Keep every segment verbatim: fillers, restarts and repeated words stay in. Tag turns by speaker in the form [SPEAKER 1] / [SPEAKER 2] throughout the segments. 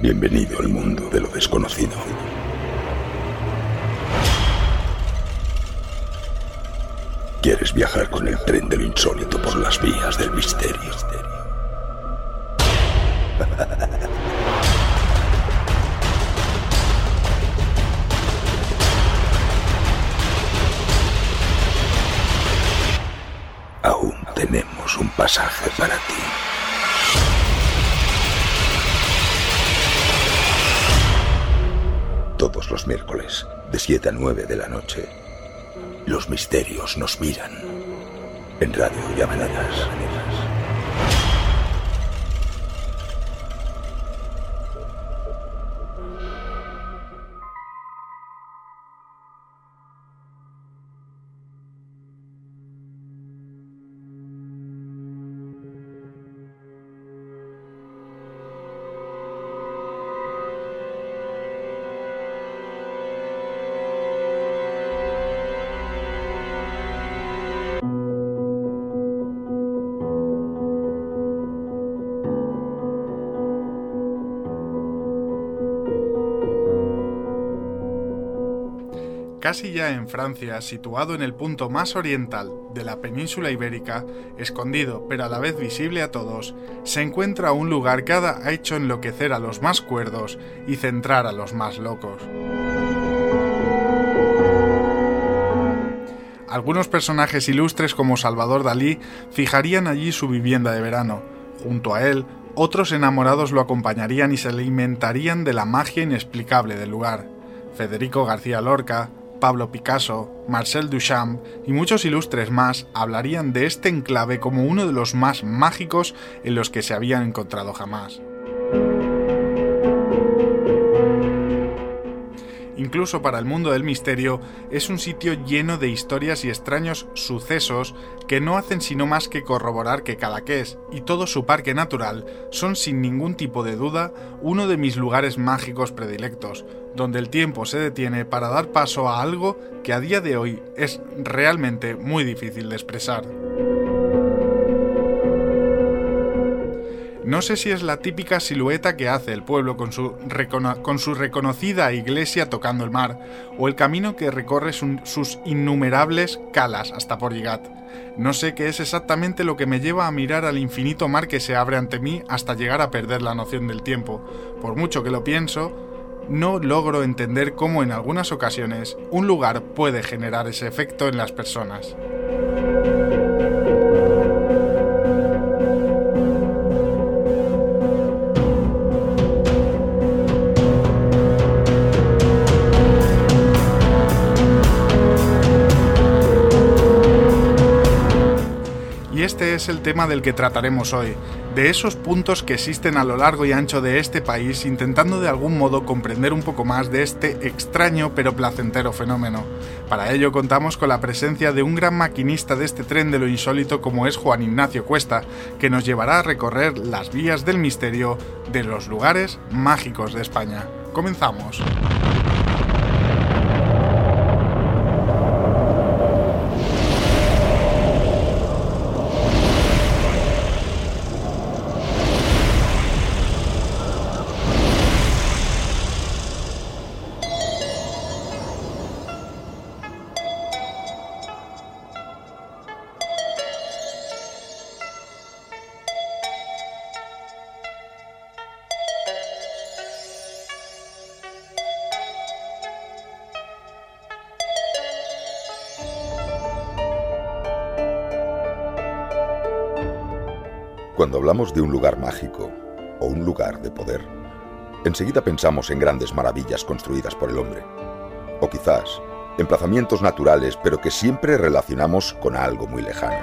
[SPEAKER 1] Bienvenido al mundo de lo desconocido. ¿Quieres viajar con el tren de lo insólito por las vías del misterio? Aún tenemos un pasaje para ti. Todos los miércoles, de siete a nueve de la noche, los misterios nos miran en Radio Llamadas.
[SPEAKER 2] Casi ya en Francia, situado en el punto más oriental de la península ibérica, escondido pero a la vez visible a todos, se encuentra un lugar que ha hecho enloquecer a los más cuerdos y centrar a los más locos. Algunos personajes ilustres como Salvador Dalí fijarían allí su vivienda de verano. Junto a él, otros enamorados lo acompañarían y se alimentarían de la magia inexplicable del lugar. Federico García Lorca, Pablo Picasso, Marcel Duchamp y muchos ilustres más hablarían de este enclave como uno de los más mágicos en los que se habían encontrado jamás. Incluso para el mundo del misterio, es un sitio lleno de historias y extraños sucesos que no hacen sino más que corroborar que Cadaqués y todo su parque natural son sin ningún tipo de duda uno de mis lugares mágicos predilectos, donde el tiempo se detiene para dar paso a algo que a día de hoy es realmente muy difícil de expresar. No sé si es la típica silueta que hace el pueblo con su, recono- con su reconocida iglesia tocando el mar, o el camino que recorre su- sus innumerables calas hasta Porligat. No sé qué es exactamente lo que me lleva a mirar al infinito mar que se abre ante mí hasta llegar a perder la noción del tiempo. Por mucho que lo pienso, no logro entender cómo en algunas ocasiones un lugar puede generar ese efecto en las personas. Y este es el tema del que trataremos hoy, de esos puntos que existen a lo largo y ancho de este país, intentando de algún modo comprender un poco más de este extraño pero placentero fenómeno. Para ello contamos con la presencia de un gran maquinista de este tren de lo insólito como es Juan Ignacio Cuesta, que nos llevará a recorrer las vías del misterio de los lugares mágicos de España. Comenzamos.
[SPEAKER 1] Cuando hablamos de un lugar mágico o un lugar de poder, enseguida pensamos en grandes maravillas construidas por el hombre, o quizás emplazamientos naturales pero que siempre relacionamos con algo muy lejano.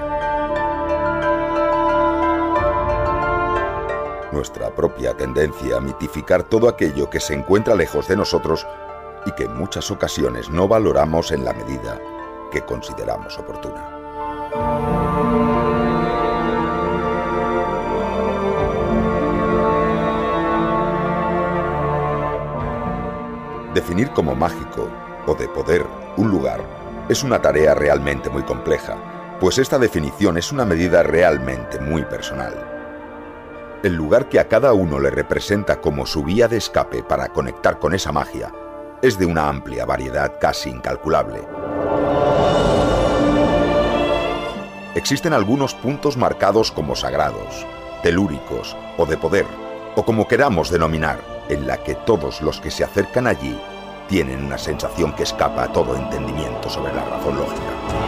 [SPEAKER 1] Nuestra propia tendencia a mitificar todo aquello que se encuentra lejos de nosotros y que en muchas ocasiones no valoramos en la medida que consideramos oportuna. Definir como mágico o de poder un lugar es una tarea realmente muy compleja, pues esta definición es una medida realmente muy personal. el lugar que a cada uno le representa como su vía de escape para conectar con esa magia es de una amplia variedad casi incalculable. Existen algunos puntos marcados como sagrados, telúricos o de poder, o como queramos denominar, en la que todos los que se acercan allí tienen una sensación que escapa a todo entendimiento sobre la razón lógica.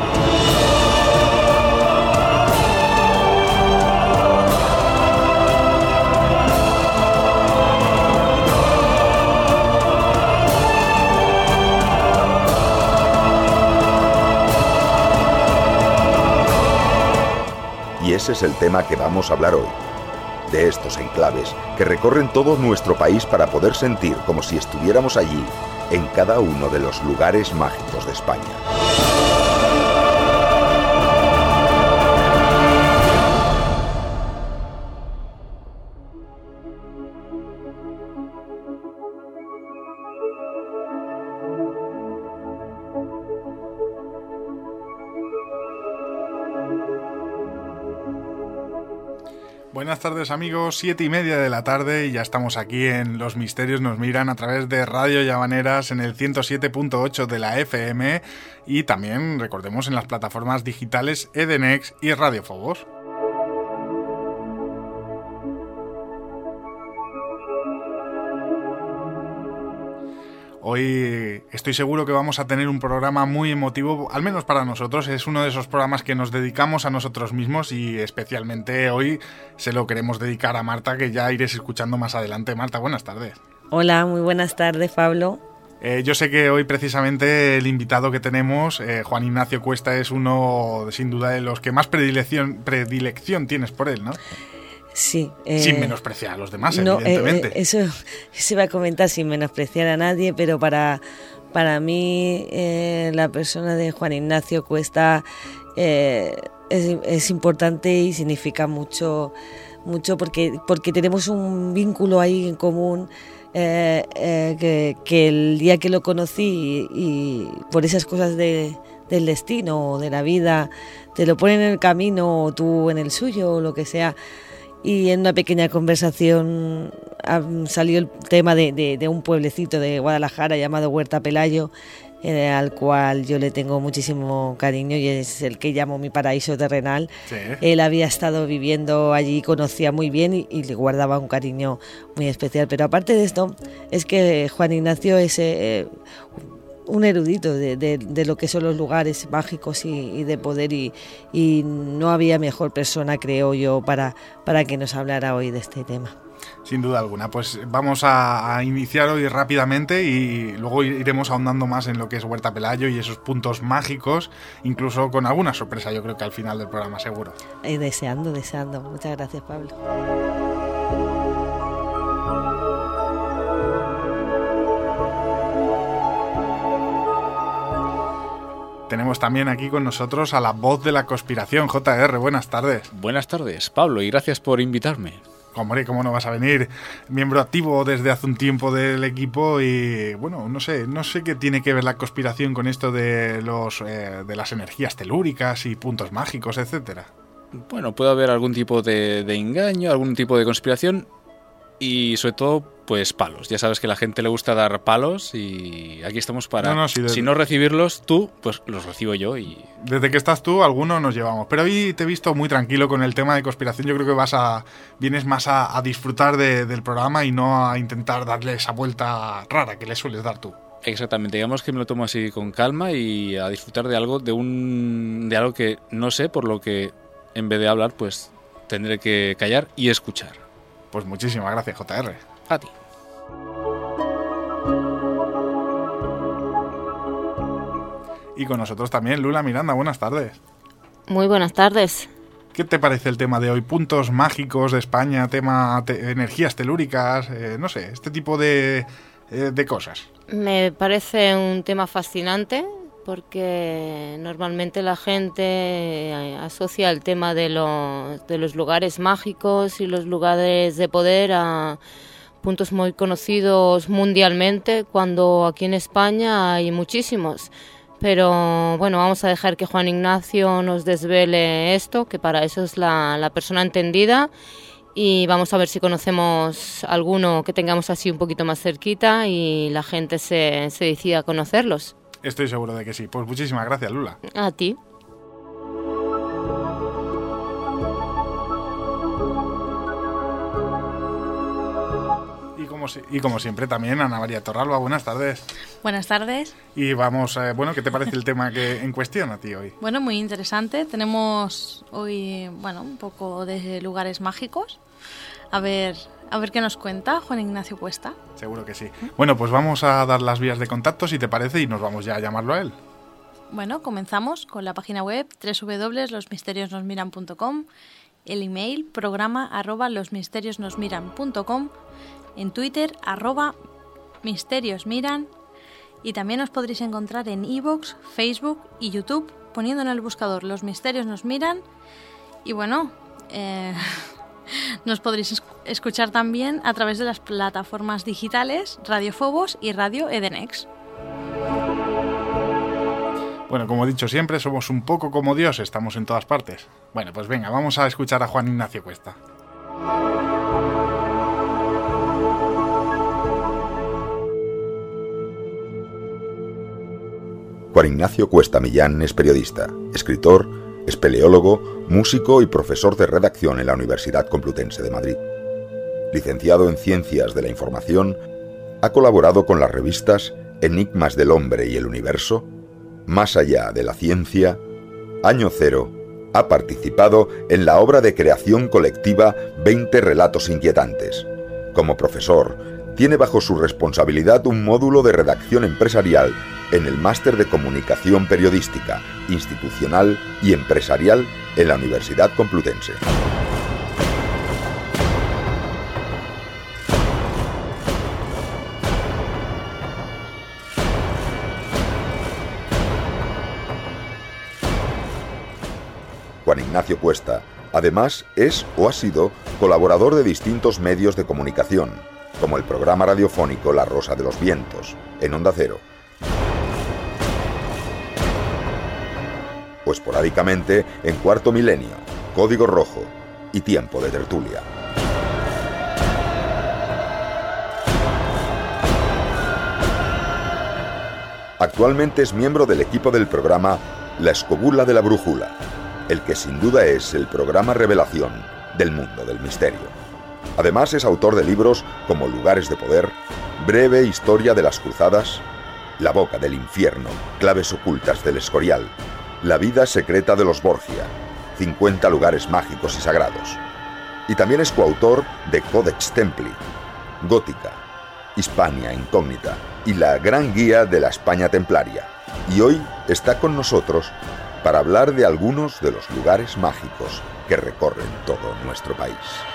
[SPEAKER 1] Y ese es el tema que vamos a hablar hoy, de estos enclaves que recorren todo nuestro país para poder sentir como si estuviéramos allí, en cada uno de los lugares mágicos de España.
[SPEAKER 2] Buenas tardes amigos, siete y media de la tarde y ya estamos aquí en Los Misterios Nos Miran a través de Radio Llavaneras en el ciento siete punto ocho de la F M y también, recordemos, en las plataformas digitales Edenex y Radio Fobos. Hoy estoy seguro que vamos a tener un programa muy emotivo, al menos para nosotros. Es uno de esos programas que nos dedicamos a nosotros mismos y especialmente hoy se lo queremos dedicar a Marta, que ya iréis escuchando más adelante. Marta, buenas tardes.
[SPEAKER 3] Hola, muy buenas tardes, Pablo.
[SPEAKER 2] Eh, yo sé que hoy precisamente el invitado que tenemos, eh, Juan Ignacio Cuesta, es uno sin duda de los que más predilección, predilección tienes por él, ¿no?
[SPEAKER 3] Sí. Eh,
[SPEAKER 2] sin menospreciar a los demás,
[SPEAKER 3] no,
[SPEAKER 2] evidentemente.
[SPEAKER 3] Eh, eso se va a comentar sin menospreciar a nadie, pero para, para mí eh, la persona de Juan Ignacio Cuesta eh, es, es importante y significa mucho, mucho porque, porque tenemos un vínculo ahí en común. Eh, eh, que, que el día que lo conocí y, y por esas cosas de, del destino o de la vida te lo ponen en el camino o tú en el suyo o lo que sea, y en una pequeña conversación um, salió el tema de, de, de un pueblecito de Guadalajara llamado Huerta Pelayo, eh, al cual yo le tengo muchísimo cariño y es el que llamo mi paraíso terrenal. Sí. Él había estado viviendo allí, conocía muy bien y, y le guardaba un cariño muy especial. Pero aparte de esto, es que Juan Ignacio es eh, un erudito de, de, de lo que son los lugares mágicos y, y de poder y, y no había mejor persona, creo yo, para, para que nos hablara hoy de este tema.
[SPEAKER 2] Sin duda alguna, pues vamos a, a iniciar hoy rápidamente y luego iremos ahondando más en lo que es Huerta Pelayo y esos puntos mágicos, incluso con alguna sorpresa, yo creo que al final del programa seguro.
[SPEAKER 3] Eh, deseando, deseando. Muchas gracias, Pablo.
[SPEAKER 2] Tenemos también aquí con nosotros a la voz de la conspiración, J R. Buenas tardes.
[SPEAKER 4] Buenas tardes, Pablo, y gracias por invitarme.
[SPEAKER 2] Hombre, ¿cómo no vas a venir? Miembro activo desde hace un tiempo del equipo y, bueno, no sé, no sé qué tiene que ver la conspiración con esto de los eh, de las energías telúricas y puntos mágicos, etcétera.
[SPEAKER 4] Bueno, puede haber algún tipo de, de engaño, algún tipo de conspiración y, sobre todo, pues palos. Ya sabes que a la gente le gusta dar palos y aquí estamos para, no, no, si, desde... si no recibirlos tú, pues los recibo yo y...
[SPEAKER 2] Desde que estás tú, algunos nos llevamos. Pero hoy te he visto muy tranquilo con el tema de conspiración. Yo creo que vas a vienes más a, a disfrutar de, del programa y no a intentar darle esa vuelta rara que le sueles dar tú.
[SPEAKER 4] Exactamente, digamos que me lo tomo así con calma y a disfrutar de algo, de un de algo que no sé, por lo que en vez de hablar, pues tendré que callar y escuchar.
[SPEAKER 2] Pues muchísimas gracias, J R.
[SPEAKER 4] A ti.
[SPEAKER 2] Y con nosotros también Lula Miranda, buenas tardes.
[SPEAKER 5] Muy buenas tardes.
[SPEAKER 2] ¿Qué te parece el tema de hoy? Puntos mágicos de España, tema te- energías telúricas, eh, no sé, este tipo de, eh, de cosas.
[SPEAKER 5] Me parece un tema fascinante porque normalmente la gente asocia el tema de los, de los lugares mágicos y los lugares de poder a puntos muy conocidos mundialmente, cuando aquí en España hay muchísimos. Pero bueno, vamos a dejar que Juan Ignacio nos desvele esto, que para eso es la, la persona entendida, y vamos a ver si conocemos alguno que tengamos así un poquito más cerquita y la gente se, se decida a conocerlos.
[SPEAKER 2] Estoy seguro de que sí. Pues muchísimas gracias, Lula.
[SPEAKER 5] A ti.
[SPEAKER 2] Y como siempre también Ana María Torralba, buenas tardes.
[SPEAKER 6] Buenas tardes.
[SPEAKER 2] Y vamos, eh, bueno, ¿qué te parece el tema que en cuestión a ti hoy?
[SPEAKER 6] Bueno, muy interesante. Tenemos hoy, bueno, un poco de lugares mágicos. A ver, a ver qué nos cuenta Juan Ignacio Cuesta.
[SPEAKER 2] Seguro que sí. Bueno, pues vamos a dar las vías de contacto, si te parece, y nos vamos ya a llamarlo a él.
[SPEAKER 6] Bueno, comenzamos con la página web doble u doble u doble u punto los misterios nos miran punto com, el email programa arroba los misterios nos miran punto com, en Twitter, arroba misteriosmiran, y también os podréis encontrar en iVoox, Facebook y YouTube poniendo en el buscador Los Misterios Nos Miran. Y bueno, eh, nos podréis escuchar también a través de las plataformas digitales Radio Phobos y Radio Edenex.
[SPEAKER 2] Bueno, como he dicho siempre, somos un poco como Dios, estamos en todas partes. Bueno, pues venga, vamos a escuchar a Juan Ignacio Cuesta.
[SPEAKER 1] Juan Ignacio Cuesta Millán es periodista, escritor, espeleólogo, músico y profesor de redacción en la Universidad Complutense de Madrid. Licenciado en Ciencias de la Información, ha colaborado con las revistas Enigmas del Hombre y el Universo, Más allá de la ciencia, Año Cero. Ha participado en la obra de creación colectiva veinte relatos inquietantes. Como profesor, tiene bajo su responsabilidad un módulo de redacción empresarial en el Máster de Comunicación Periodística, Institucional y Empresarial en la Universidad Complutense. Juan Ignacio Cuesta, además, es o ha sido colaborador de distintos medios de comunicación, como el programa radiofónico La Rosa de los Vientos, en Onda Cero, o esporádicamente en Cuarto Milenio, Código Rojo y Tiempo de Tertulia. Actualmente es miembro del equipo del programa La Escobula de la Brújula, el que sin duda es el programa revelación del mundo del misterio. Además es autor de libros como Lugares de Poder, Breve Historia de las Cruzadas, La Boca del Infierno, Claves Ocultas del Escorial, La Vida Secreta de los Borgia, cincuenta Lugares Mágicos y Sagrados. Y también es coautor de Codex Templi, Gótica, Hispania Incógnita y la Gran Guía de la España Templaria. Y hoy está con nosotros para hablar de algunos de los lugares mágicos que recorren todo nuestro país.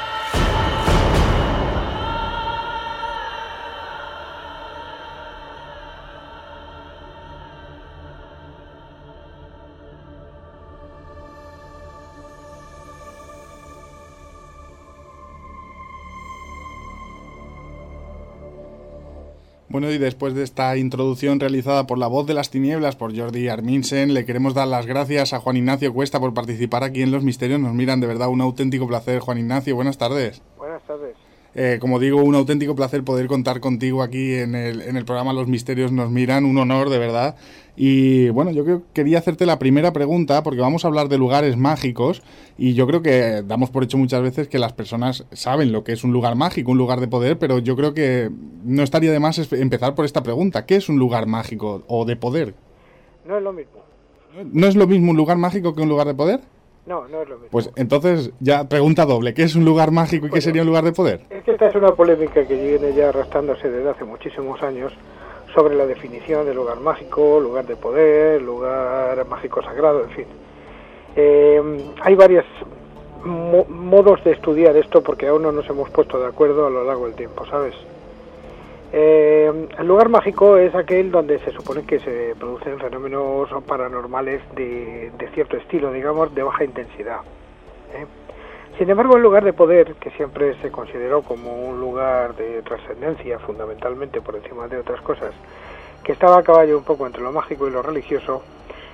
[SPEAKER 2] Bueno, y después de esta introducción realizada por La Voz de las Tinieblas, por Jordi Arminsen, le queremos dar las gracias a Juan Ignacio Cuesta por participar aquí en Los Misterios Nos Miran. De verdad, un auténtico placer, Juan Ignacio. Buenas tardes.
[SPEAKER 7] Buenas tardes.
[SPEAKER 2] Eh, como digo, un auténtico placer poder contar contigo aquí en el, en el programa Los Misterios Nos Miran. Un honor, de verdad. Y bueno, yo creo, quería hacerte la primera pregunta, porque vamos a hablar de lugares mágicos, y yo creo que damos por hecho muchas veces que las personas saben lo que es un lugar mágico, un lugar de poder, pero yo creo que no estaría de más empezar por esta pregunta. ¿Qué es un lugar mágico o de poder?
[SPEAKER 7] No es lo mismo.
[SPEAKER 2] ¿No es lo mismo un lugar mágico que un lugar de poder?
[SPEAKER 7] No, no es lo mismo.
[SPEAKER 2] Pues entonces, ya pregunta doble. ¿Qué es un lugar mágico y qué sería un lugar de poder?
[SPEAKER 7] Es que esta es una polémica que viene ya arrastrándose desde hace muchísimos años sobre la definición de lugar mágico, lugar de poder, lugar mágico sagrado, en fin. Eh, hay varios mo- modos de estudiar esto porque aún no nos hemos puesto de acuerdo a lo largo del tiempo, ¿sabes? Eh, el lugar mágico es aquel donde se supone que se producen fenómenos paranormales de, de cierto estilo, digamos, de baja intensidad, ¿eh? Sin embargo, el lugar de poder, que siempre se consideró como un lugar de trascendencia, fundamentalmente por encima de otras cosas, que estaba a caballo un poco entre lo mágico y lo religioso,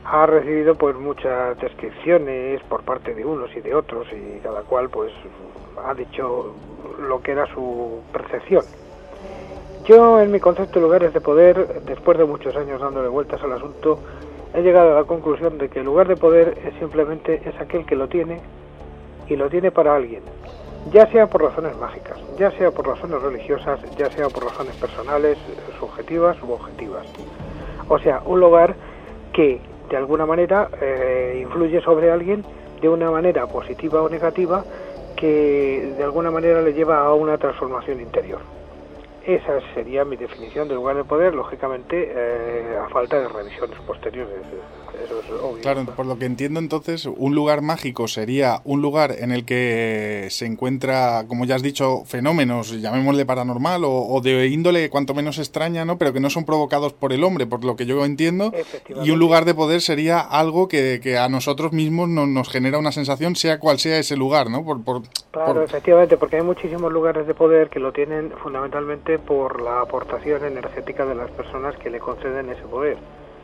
[SPEAKER 7] ha recibido pues muchas descripciones por parte de unos y de otros, y cada cual pues ha dicho lo que era su percepción. Yo, en mi concepto de lugares de poder, después de muchos años dándole vueltas al asunto, he llegado a la conclusión de que el lugar de poder es simplemente es aquel que lo tiene, y lo tiene para alguien, ya sea por razones mágicas, ya sea por razones religiosas, ya sea por razones personales, subjetivas u objetivas. O sea, un lugar que de alguna manera eh, influye sobre alguien de una manera positiva o negativa, que de alguna manera le lleva a una transformación interior. Esa sería mi definición de lugar de poder, lógicamente eh, a falta de revisiones posteriores. Eso es obvio.
[SPEAKER 2] Claro, por lo que entiendo entonces, un lugar mágico sería un lugar en el que se encuentra, como ya has dicho, fenómenos, llamémosle paranormal, o, o de índole cuanto menos extraña, ¿no? Pero que no son provocados por el hombre, por lo que yo entiendo. Y un lugar de poder sería algo que, que a nosotros mismos no, nos genera una sensación, sea cual sea ese lugar, ¿no? Por, por,
[SPEAKER 7] claro,
[SPEAKER 2] por...
[SPEAKER 7] efectivamente, porque hay muchísimos lugares de poder que lo tienen fundamentalmente por la aportación energética de las personas que le conceden ese poder.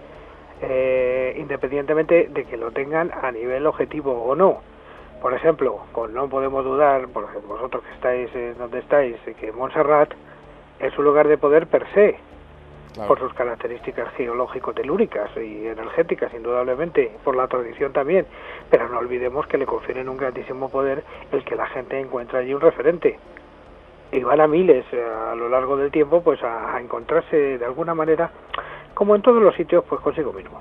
[SPEAKER 7] Eh, independientemente de que lo tengan a nivel objetivo o no. Por ejemplo, pues no podemos dudar, por ejemplo, vosotros que estáis eh, donde estáis, que Montserrat es un lugar de poder per se, claro, por sus características geológico-telúricas y energéticas, indudablemente, por la tradición también, pero no olvidemos que le confieren un grandísimo poder el que la gente encuentra allí un referente. Y van a miles eh, a lo largo del tiempo pues a, a encontrarse de alguna manera, como en todos los sitios, pues consigo mismo.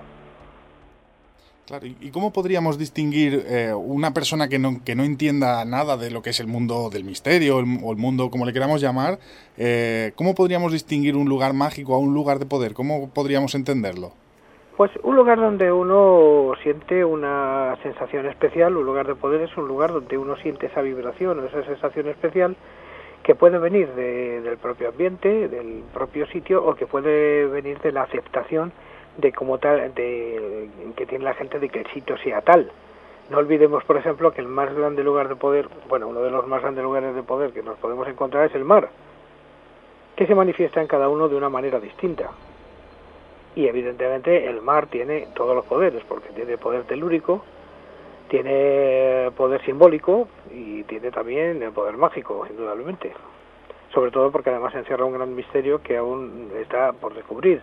[SPEAKER 2] Claro, ¿y cómo podríamos distinguir eh, una persona que no, que no entienda nada de lo que es el mundo del misterio, el, o el mundo como le queramos llamar, eh, cómo podríamos distinguir un lugar mágico a un lugar de poder? ¿Cómo podríamos entenderlo?
[SPEAKER 7] Pues un lugar donde uno siente una sensación especial, un lugar de poder es un lugar donde uno siente esa vibración o esa sensación especial, que puede venir de, del propio ambiente, del propio sitio, o que puede venir de la aceptación de como tal, de que tiene la gente de que el sitio sea tal. No olvidemos, por ejemplo, que el más grande lugar de poder, bueno, uno de los más grandes lugares de poder que nos podemos encontrar es el mar, que se manifiesta en cada uno de una manera distinta. Y evidentemente el mar tiene todos los poderes, porque tiene poder telúrico, tiene poder simbólico y tiene también el poder mágico, indudablemente. Sobre todo porque además encierra un gran misterio que aún está por descubrir.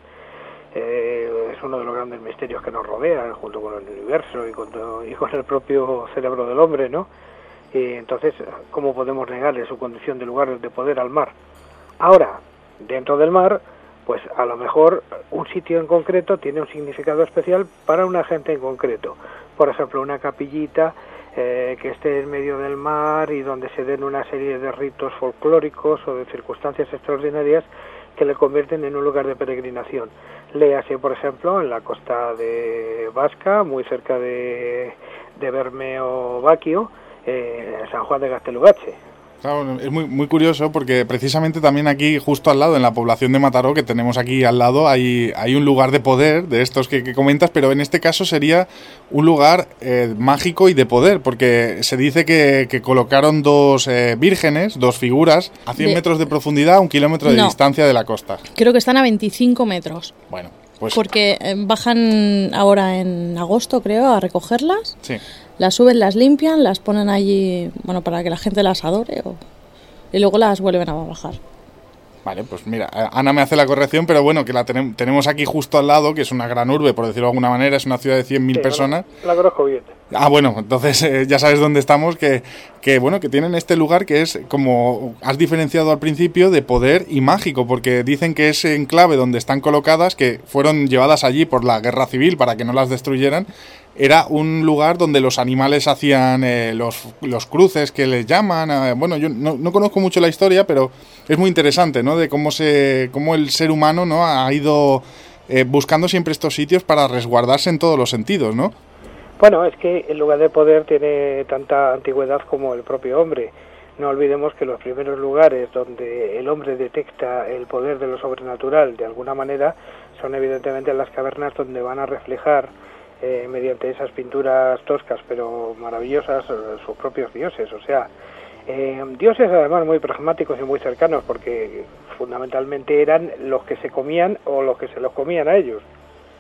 [SPEAKER 7] Eh, es uno de los grandes misterios que nos rodean, junto con el universo y con, y con el propio cerebro del hombre, ¿no? Y entonces, ¿cómo podemos negarle su condición de lugar de poder al mar? Ahora, dentro del mar, pues a lo mejor un sitio en concreto tiene un significado especial para una gente en concreto. Por ejemplo, una capillita eh, que esté en medio del mar y donde se den una serie de ritos folclóricos o de circunstancias extraordinarias que le convierten en un lugar de peregrinación. Léase, por ejemplo, en la costa de Vasca, muy cerca de, de Bermeo Baquio, eh, San Juan de Gaztelugatxe.
[SPEAKER 2] Claro, es muy muy curioso porque precisamente también aquí, justo al lado, en la población de Mataró, que tenemos aquí al lado, hay, hay un lugar de poder de estos que, que comentas, pero en este caso sería un lugar eh, mágico y de poder, porque se dice que, que colocaron dos eh, vírgenes, dos figuras, a cien de... metros de profundidad, a un kilómetro de no. distancia de la costa.
[SPEAKER 8] Creo que están a veinticinco metros.
[SPEAKER 2] Bueno, pues...
[SPEAKER 8] Porque eh, bajan ahora en agosto, creo, a recogerlas.
[SPEAKER 2] Sí.
[SPEAKER 8] Las suben, las limpian, las ponen allí, bueno, para que la gente las adore, o... y luego las vuelven a bajar.
[SPEAKER 2] Vale, pues mira, Ana me hace la corrección, pero bueno, que la ten- tenemos aquí justo al lado, que es una gran urbe, por decirlo de alguna manera, es una ciudad de cien mil sí, personas.
[SPEAKER 7] La conozco bien.
[SPEAKER 2] Ah, bueno, entonces eh, ya sabes dónde estamos, que, que bueno, que tienen este lugar que es, como has diferenciado al principio, de poder y mágico, porque dicen que ese enclave donde están colocadas, que fueron llevadas allí por la guerra civil para que no las destruyeran, era un lugar donde los animales hacían eh, los, los cruces que les llaman. Eh, bueno, yo no, no conozco mucho la historia, pero es muy interesante, ¿no? De cómo se cómo el ser humano, ¿no?, ha ido eh, buscando siempre estos sitios para resguardarse en todos los sentidos, ¿no?
[SPEAKER 7] Bueno, es que el lugar de poder tiene tanta antigüedad como el propio hombre. No olvidemos que los primeros lugares donde el hombre detecta el poder de lo sobrenatural de alguna manera son evidentemente las cavernas, donde van a reflejar Eh, mediante esas pinturas toscas pero maravillosas sus propios dioses, o sea, eh, dioses además muy pragmáticos y muy cercanos, porque fundamentalmente eran los que se comían o los que se los comían a ellos.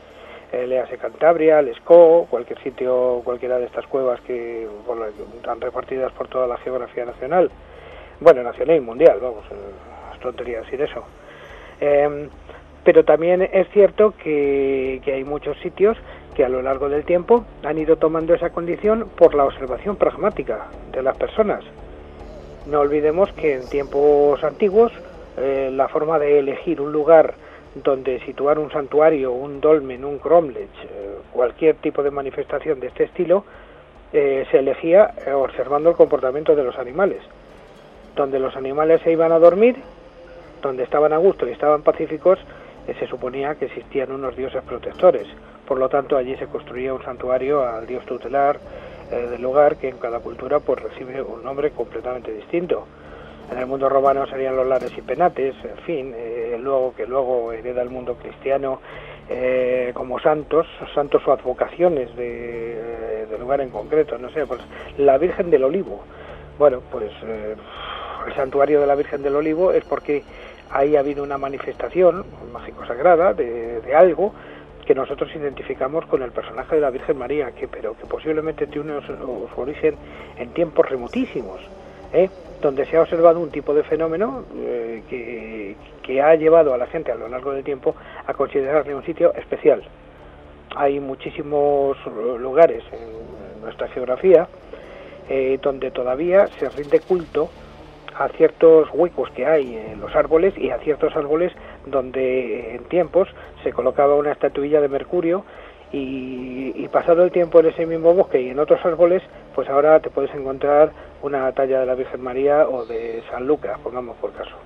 [SPEAKER 7] eh, léase Cantabria, Lescó, cualquier sitio, cualquiera de estas cuevas que bueno, están repartidas por toda la geografía nacional, bueno, nacional y mundial, vamos, es tontería decir eso. Eh, pero también es cierto que, que hay muchos sitios que a lo largo del tiempo han ido tomando esa condición por la observación pragmática de las personas. No olvidemos que en tiempos antiguos eh, la forma de elegir un lugar donde situar un santuario, un dolmen, un cromlech, eh, cualquier tipo de manifestación de este estilo, eh, se elegía eh, observando el comportamiento de los animales. Donde los animales se iban a dormir, donde estaban a gusto y estaban pacíficos, eh, se suponía que existían unos dioses protectores. Por lo tanto, allí se construía un santuario al dios tutelar eh, del lugar, que en cada cultura pues recibe un nombre completamente distinto. En el mundo romano serían los lares y penates, en fin, eh, luego que luego hereda el mundo cristiano eh, como santos, santos o advocaciones de, de lugar en concreto, no sé, pues la Virgen del Olivo. Bueno, pues eh, el santuario de la Virgen del Olivo es porque ahí ha habido una manifestación mágico-sagrada de, de algo que nosotros identificamos con el personaje de la Virgen María, que pero que posiblemente tiene su origen en tiempos remotísimos, ¿eh? donde se ha observado un tipo de fenómeno eh, que, que ha llevado a la gente a lo largo del tiempo a considerarle un sitio especial. Hay muchísimos lugares en nuestra geografía eh, donde todavía se rinde culto a ciertos huecos que hay en los árboles y a ciertos árboles donde en tiempos se colocaba una estatuilla de Mercurio y, y pasado el tiempo en ese mismo bosque y en otros árboles, pues ahora te puedes encontrar una talla de la Virgen María o de San Lucas, pongamos por caso.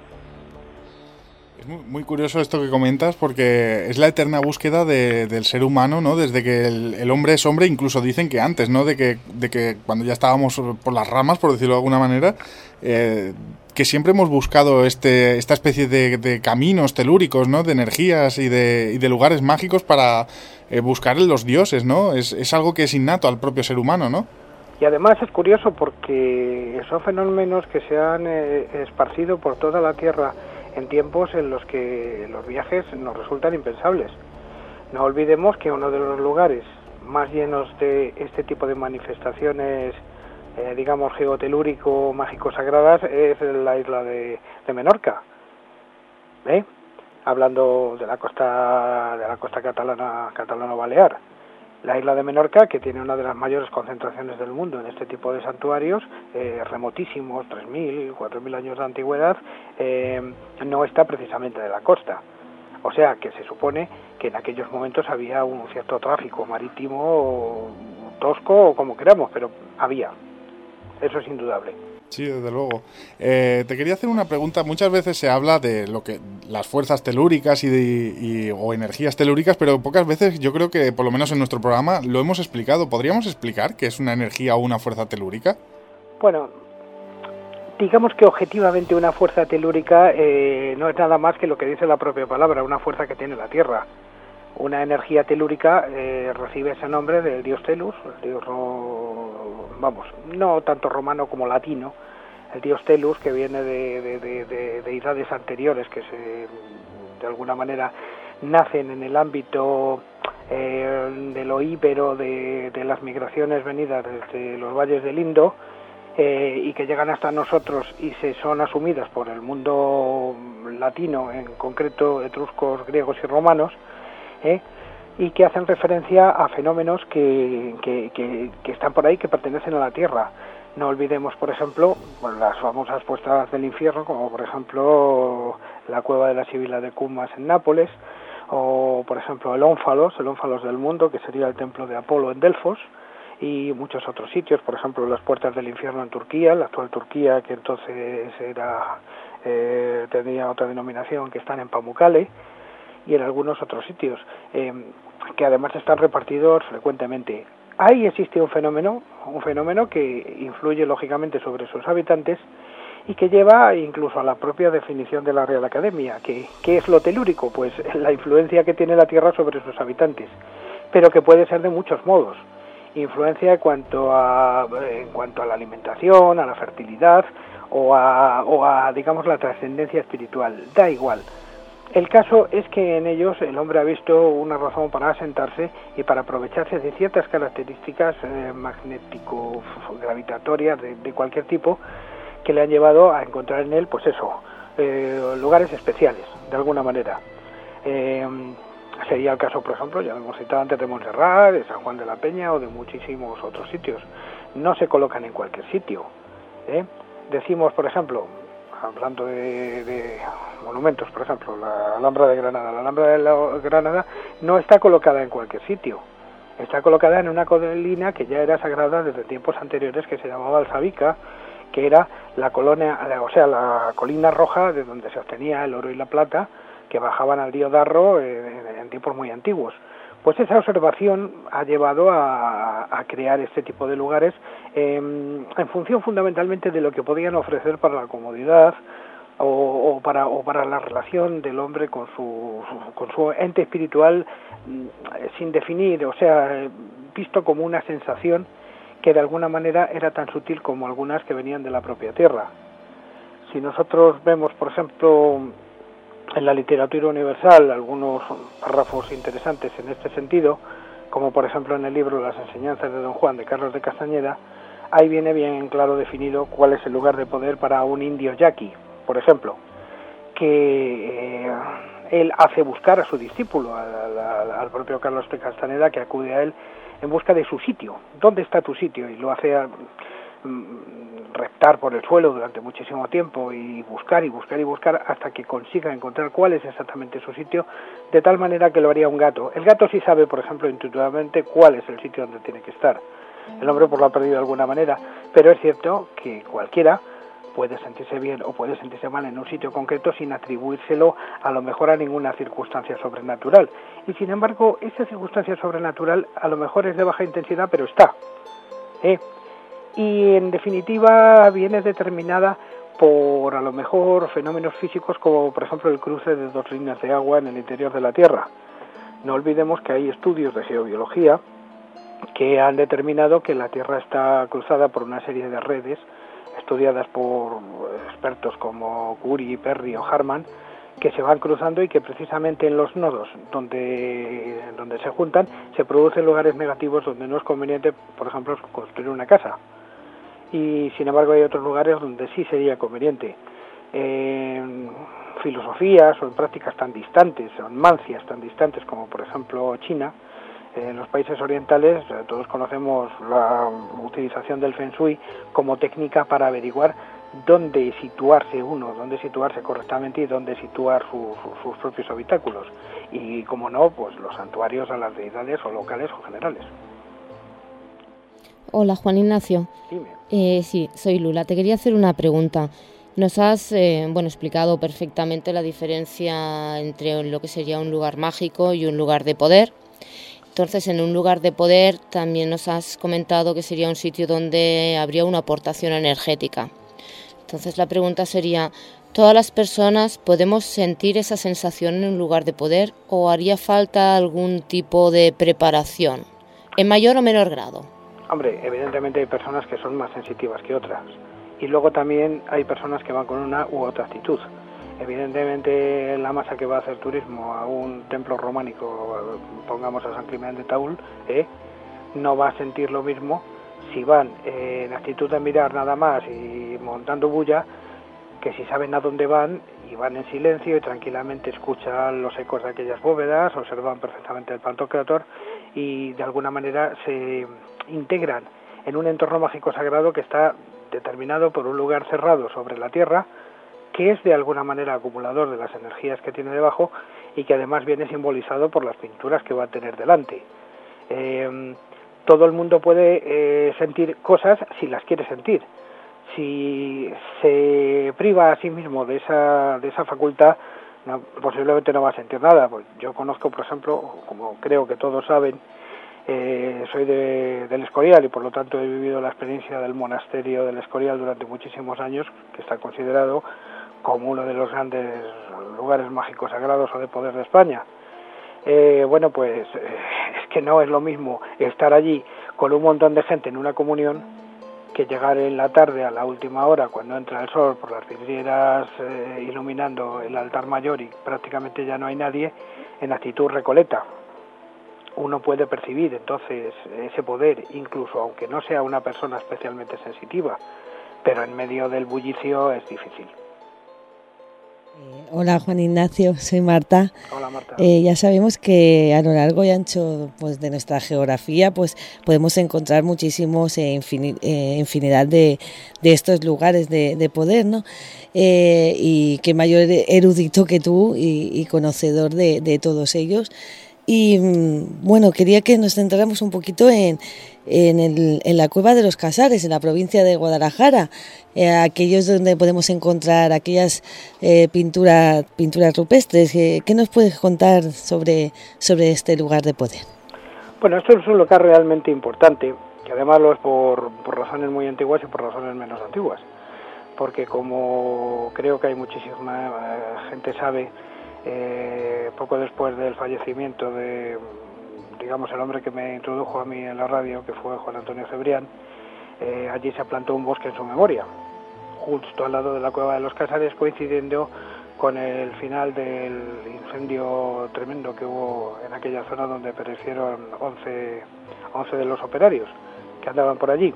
[SPEAKER 2] Es muy, muy curioso esto que comentas, porque es la eterna búsqueda de, del ser humano, ¿no? Desde que el, el hombre es hombre, incluso dicen que antes, ¿no? De que, de que cuando ya estábamos por las ramas, por decirlo de alguna manera, eh, que siempre hemos buscado este esta especie de, de caminos telúricos, ¿no? De energías y de, y de lugares mágicos para eh, buscar en los dioses, ¿no? Es, es algo que es innato al propio ser humano, ¿no?
[SPEAKER 7] Y además es curioso porque son fenómenos que se han eh, esparcido por toda la Tierra en tiempos en los que los viajes nos resultan impensables. No olvidemos que uno de los lugares más llenos de este tipo de manifestaciones, eh, digamos, geotelúrico, mágico-sagradas, es la isla de, de Menorca, ¿eh? Hablando de la costa de la costa catalana, catalano-balear. La isla de Menorca, que tiene una de las mayores concentraciones del mundo en este tipo de santuarios, eh, remotísimos, tres mil, cuatro mil años de antigüedad, eh, no está precisamente de la costa. O sea, que se supone que en aquellos momentos había un cierto tráfico marítimo, tosco o como queramos, pero había. Eso es indudable.
[SPEAKER 2] Sí, desde luego. Eh, te quería hacer una pregunta. Muchas veces se habla de lo que las fuerzas telúricas y, de, y o energías telúricas, pero pocas veces, yo creo que por lo menos en nuestro programa lo hemos explicado. ¿Podríamos explicar qué es una energía o una fuerza telúrica?
[SPEAKER 7] Bueno, digamos que objetivamente una fuerza telúrica eh, no es nada más que lo que dice la propia palabra, una fuerza que tiene la Tierra. Una energía telúrica eh, recibe ese nombre del dios Telus, el dios, ro... vamos, no tanto romano como latino, el dios Telus, que viene de, de, de, de deidades anteriores que se, de alguna manera nacen en el ámbito eh, de lo íbero, de, de las migraciones venidas desde los valles del Indo, eh, y que llegan hasta nosotros y se son asumidas por el mundo latino, en concreto etruscos, griegos y romanos, ¿Eh? y que hacen referencia a fenómenos que, que, que, que están por ahí, que pertenecen a la Tierra. No olvidemos, por ejemplo, bueno, las famosas puestas del infierno, como por ejemplo la cueva de la Sibila de Cumas en Nápoles, o por ejemplo el Ónfalos, el Ónfalos del mundo, que sería el templo de Apolo en Delfos, y muchos otros sitios, por ejemplo las puertas del infierno en Turquía, la actual Turquía, que entonces era eh, tenía otra denominación, que están en Pamukkale, y en algunos otros sitios, eh, que además están repartidos frecuentemente. Ahí existe un fenómeno, un fenómeno que influye lógicamente sobre sus habitantes y que lleva incluso a la propia definición de la Real Academia. que ¿Qué es lo telúrico? Pues la influencia que tiene la Tierra sobre sus habitantes, pero que puede ser de muchos modos. Influencia en cuanto a, en cuanto a la alimentación, a la fertilidad o a, o a digamos, la trascendencia espiritual, da igual. el caso es que en ellos el hombre ha visto una razón para asentarse y para aprovecharse de ciertas características eh, magnético-gravitatorias de, de cualquier tipo que le han llevado a encontrar en él, pues eso, eh, lugares especiales, de alguna manera. Eh, sería el caso, por ejemplo, ya lo hemos citado antes, de Montserrat, de San Juan de la Peña o de muchísimos otros sitios. No se colocan en cualquier sitio, ¿eh? Decimos, por ejemplo, hablando de, de monumentos, por ejemplo, la Alhambra de Granada. La Alhambra de la Granada no está colocada en cualquier sitio, está colocada en una colina que ya era sagrada desde tiempos anteriores, que se llamaba Alsabica, que era la colonia, o sea, la colina roja de donde se obtenía el oro y la plata, que bajaban al río Darro en, en tiempos muy antiguos. Pues esa observación ha llevado a, a crear este tipo de lugares eh, en función fundamentalmente de lo que podían ofrecer para la comodidad o, o, para, o para la relación del hombre con su, con su ente espiritual, sin definir, o sea, visto como una sensación que de alguna manera era tan sutil como algunas que venían de la propia tierra. Si nosotros vemos, por ejemplo, en la literatura universal algunos párrafos interesantes en este sentido, como por ejemplo en el libro Las enseñanzas de Don Juan de Carlos de Castañeda, ahí viene bien claro definido cuál es el lugar de poder para un indio yaqui, por ejemplo, que eh, él hace buscar a su discípulo, al, al, al propio Carlos de Castañeda, que acude a él en busca de su sitio. ¿Dónde está tu sitio? Y lo hace a, reptar por el suelo durante muchísimo tiempo y buscar y buscar y buscar hasta que consiga encontrar cuál es exactamente su sitio, de tal manera que lo haría un gato. El gato sí sabe, por ejemplo, intuitivamente cuál es el sitio donde tiene que estar. El hombre pues lo ha perdido de alguna manera, pero es cierto que cualquiera puede sentirse bien o puede sentirse mal en un sitio concreto sin atribuírselo a lo mejor a ninguna circunstancia sobrenatural. Y sin embargo, esa circunstancia sobrenatural a lo mejor es de baja intensidad, pero está, ¿eh? Y en definitiva viene determinada por a lo mejor fenómenos físicos como por ejemplo el cruce de dos líneas de agua en el interior de la Tierra. No olvidemos que hay estudios de geobiología que han determinado que la Tierra está cruzada por una serie de redes estudiadas por expertos como Curie, Perry o Harman, que se van cruzando y que precisamente en los nodos donde, donde se juntan se producen lugares negativos donde no es conveniente, por ejemplo, construir una casa. Y sin embargo hay otros lugares donde sí sería conveniente. En filosofías o en prácticas tan distantes, o en mancias tan distantes como por ejemplo China, en los países orientales todos conocemos la utilización del Feng Shui como técnica para averiguar dónde situarse uno, dónde situarse correctamente y dónde situar su, su, sus propios habitáculos. Y como no, pues los santuarios a las deidades o locales o generales.
[SPEAKER 5] Hola, Juan Ignacio.
[SPEAKER 7] Dime.
[SPEAKER 5] Eh, sí, soy Lula. Te quería hacer una pregunta. Nos has eh, bueno, explicado perfectamente la diferencia entre lo que sería un lugar mágico y un lugar de poder. Entonces, en un lugar de poder también nos has comentado que sería un sitio donde habría una aportación energética. Entonces, la pregunta sería, ¿todas las personas podemos sentir esa sensación en un lugar de poder o haría falta algún tipo de preparación, en mayor o menor grado?
[SPEAKER 7] Hombre, evidentemente hay personas que son más sensitivas que otras. Y luego también hay personas que van con una u otra actitud. Evidentemente la masa que va a hacer turismo a un templo románico, pongamos a San Clemente de Taúl, ¿eh? no va a sentir lo mismo si van eh, en actitud de mirar nada más y montando bulla, que si saben a dónde van y van en silencio y tranquilamente escuchan los ecos de aquellas bóvedas, observan perfectamente el Pantocrátor y de alguna manera se integran en un entorno mágico sagrado que está determinado por un lugar cerrado sobre la tierra, que es de alguna manera acumulador de las energías que tiene debajo y que además viene simbolizado por las pinturas que va a tener delante. Eh, todo el mundo puede eh, sentir cosas si las quiere sentir. Si se priva a sí mismo de esa, de esa facultad, no, posiblemente no va a sentir nada. Pues yo conozco, por ejemplo, como creo que todos saben, eh, soy de, del Escorial y por lo tanto he vivido la experiencia del monasterio del Escorial durante muchísimos años, que está considerado como uno de los grandes lugares mágicos sagrados o de poder de España. Eh, bueno, pues eh, es que no es lo mismo estar allí con un montón de gente en una comunión que llegar en la tarde a la última hora, cuando entra el sol por las vidrieras eh, iluminando el altar mayor y prácticamente ya no hay nadie, en actitud recoleta. Uno puede percibir entonces ese poder, incluso aunque no sea una persona especialmente sensitiva, pero en medio del bullicio es difícil.
[SPEAKER 3] Eh, hola Juan Ignacio, soy Marta.
[SPEAKER 7] Hola Marta.
[SPEAKER 3] Eh, ya sabemos que a lo largo y ancho pues, de nuestra geografía pues podemos encontrar muchísimos eh, infin, eh, infinidad de, de estos lugares de, de poder, ¿no? Eh, y qué mayor erudito que tú y, y conocedor de, de todos ellos. Y bueno, quería que nos centráramos un poquito en, en, el, en la Cueva de los Casares, en la provincia de Guadalajara, eh, aquellos donde podemos encontrar aquellas eh, pinturas pinturas rupestres. Eh, ¿Qué nos puedes contar sobre, sobre este lugar de poder?
[SPEAKER 7] Bueno, esto es un lugar realmente importante, que además lo es por, por razones muy antiguas y por razones menos antiguas, porque como creo que hay muchísima eh, gente sabe, Eh, poco después del fallecimiento de, digamos, el hombre que me introdujo a mí en la radio, que fue Juan Antonio Cebrián, eh, allí se plantó un bosque en su memoria, justo al lado de la Cueva de los Casares, coincidiendo con el final del incendio tremendo que hubo en aquella zona donde perecieron once, once de los operarios que andaban por allí.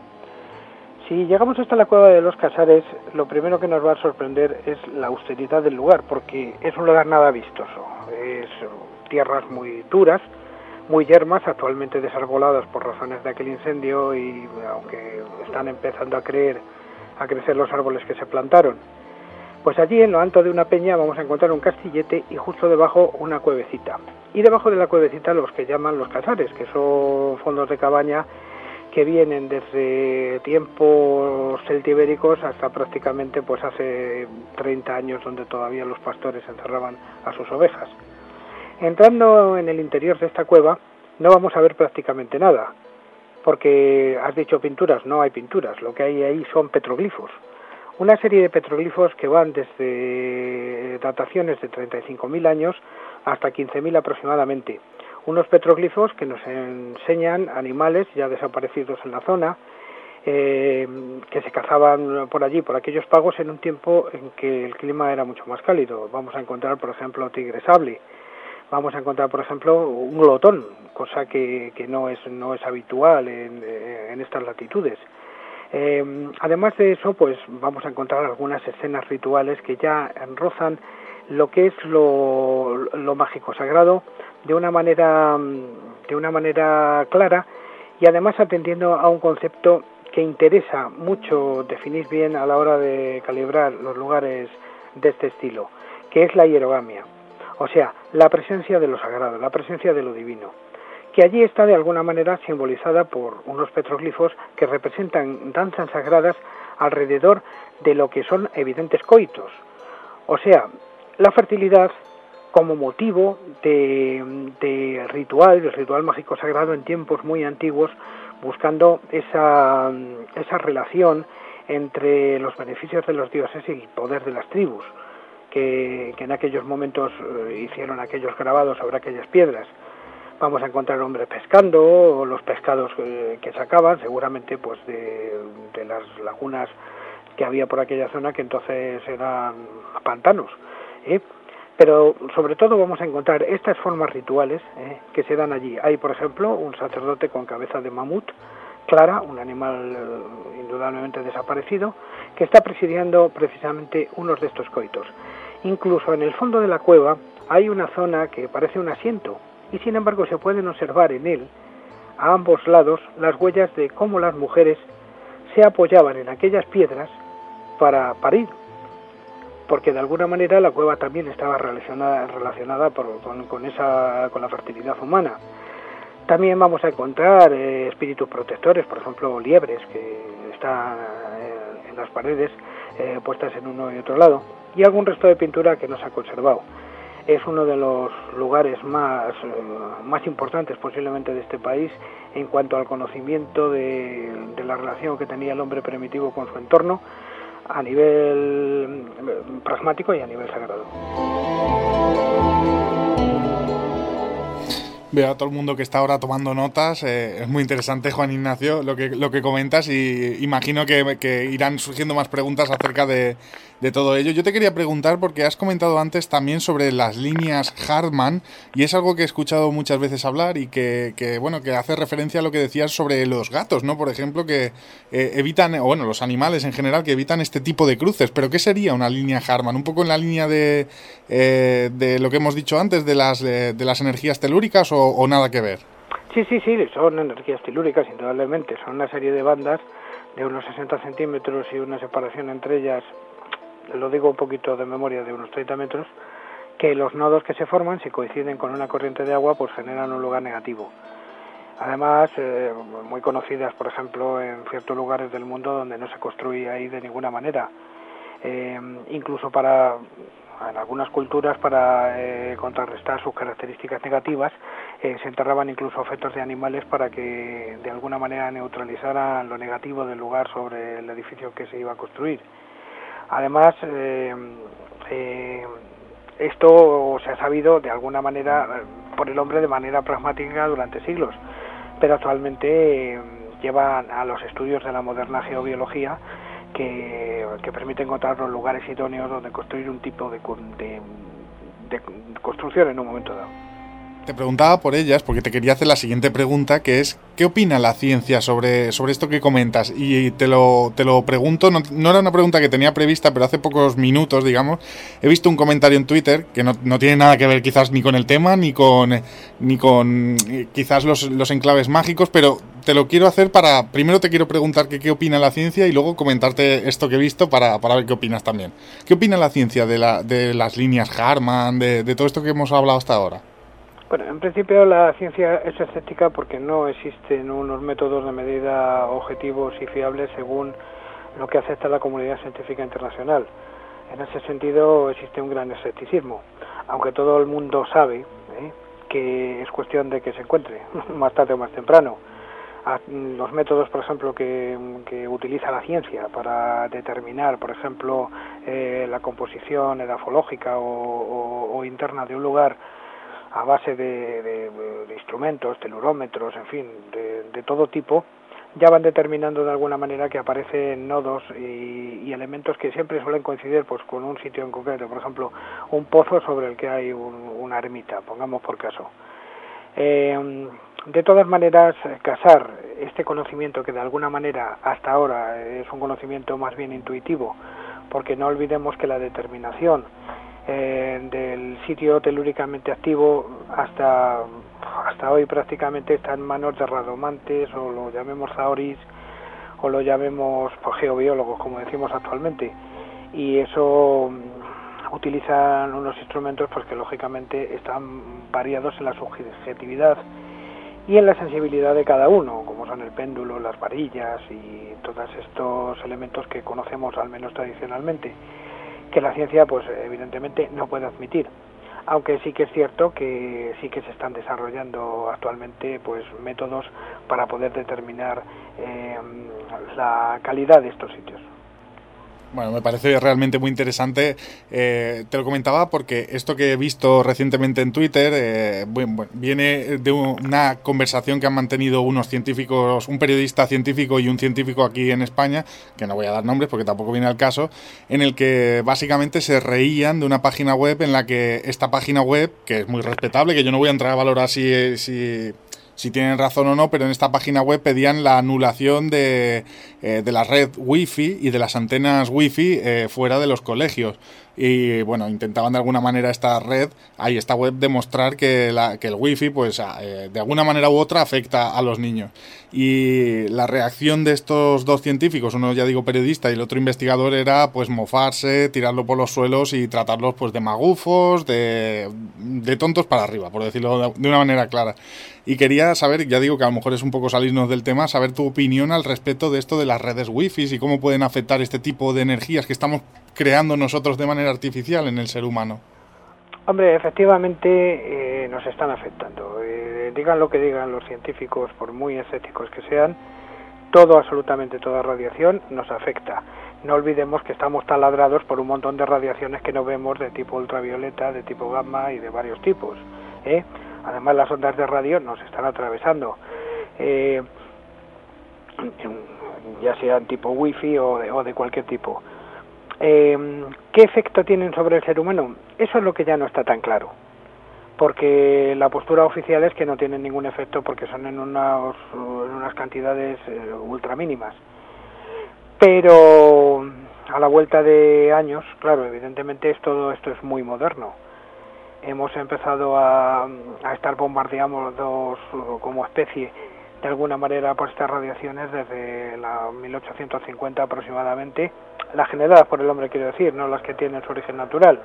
[SPEAKER 7] Si llegamos hasta la Cueva de los Casares, lo primero que nos va a sorprender es la austeridad del lugar, porque es un lugar nada vistoso. Es tierras muy duras, muy yermas, actualmente desarboladas por razones de aquel incendio y aunque están empezando a, creer, a crecer los árboles que se plantaron. Pues allí en lo alto de una peña vamos a encontrar un castillete y justo debajo una cuevecita. Y debajo de la cuevecita los que llaman los casares, que son fondos de cabaña que vienen desde tiempos celtibéricos hasta prácticamente pues hace treinta años, donde todavía los pastores encerraban a sus ovejas. Entrando en el interior de esta cueva no vamos a ver prácticamente nada, porque has dicho pinturas, no hay pinturas, lo que hay ahí son petroglifos. Una serie de petroglifos que van desde dataciones de treinta y cinco mil años hasta quince mil aproximadamente. Unos petroglifos que nos enseñan animales ya desaparecidos en la zona, eh, que se cazaban por allí, por aquellos pagos, en un tiempo en que el clima era mucho más cálido. Vamos a encontrar, por ejemplo, tigre sable. Vamos a encontrar, por ejemplo, un glotón, cosa que, que no es no es habitual en, en estas latitudes. Eh, además de eso, pues vamos a encontrar algunas escenas rituales que ya rozan lo que es lo, lo mágico sagrado de una manera de una manera clara y además atendiendo a un concepto que interesa mucho definir bien a la hora de calibrar los lugares de este estilo, que es la hierogamia, o sea, la presencia de lo sagrado, la presencia de lo divino, que allí está de alguna manera simbolizada por unos petroglifos que representan danzas sagradas alrededor de lo que son evidentes coitos, o sea, la fertilidad como motivo de, de ritual, del ritual mágico sagrado en tiempos muy antiguos, buscando esa, esa relación entre los beneficios de los dioses y el poder de las tribus, que, que en aquellos momentos hicieron aquellos grabados sobre aquellas piedras. Vamos a encontrar hombres pescando, o los pescados que, que sacaban, seguramente pues de, de las lagunas que había por aquella zona, que entonces eran pantanos, ¿eh? Pero sobre todo vamos a encontrar estas formas rituales eh, que se dan allí. Hay, por ejemplo, un sacerdote con cabeza de mamut, Clara, un animal eh, indudablemente desaparecido, que está presidiendo precisamente unos de estos coitos. Incluso en el fondo de la cueva hay una zona que parece un asiento, y sin embargo se pueden observar en él, a ambos lados, las huellas de cómo las mujeres se apoyaban en aquellas piedras para parir, porque de alguna manera la cueva también estaba relacionada, relacionada por, con, con, esa, con la fertilidad humana. También vamos a encontrar eh, espíritus protectores, por ejemplo liebres que están eh, en las paredes eh, puestas en uno y otro lado, y algún resto de pintura que no se ha conservado. Es uno de los lugares más, eh, más importantes posiblemente de este país en cuanto al conocimiento de, de la relación que tenía el hombre primitivo con su entorno, a nivel pragmático y a nivel sagrado.
[SPEAKER 2] Veo a todo el mundo que está ahora tomando notas. Eh, es muy interesante, Juan Ignacio, lo que lo que comentas, y imagino que, que irán surgiendo más preguntas acerca de, de todo ello. Yo te quería preguntar, porque has comentado antes también sobre las líneas Hartmann, y es algo que he escuchado muchas veces hablar y que, que bueno, que hace referencia a lo que decías sobre los gatos, ¿no? Por ejemplo, que eh, evitan, o bueno, los animales en general, que evitan este tipo de cruces. ¿Pero qué sería una línea Hartmann? Un poco en la línea de, eh, de lo que hemos dicho antes, de las, de, de las energías telúricas, o O, o nada que ver.
[SPEAKER 7] Sí, sí, sí, son energías telúricas, indudablemente. Son una serie de bandas de unos sesenta centímetros y una separación entre ellas, lo digo un poquito de memoria, de unos treinta metros, que los nodos que se forman, si coinciden con una corriente de agua, pues generan un lugar negativo. Además, eh, muy conocidas, por ejemplo, en ciertos lugares del mundo donde no se construía ahí de ninguna manera. Eh, incluso para... en algunas culturas, para eh, contrarrestar sus características negativas, eh, se enterraban incluso fetos de animales para que de alguna manera neutralizaran lo negativo del lugar sobre el edificio que se iba a construir. Además, eh, eh, esto se ha sabido de alguna manera por el hombre de manera pragmática durante siglos, pero actualmente eh, llevan a los estudios de la moderna geobiología Que, que permite encontrar los lugares idóneos donde construir un tipo de, de, de construcción en un momento dado.
[SPEAKER 2] Te preguntaba por ellas porque te quería hacer la siguiente pregunta, que es ¿qué opina la ciencia sobre, sobre esto que comentas? Y te lo, te lo pregunto, no, no era una pregunta que tenía prevista, pero hace pocos minutos, digamos, he visto un comentario en Twitter que no, no tiene nada que ver quizás ni con el tema, ni con, ni con eh, quizás los, los enclaves mágicos, pero te lo quiero hacer para, primero te quiero preguntar que, qué opina la ciencia y luego comentarte esto que he visto para, para ver qué opinas también. ¿Qué opina la ciencia de, la, de las líneas Hartmann, de, de todo esto que hemos hablado hasta ahora?
[SPEAKER 7] Bueno, en principio la ciencia es escéptica porque no existen unos métodos de medida objetivos y fiables según lo que acepta la comunidad científica internacional. En ese sentido existe un gran escepticismo, aunque todo el mundo sabe ¿eh? que es cuestión de que se encuentre, más tarde o más temprano. Los métodos, por ejemplo, que, que utiliza la ciencia para determinar, por ejemplo, eh, la composición edafológica o, o, o interna de un lugar, a base de, de, de instrumentos, telurómetros, en fin, de, de todo tipo, ya van determinando de alguna manera que aparecen nodos y, y elementos que siempre suelen coincidir pues con un sitio en concreto, por ejemplo, un pozo sobre el que hay un, una ermita, pongamos por caso. Eh, de todas maneras, casar este conocimiento, que de alguna manera hasta ahora es un conocimiento más bien intuitivo, porque no olvidemos que la determinación Eh, del sitio telúricamente activo hasta hasta hoy prácticamente está en manos de radomantes, o lo llamemos zaoris, o lo llamemos pues, geobiólogos, como decimos actualmente, y eso um, utilizan unos instrumentos pues que lógicamente están variados en la subjetividad y en la sensibilidad de cada uno, como son el péndulo, las varillas y todos estos elementos que conocemos al menos tradicionalmente, que la ciencia pues evidentemente no puede admitir, aunque sí que es cierto que sí que se están desarrollando actualmente pues métodos para poder determinar eh, la calidad de estos sitios.
[SPEAKER 2] Bueno, me parece realmente muy interesante. Eh, te lo comentaba porque esto que he visto recientemente en Twitter eh, bueno, viene de una conversación que han mantenido unos científicos, un periodista científico y un científico aquí en España, que no voy a dar nombres porque tampoco viene al caso, en el que básicamente se reían de una página web en la que esta página web, que es muy respetable, que yo no voy a entrar a valorar si... si si tienen razón o no, pero en esta página web pedían la anulación de, eh, de la red wifi y de las antenas wifi eh, fuera de los colegios. Y bueno, intentaban de alguna manera esta red, ahí esta web, demostrar que, la, que el wifi pues eh, de alguna manera u otra afecta a los niños. Y la reacción de estos dos científicos, uno ya digo periodista y el otro investigador, era pues mofarse, tirarlo por los suelos y tratarlos pues de magufos, de, de tontos para arriba, por decirlo de, de una manera clara. Y quería saber, ya digo que a lo mejor es un poco salirnos del tema, saber tu opinión al respecto de esto de las redes wifi y cómo pueden afectar este tipo de energías que estamos creando nosotros de manera artificial en el ser humano.
[SPEAKER 7] Hombre, efectivamente eh, nos están afectando. Eh, digan lo que digan los científicos, por muy escépticos que sean, todo, absolutamente toda radiación nos afecta. No olvidemos que estamos taladrados por un montón de radiaciones que no vemos de tipo ultravioleta, de tipo gamma y de varios tipos, ¿eh? Además, las ondas de radio nos están atravesando, eh, ya sean tipo wifi o de, o de cualquier tipo. Eh, ¿Qué efecto tienen sobre el ser humano? Eso es lo que ya no está tan claro, porque la postura oficial es que no tienen ningún efecto porque son en unas, en unas cantidades eh, ultra mínimas. Pero a la vuelta de años, claro, evidentemente es, todo esto es muy moderno. Hemos empezado a, a estar bombardeados como especie de alguna manera por estas radiaciones desde la mil ochocientos cincuenta aproximadamente, las generadas por el hombre quiero decir, no las que tienen su origen natural,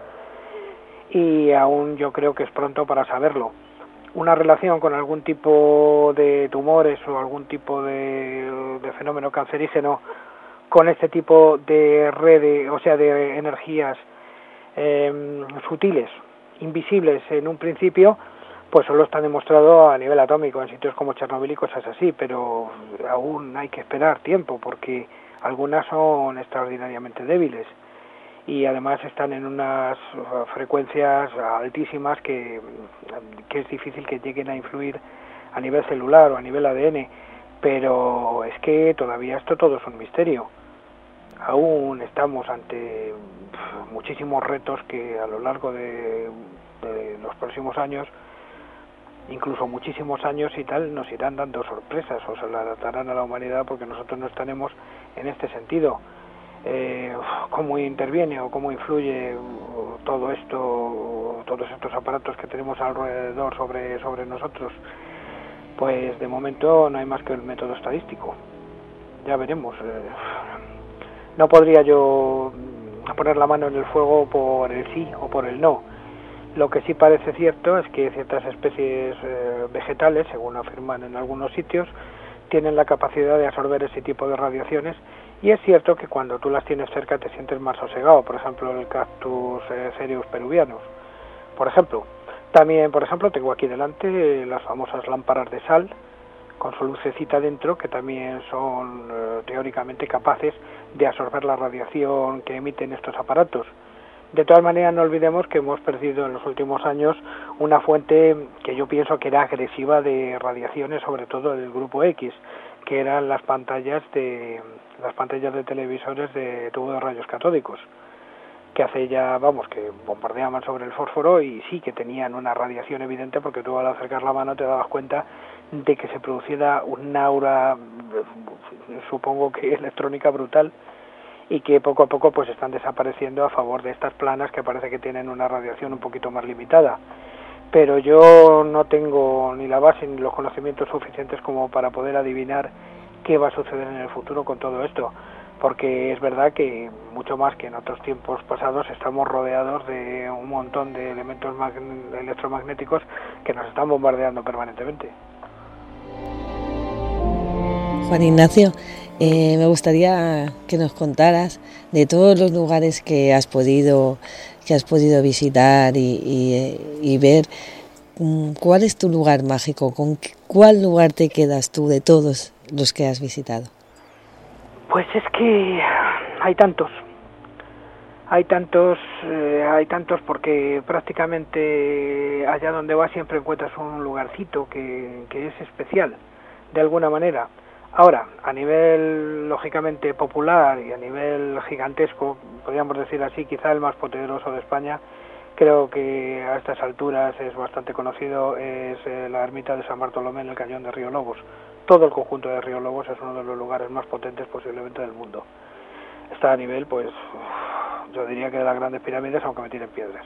[SPEAKER 7] y aún yo creo que es pronto para saberlo. Una relación con algún tipo de tumores o algún tipo de, de fenómeno cancerígeno con este tipo de redes, o sea, de energías eh, sutiles, invisibles en un principio, pues solo está demostrado a nivel atómico en sitios como Chernobyl y cosas así, pero aún hay que esperar tiempo porque algunas son extraordinariamente débiles y además están en unas frecuencias altísimas que, que es difícil que lleguen a influir a nivel celular o a nivel A D N, pero es que todavía esto todo es un misterio. Aún estamos ante muchísimos retos que a lo largo de, de los próximos años, incluso muchísimos años y tal, nos irán dando sorpresas o se la adaptarán a la humanidad porque nosotros no estaremos en este sentido. Eh, ¿Cómo interviene o cómo influye todo esto, todos estos aparatos que tenemos alrededor sobre, sobre nosotros? Pues de momento no hay más que el método estadístico. Ya veremos. Eh, no podría yo poner la mano en el fuego por el sí o por el no. Lo que sí parece cierto es que ciertas especies eh, vegetales, según afirman en algunos sitios, tienen la capacidad de absorber ese tipo de radiaciones, y es cierto que cuando tú las tienes cerca te sientes más sosegado, por ejemplo el cactus eh, cereus peruvianos, por ejemplo. También, por ejemplo, tengo aquí delante las famosas lámparas de sal, con su lucecita dentro, que también son eh, teóricamente capaces de absorber la radiación que emiten estos aparatos. De todas maneras, no olvidemos que hemos perdido en los últimos años una fuente que yo pienso que era agresiva de radiaciones, sobre todo del grupo X, que eran las pantallas de las pantallas de televisores de tubo de rayos catódicos, que hace ya, vamos, que bombardeaban sobre el fósforo y sí que tenían una radiación evidente porque tú al acercar la mano te dabas cuenta de que se produciera un aura, supongo que electrónica brutal, y que poco a poco pues están desapareciendo a favor de estas planas que parece que tienen una radiación un poquito más limitada. Pero yo no tengo ni la base ni los conocimientos suficientes como para poder adivinar qué va a suceder en el futuro con todo esto, porque es verdad que mucho más que en otros tiempos pasados estamos rodeados de un montón de elementos electromagnéticos que nos están bombardeando permanentemente.
[SPEAKER 3] Juan Ignacio, eh, me gustaría que nos contaras de todos los lugares que has podido que has podido visitar y, y, y ver, ¿cuál es tu lugar mágico? ¿Con cuál lugar te quedas tú de todos los que has visitado?
[SPEAKER 7] Pues es que hay tantos, hay tantos, eh, hay tantos porque prácticamente allá donde vas siempre encuentras un lugarcito que, que es especial, de alguna manera. Ahora, a nivel lógicamente popular y a nivel gigantesco, podríamos decir así, quizá el más poderoso de España, creo que a estas alturas es bastante conocido, es eh, la ermita de San Bartolomé en el cañón de Río Lobos. Todo el conjunto de Río Lobos es uno de los lugares más potentes posiblemente del mundo. Está a nivel, pues, yo diría que de las grandes pirámides, aunque me tienen piedras.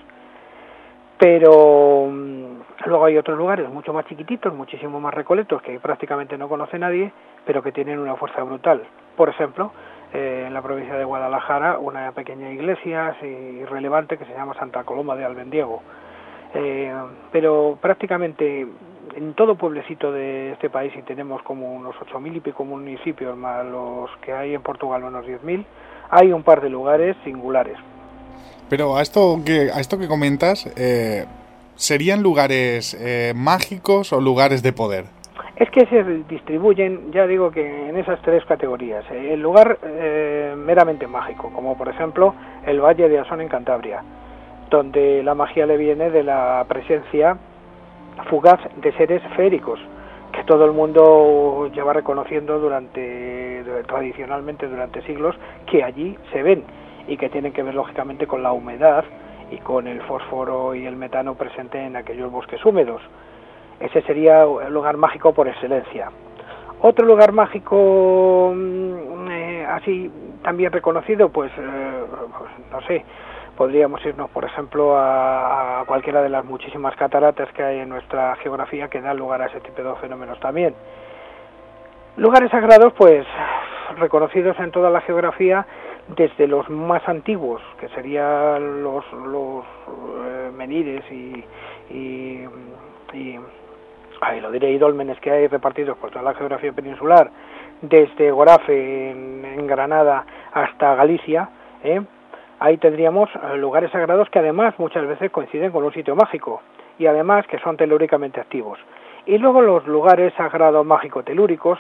[SPEAKER 7] Pero luego hay otros lugares mucho más chiquititos, muchísimo más recoletos, que prácticamente no conoce nadie, pero que tienen una fuerza brutal. Por ejemplo, eh, en la provincia de Guadalajara, una pequeña iglesia irrelevante que se llama Santa Coloma de Albendiego. Eh, pero prácticamente en todo pueblecito de este país, y tenemos como unos ocho mil y pico municipios, más los que hay en Portugal, unos diez mil, hay un par de lugares singulares.
[SPEAKER 2] Pero a esto que a esto que comentas, eh, ¿serían lugares eh, mágicos o lugares de poder?
[SPEAKER 7] Es que se distribuyen, ya digo que en esas tres categorías. El lugar eh, meramente mágico, como por ejemplo el Valle de Asón en Cantabria, donde la magia le viene de la presencia fugaz de seres feéricos, que todo el mundo lleva reconociendo durante tradicionalmente durante siglos, que allí se ven y que tienen que ver lógicamente con la humedad y con el fósforo y el metano presente en aquellos bosques húmedos. Ese sería el lugar mágico por excelencia. Otro lugar mágico eh, así también reconocido, pues, eh, pues no sé, podríamos irnos, por ejemplo, a, a cualquiera de las muchísimas cataratas que hay en nuestra geografía que dan lugar a ese tipo de fenómenos también. Lugares sagrados, pues, reconocidos en toda la geografía, desde los más antiguos, que serían los, los eh, menires y, y, y ahí lo diré, y dólmenes que hay repartidos por toda la geografía peninsular, desde Gorafe en, en Granada hasta Galicia, ¿eh? Ahí tendríamos lugares sagrados que además muchas veces coinciden con un sitio mágico y además que son telúricamente activos. Y luego los lugares sagrados mágico-telúricos,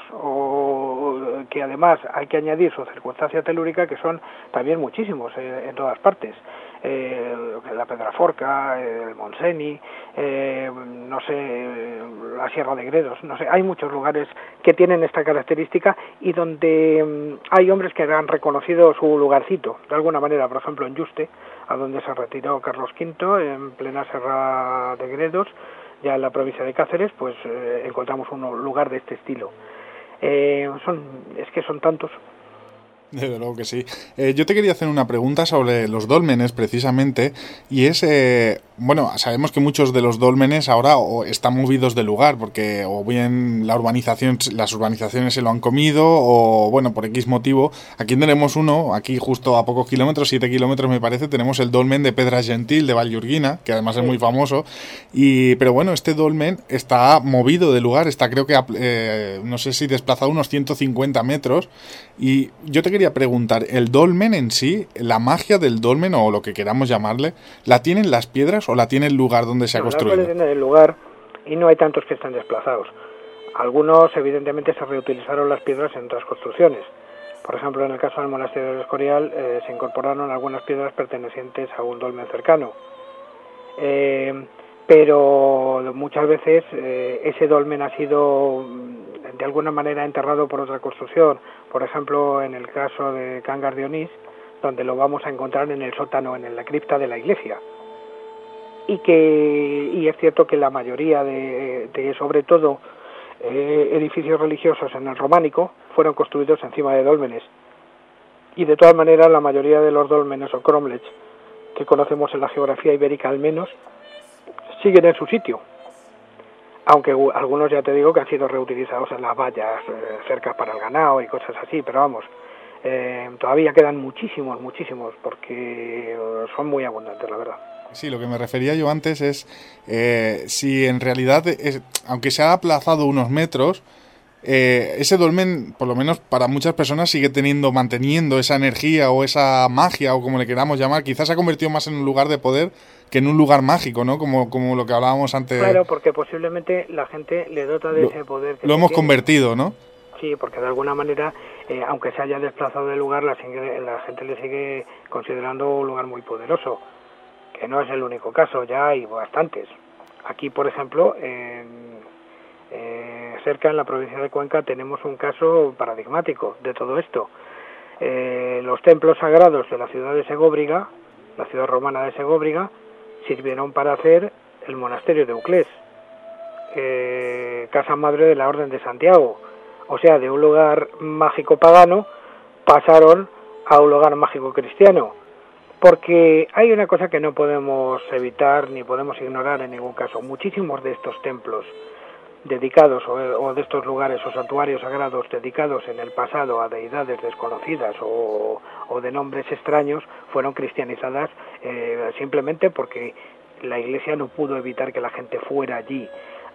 [SPEAKER 7] o que además hay que añadir su circunstancia telúrica, que son también muchísimos eh, en todas partes. Eh, la Pedraforca, el Montseny, eh, no sé, la Sierra de Gredos, no sé, hay muchos lugares que tienen esta característica y donde um, hay hombres que han reconocido su lugarcito, de alguna manera, por ejemplo en Yuste, a donde se retiró Carlos quinto, en plena Sierra de Gredos, ya en la provincia de Cáceres, pues eh, encontramos un lugar de este estilo. Eh, son, es que son tantos.
[SPEAKER 2] Desde luego que sí. Eh, yo te quería hacer una pregunta sobre los dólmenes, precisamente, y es, eh, bueno, sabemos que muchos de los dólmenes ahora o están movidos de lugar, porque o bien la urbanización, las urbanizaciones se lo han comido, o bueno, por X motivo. Aquí tenemos uno, aquí justo a pocos kilómetros, siete kilómetros me parece, tenemos el dolmen de Pedras Gentil de Vallurguina, que además es muy famoso, y pero bueno, este dolmen está movido de lugar, está creo que, eh, no sé si desplazado unos ciento cincuenta metros, y yo te quería preguntar, ¿el dolmen en sí, la magia del dolmen o lo que queramos llamarle, la tienen las piedras o la tiene el lugar donde se ha construido?
[SPEAKER 7] La tiene el lugar y no hay tantos que estén desplazados. Algunos evidentemente se reutilizaron las piedras en otras construcciones. Por ejemplo, en el caso del monasterio del Escorial eh, se incorporaron algunas piedras pertenecientes a un dolmen cercano. Eh, pero muchas veces eh, ese dolmen ha sido de alguna manera enterrado por otra construcción. Por ejemplo, en el caso de Cangas de Onís, donde lo vamos a encontrar en el sótano, en la cripta de la iglesia. Y que y es cierto que la mayoría de, de sobre todo, eh, edificios religiosos en el románico fueron construidos encima de dólmenes. Y de todas maneras, la mayoría de los dólmenes o cromlechs que conocemos en la geografía ibérica al menos, siguen en su sitio. Aunque algunos, ya te digo, que han sido reutilizados en las vallas, eh, cercas para el ganado y cosas así, pero vamos, eh, todavía quedan muchísimos, muchísimos, porque son muy abundantes, la verdad.
[SPEAKER 2] Sí, lo que me refería yo antes es, eh, si en realidad, es, aunque se ha aplazado unos metros, eh, ese dolmen, por lo menos para muchas personas, sigue teniendo, manteniendo esa energía o esa magia, o como le queramos llamar. Quizás se ha convertido más en un lugar de poder que en un lugar mágico, ¿no? Como, como lo que hablábamos antes.
[SPEAKER 7] Claro, porque posiblemente la gente le dota de lo, ese poder. Que
[SPEAKER 2] lo hemos
[SPEAKER 7] tiene.
[SPEAKER 2] convertido, ¿no?
[SPEAKER 7] Sí, porque de alguna manera, eh, aunque se haya desplazado del lugar, la, la gente le sigue considerando un lugar muy poderoso, que no es el único caso, ya hay bastantes. Aquí, por ejemplo, en, eh, cerca en la provincia de Cuenca tenemos un caso paradigmático de todo esto. Eh, los templos sagrados de la ciudad de Segóbriga, la ciudad romana de Segóbriga, sirvieron para hacer el monasterio de Uclés, eh, casa madre de la Orden de Santiago. O sea, de un lugar mágico pagano pasaron a un lugar mágico cristiano. Porque hay una cosa que no podemos evitar ni podemos ignorar en ningún caso. Muchísimos de estos templos dedicados o, o de estos lugares o santuarios sagrados dedicados en el pasado a deidades desconocidas o, o de nombres extraños fueron cristianizadas eh, simplemente porque la Iglesia no pudo evitar que la gente fuera allí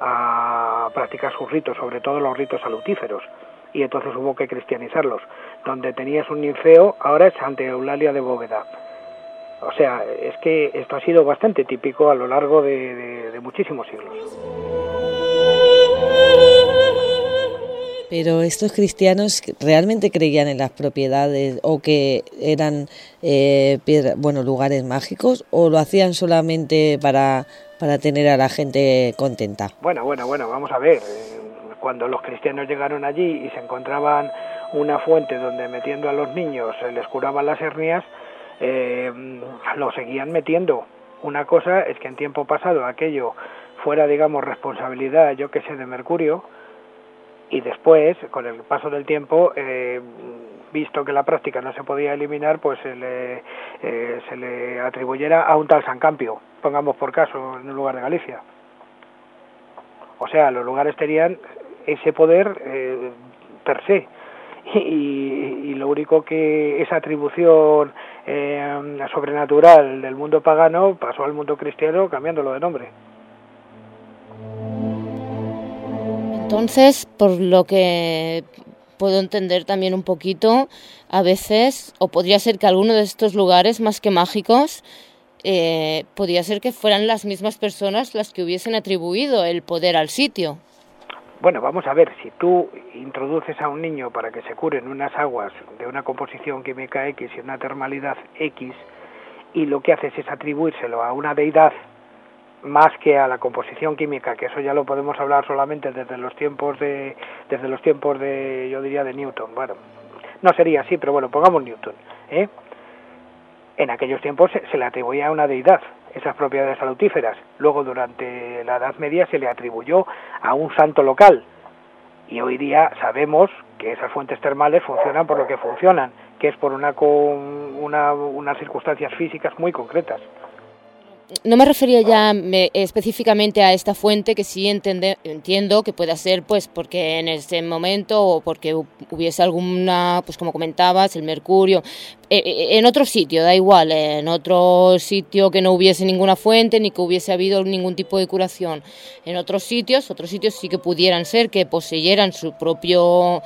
[SPEAKER 7] a practicar sus ritos, sobre todo los ritos salutíferos, y entonces hubo que cristianizarlos. Donde tenías un ninfeo, ahora es Santa Eulalia de Bóveda. O sea, es que esto ha sido bastante típico a lo largo de, de, de muchísimos siglos.
[SPEAKER 3] Pero estos cristianos realmente creían en las propiedades o que eran eh, piedra, bueno, lugares mágicos, o lo hacían solamente para, para tener a la gente contenta.
[SPEAKER 7] Bueno, bueno, bueno, vamos a ver. Cuando los cristianos llegaron allí y se encontraban una fuente donde metiendo a los niños se les curaban las hernias, eh, lo seguían metiendo. Una cosa es que en tiempo pasado aquello fuera, digamos, responsabilidad, yo que sé, de Mercurio, y después, con el paso del tiempo, eh, visto que la práctica no se podía eliminar, pues se le, eh, se le atribuyera a un tal San Campio, pongamos por caso, en un lugar de Galicia. O sea, los lugares tenían ese poder eh, per se, y, y lo único que esa atribución eh, sobrenatural del mundo pagano pasó al mundo cristiano cambiándolo de nombre.
[SPEAKER 5] Entonces, por lo que puedo entender también un poquito, a veces, o podría ser que alguno de estos lugares, más que mágicos, eh, podría ser que fueran las mismas personas las que hubiesen atribuido el poder al sitio.
[SPEAKER 7] Bueno, vamos a ver, si tú introduces a un niño para que se cure en unas aguas de una composición química X y una termalidad X, y lo que haces es atribuírselo a una deidad, más que a la composición química, que eso ya lo podemos hablar solamente desde los tiempos de, desde los tiempos de, yo diría, de Newton. Bueno, no sería así, pero bueno, pongamos Newton, ¿eh? En aquellos tiempos se, se le atribuía a una deidad esas propiedades salutíferas. Luego, durante la Edad Media, se le atribuyó a un santo local. Y hoy día sabemos que esas fuentes termales funcionan por lo que funcionan, que es por una, con una unas circunstancias físicas muy concretas.
[SPEAKER 5] No me refería ya me, específicamente a esta fuente, que sí entende, entiendo que pueda ser pues porque en ese momento o porque hubiese alguna, pues como comentabas, el mercurio, eh, en otro sitio, da igual, en otro sitio que no hubiese ninguna fuente ni que hubiese habido ningún tipo de curación. En otros sitios, otros sitios sí que pudieran ser que poseyeran su propio,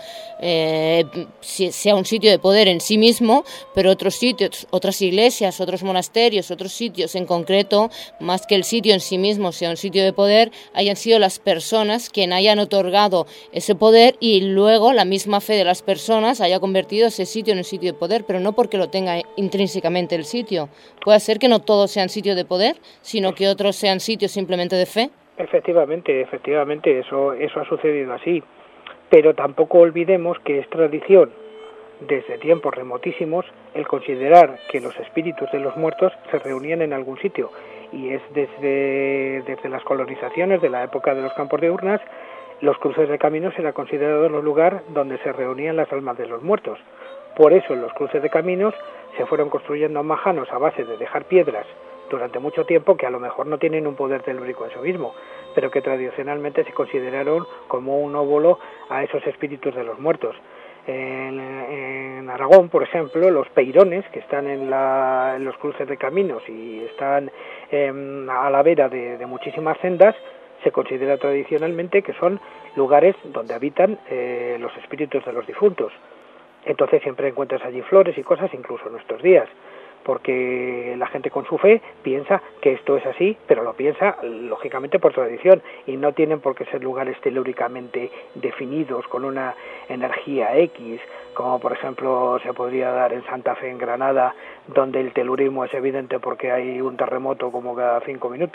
[SPEAKER 5] eh, sea un sitio de poder en sí mismo, pero otros sitios, otras iglesias, otros monasterios, otros sitios en concreto, más que el sitio en sí mismo sea un sitio de poder, hayan sido las personas quien hayan otorgado ese poder y luego la misma fe de las personas haya convertido ese sitio en un sitio de poder, pero no porque lo tenga intrínsecamente el sitio. Puede ser que no todos sean sitios de poder, sino que otros sean sitios simplemente de fe.
[SPEAKER 7] Efectivamente, efectivamente, eso, eso ha sucedido así, pero tampoco olvidemos que es tradición desde tiempos remotísimos el considerar que los espíritus de los muertos se reunían en algún sitio, y es desde, desde las colonizaciones de la época de los campos de urnas, los cruces de caminos era considerado el lugar donde se reunían las almas de los muertos. Por eso en los cruces de caminos se fueron construyendo majanos a base de dejar piedras durante mucho tiempo que a lo mejor no tienen un poder telúrico en sí mismo, pero que tradicionalmente se consideraron como un óvulo a esos espíritus de los muertos. En, en Aragón, por ejemplo, los peirones que están en, la, en los cruces de caminos y están eh, a la vera de, de muchísimas sendas, se considera tradicionalmente que son lugares donde habitan eh, los espíritus de los difuntos. Entonces siempre encuentras allí flores y cosas, incluso en nuestros días, porque la gente con su fe piensa que esto es así, pero lo piensa lógicamente por tradición, y no tienen por qué ser lugares telúricamente definidos con una energía X, como por ejemplo se podría dar en Santa Fe, en Granada, donde el telurismo es evidente porque hay un terremoto como cada cinco minutos.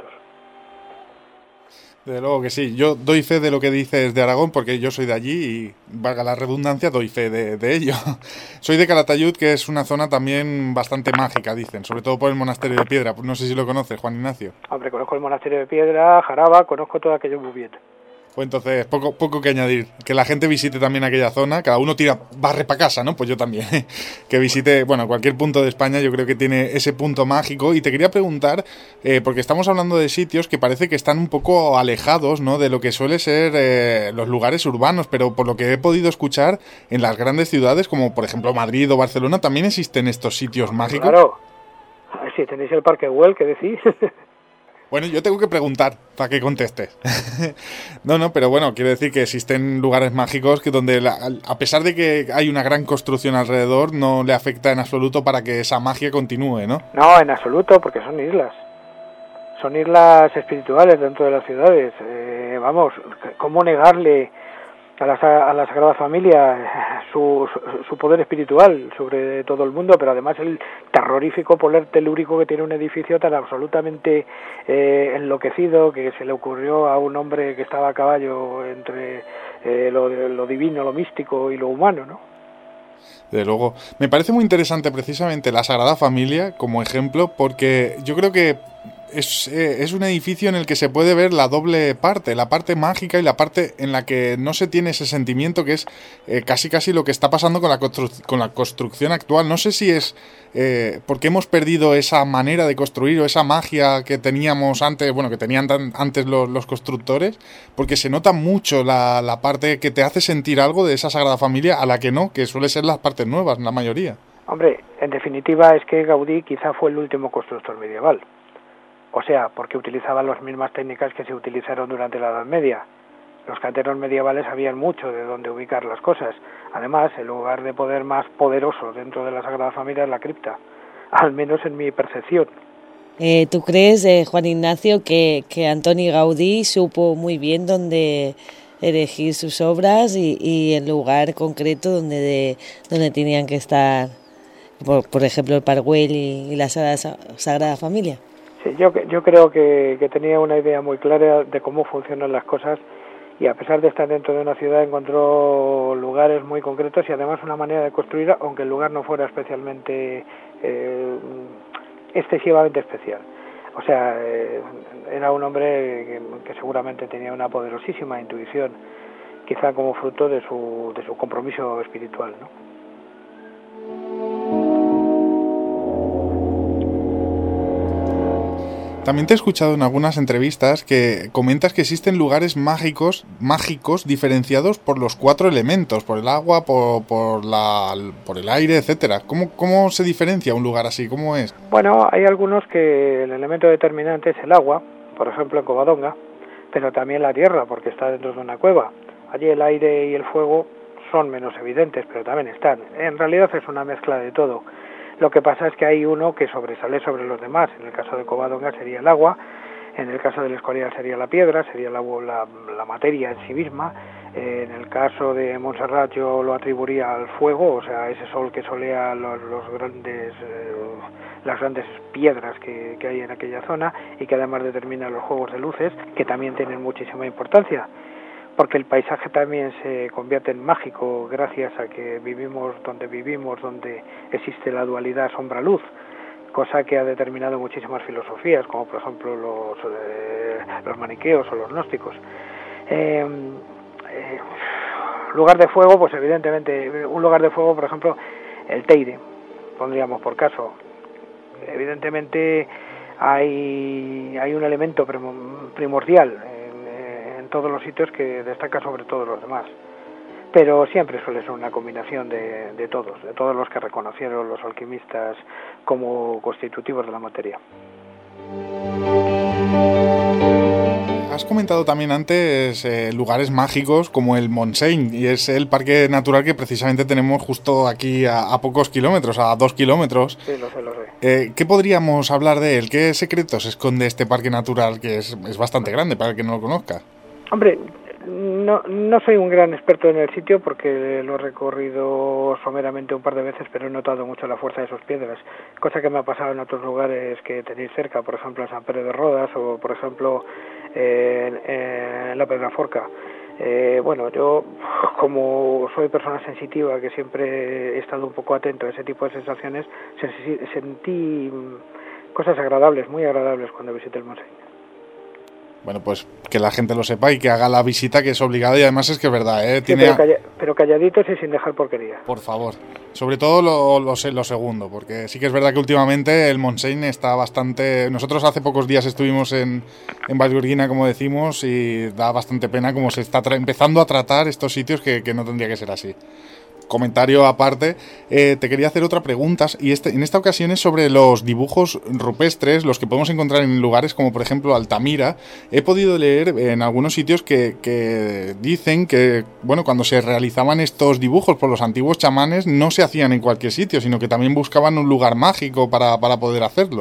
[SPEAKER 2] Desde luego que sí. Yo doy fe de lo que dices de Aragón porque yo soy de allí y, valga la redundancia, doy fe de, de ello. Soy de Calatayud, que es una zona también bastante mágica, dicen, sobre todo por el Monasterio de Piedra. No sé si lo conoces, Juan Ignacio.
[SPEAKER 7] Hombre, conozco el Monasterio de Piedra, Jaraba, conozco todo aquello muy bien.
[SPEAKER 2] Pues entonces, poco, poco que añadir. Que la gente visite también aquella zona. Cada uno tira barre para casa, ¿no? Pues yo también. Que visite, bueno, cualquier punto de España yo creo que tiene ese punto mágico. Y te quería preguntar, eh, porque estamos hablando de sitios que parece que están un poco alejados, ¿no? De lo que suele ser eh, los lugares urbanos. Pero por lo que he podido escuchar, en las grandes ciudades, como por ejemplo Madrid o Barcelona, también existen estos sitios mágicos.
[SPEAKER 7] Claro. Si tenéis el Parque Güell, ¿qué decís?
[SPEAKER 2] Bueno, yo tengo que preguntar para que contestes. no, no, pero bueno, quiero decir que existen lugares mágicos que donde, la, a pesar de que hay una gran construcción alrededor, no le afecta en absoluto para que esa magia continúe, ¿no?
[SPEAKER 7] No, en absoluto, porque son islas. Son islas espirituales dentro de las ciudades. Eh, vamos, ¿cómo negarle a la, a la Sagrada Familia su, su, su poder espiritual sobre todo el mundo, pero además el terrorífico poder telúrico que tiene un edificio tan absolutamente eh, enloquecido, que se le ocurrió a un hombre que estaba a caballo entre eh, lo, lo divino, lo místico y lo humano, ¿no?
[SPEAKER 2] De luego. Me parece muy interesante precisamente la Sagrada Familia como ejemplo, porque yo creo que Es, eh, es un edificio en el que se puede ver la doble parte, la parte mágica y la parte en la que no se tiene ese sentimiento, que es eh, casi casi lo que está pasando con la, constru- con la construcción actual. No sé si es eh, porque hemos perdido esa manera de construir o esa magia que teníamos antes, bueno, que tenían tan, antes los, los constructores, porque se nota mucho la, la parte que te hace sentir algo de esa Sagrada Familia a la que no, que suele ser las partes nuevas, la mayoría.
[SPEAKER 7] Hombre, en definitiva es que Gaudí quizá fue el último constructor medieval. O sea, porque utilizaban las mismas técnicas que se utilizaron durante la Edad Media. Los canteros medievales sabían mucho de dónde ubicar las cosas. Además, el lugar de poder más poderoso dentro de la Sagrada Familia es la cripta, al menos en mi percepción.
[SPEAKER 3] Eh, ¿Tú crees, eh, Juan Ignacio, que, que Antoni Gaudí supo muy bien dónde elegir sus obras y, y el lugar concreto donde, de, donde tenían que estar, por, por ejemplo, el Parc Güell y, y la Sagrada, Sagrada Familia?
[SPEAKER 7] Sí, yo, yo creo que, que tenía una idea muy clara de cómo funcionan las cosas y a pesar de estar dentro de una ciudad encontró lugares muy concretos y además una manera de construir, aunque el lugar no fuera especialmente eh, excesivamente especial. O sea, eh, era un hombre que, que seguramente tenía una poderosísima intuición, quizá como fruto de su, de su compromiso espiritual, ¿no?
[SPEAKER 2] También te he escuchado en algunas entrevistas que comentas que existen lugares mágicos, mágicos diferenciados por los cuatro elementos, por el agua, por, por, la, por el aire, etcétera. ¿Cómo, ¿Cómo se diferencia un lugar así? ¿Cómo es?
[SPEAKER 7] Bueno, hay algunos que el elemento determinante es el agua, por ejemplo en Covadonga, pero también la tierra, porque está dentro de una cueva. Allí el aire y el fuego son menos evidentes, pero también están. En realidad es una mezcla de todo. Lo que pasa es que hay uno que sobresale sobre los demás. En el caso de Covadonga sería el agua, en el caso del Escorial sería la piedra, sería la, la, la materia en sí misma. En el caso de Montserrat yo lo atribuiría al fuego, o sea, ese sol que solea los, los grandes, eh, las grandes piedras que, que hay en aquella zona y que además determina los juegos de luces, que también tienen muchísima importancia, porque el paisaje también se convierte en mágico gracias a que vivimos donde vivimos, donde existe la dualidad sombra-luz, cosa que ha determinado muchísimas filosofías, como por ejemplo los, eh, los maniqueos o los gnósticos. Eh, eh, lugar de fuego, pues evidentemente, un lugar de fuego, por ejemplo, el Teide, pondríamos por caso. Evidentemente hay, hay un elemento primordial en todos los sitios que destaca sobre todos los demás, pero siempre suele ser una combinación de, de todos, de todos los que reconocieron los alquimistas como constitutivos de la materia.
[SPEAKER 2] Has comentado también antes eh, lugares mágicos como el Montseny, y es el parque natural que precisamente tenemos justo aquí a, a pocos kilómetros, a dos kilómetros.
[SPEAKER 7] Sí, lo sé, lo sé.
[SPEAKER 2] Eh, ¿Qué podríamos hablar de él? ¿Qué secretos esconde este parque natural que es, es bastante grande para el que no lo conozca?
[SPEAKER 7] Hombre, no, no soy un gran experto en el sitio porque lo he recorrido someramente un par de veces, pero he notado mucho la fuerza de sus piedras, cosa que me ha pasado en otros lugares que tenéis cerca, por ejemplo en San Pedro de Rodas o por ejemplo en, en la Pedraforca. Eh, bueno, yo como soy persona sensitiva, que siempre he estado un poco atento a ese tipo de sensaciones, sentí cosas agradables, muy agradables cuando visité el Montseny.
[SPEAKER 2] Bueno, pues que la gente lo sepa y que haga la visita, que es obligada, y además es que es verdad, ¿eh?
[SPEAKER 7] Sí,
[SPEAKER 2] Tiene...
[SPEAKER 7] pero, calla, pero calladitos y sin dejar porquería.
[SPEAKER 2] Por favor. Sobre todo lo, lo, lo segundo, porque sí que es verdad que últimamente el Montseny está bastante... Nosotros hace pocos días estuvimos en, en Vallgorguina, como decimos, y da bastante pena cómo se está tra- empezando a tratar estos sitios que, que no tendría que ser así. Comentario aparte, eh, te quería hacer otra pregunta, y este, en esta ocasión es sobre los dibujos rupestres, los que podemos encontrar en lugares como por ejemplo Altamira. He podido leer en algunos sitios que, que dicen que, bueno, cuando se realizaban estos dibujos por los antiguos chamanes no se hacían en cualquier sitio, sino que también buscaban un lugar mágico para, para poder hacerlos.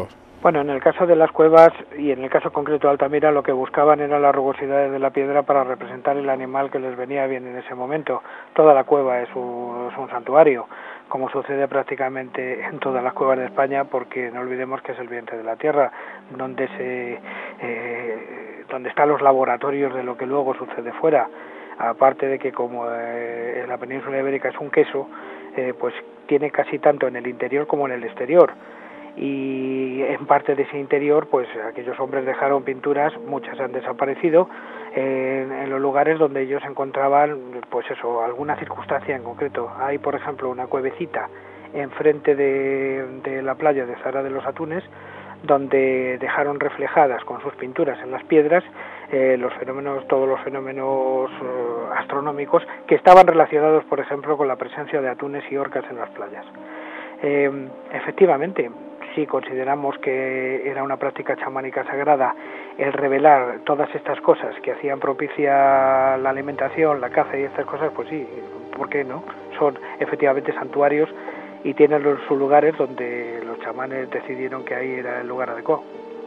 [SPEAKER 7] Bueno, en el caso de las cuevas y en el caso concreto de Altamira, lo que buscaban era las rugosidades de la piedra para representar el animal que les venía bien en ese momento. Toda la cueva es un, es un santuario, como sucede prácticamente en todas las cuevas de España, porque no olvidemos que es el vientre de la tierra, donde se eh, donde están los laboratorios de lo que luego sucede fuera. Aparte de que como eh, la península ibérica es un queso, eh, pues tiene casi tanto en el interior como en el exterior. Y en parte de ese interior, pues aquellos hombres dejaron pinturas, muchas han desaparecido, en, en los lugares donde ellos encontraban, pues eso, alguna circunstancia en concreto. Hay, por ejemplo, una cuevecita enfrente de, de la playa de Zara de los Atunes, donde dejaron reflejadas con sus pinturas en las piedras eh, los fenómenos, todos los fenómenos eh, astronómicos que estaban relacionados, por ejemplo, con la presencia de atunes y orcas en las playas. Eh, efectivamente, si consideramos que era una práctica chamánica sagrada el revelar todas estas cosas que hacían propicia la alimentación, la caza y estas cosas, pues sí, ¿por qué no? Son efectivamente santuarios y tienen los, sus lugares donde los chamanes decidieron que ahí era el lugar adecuado.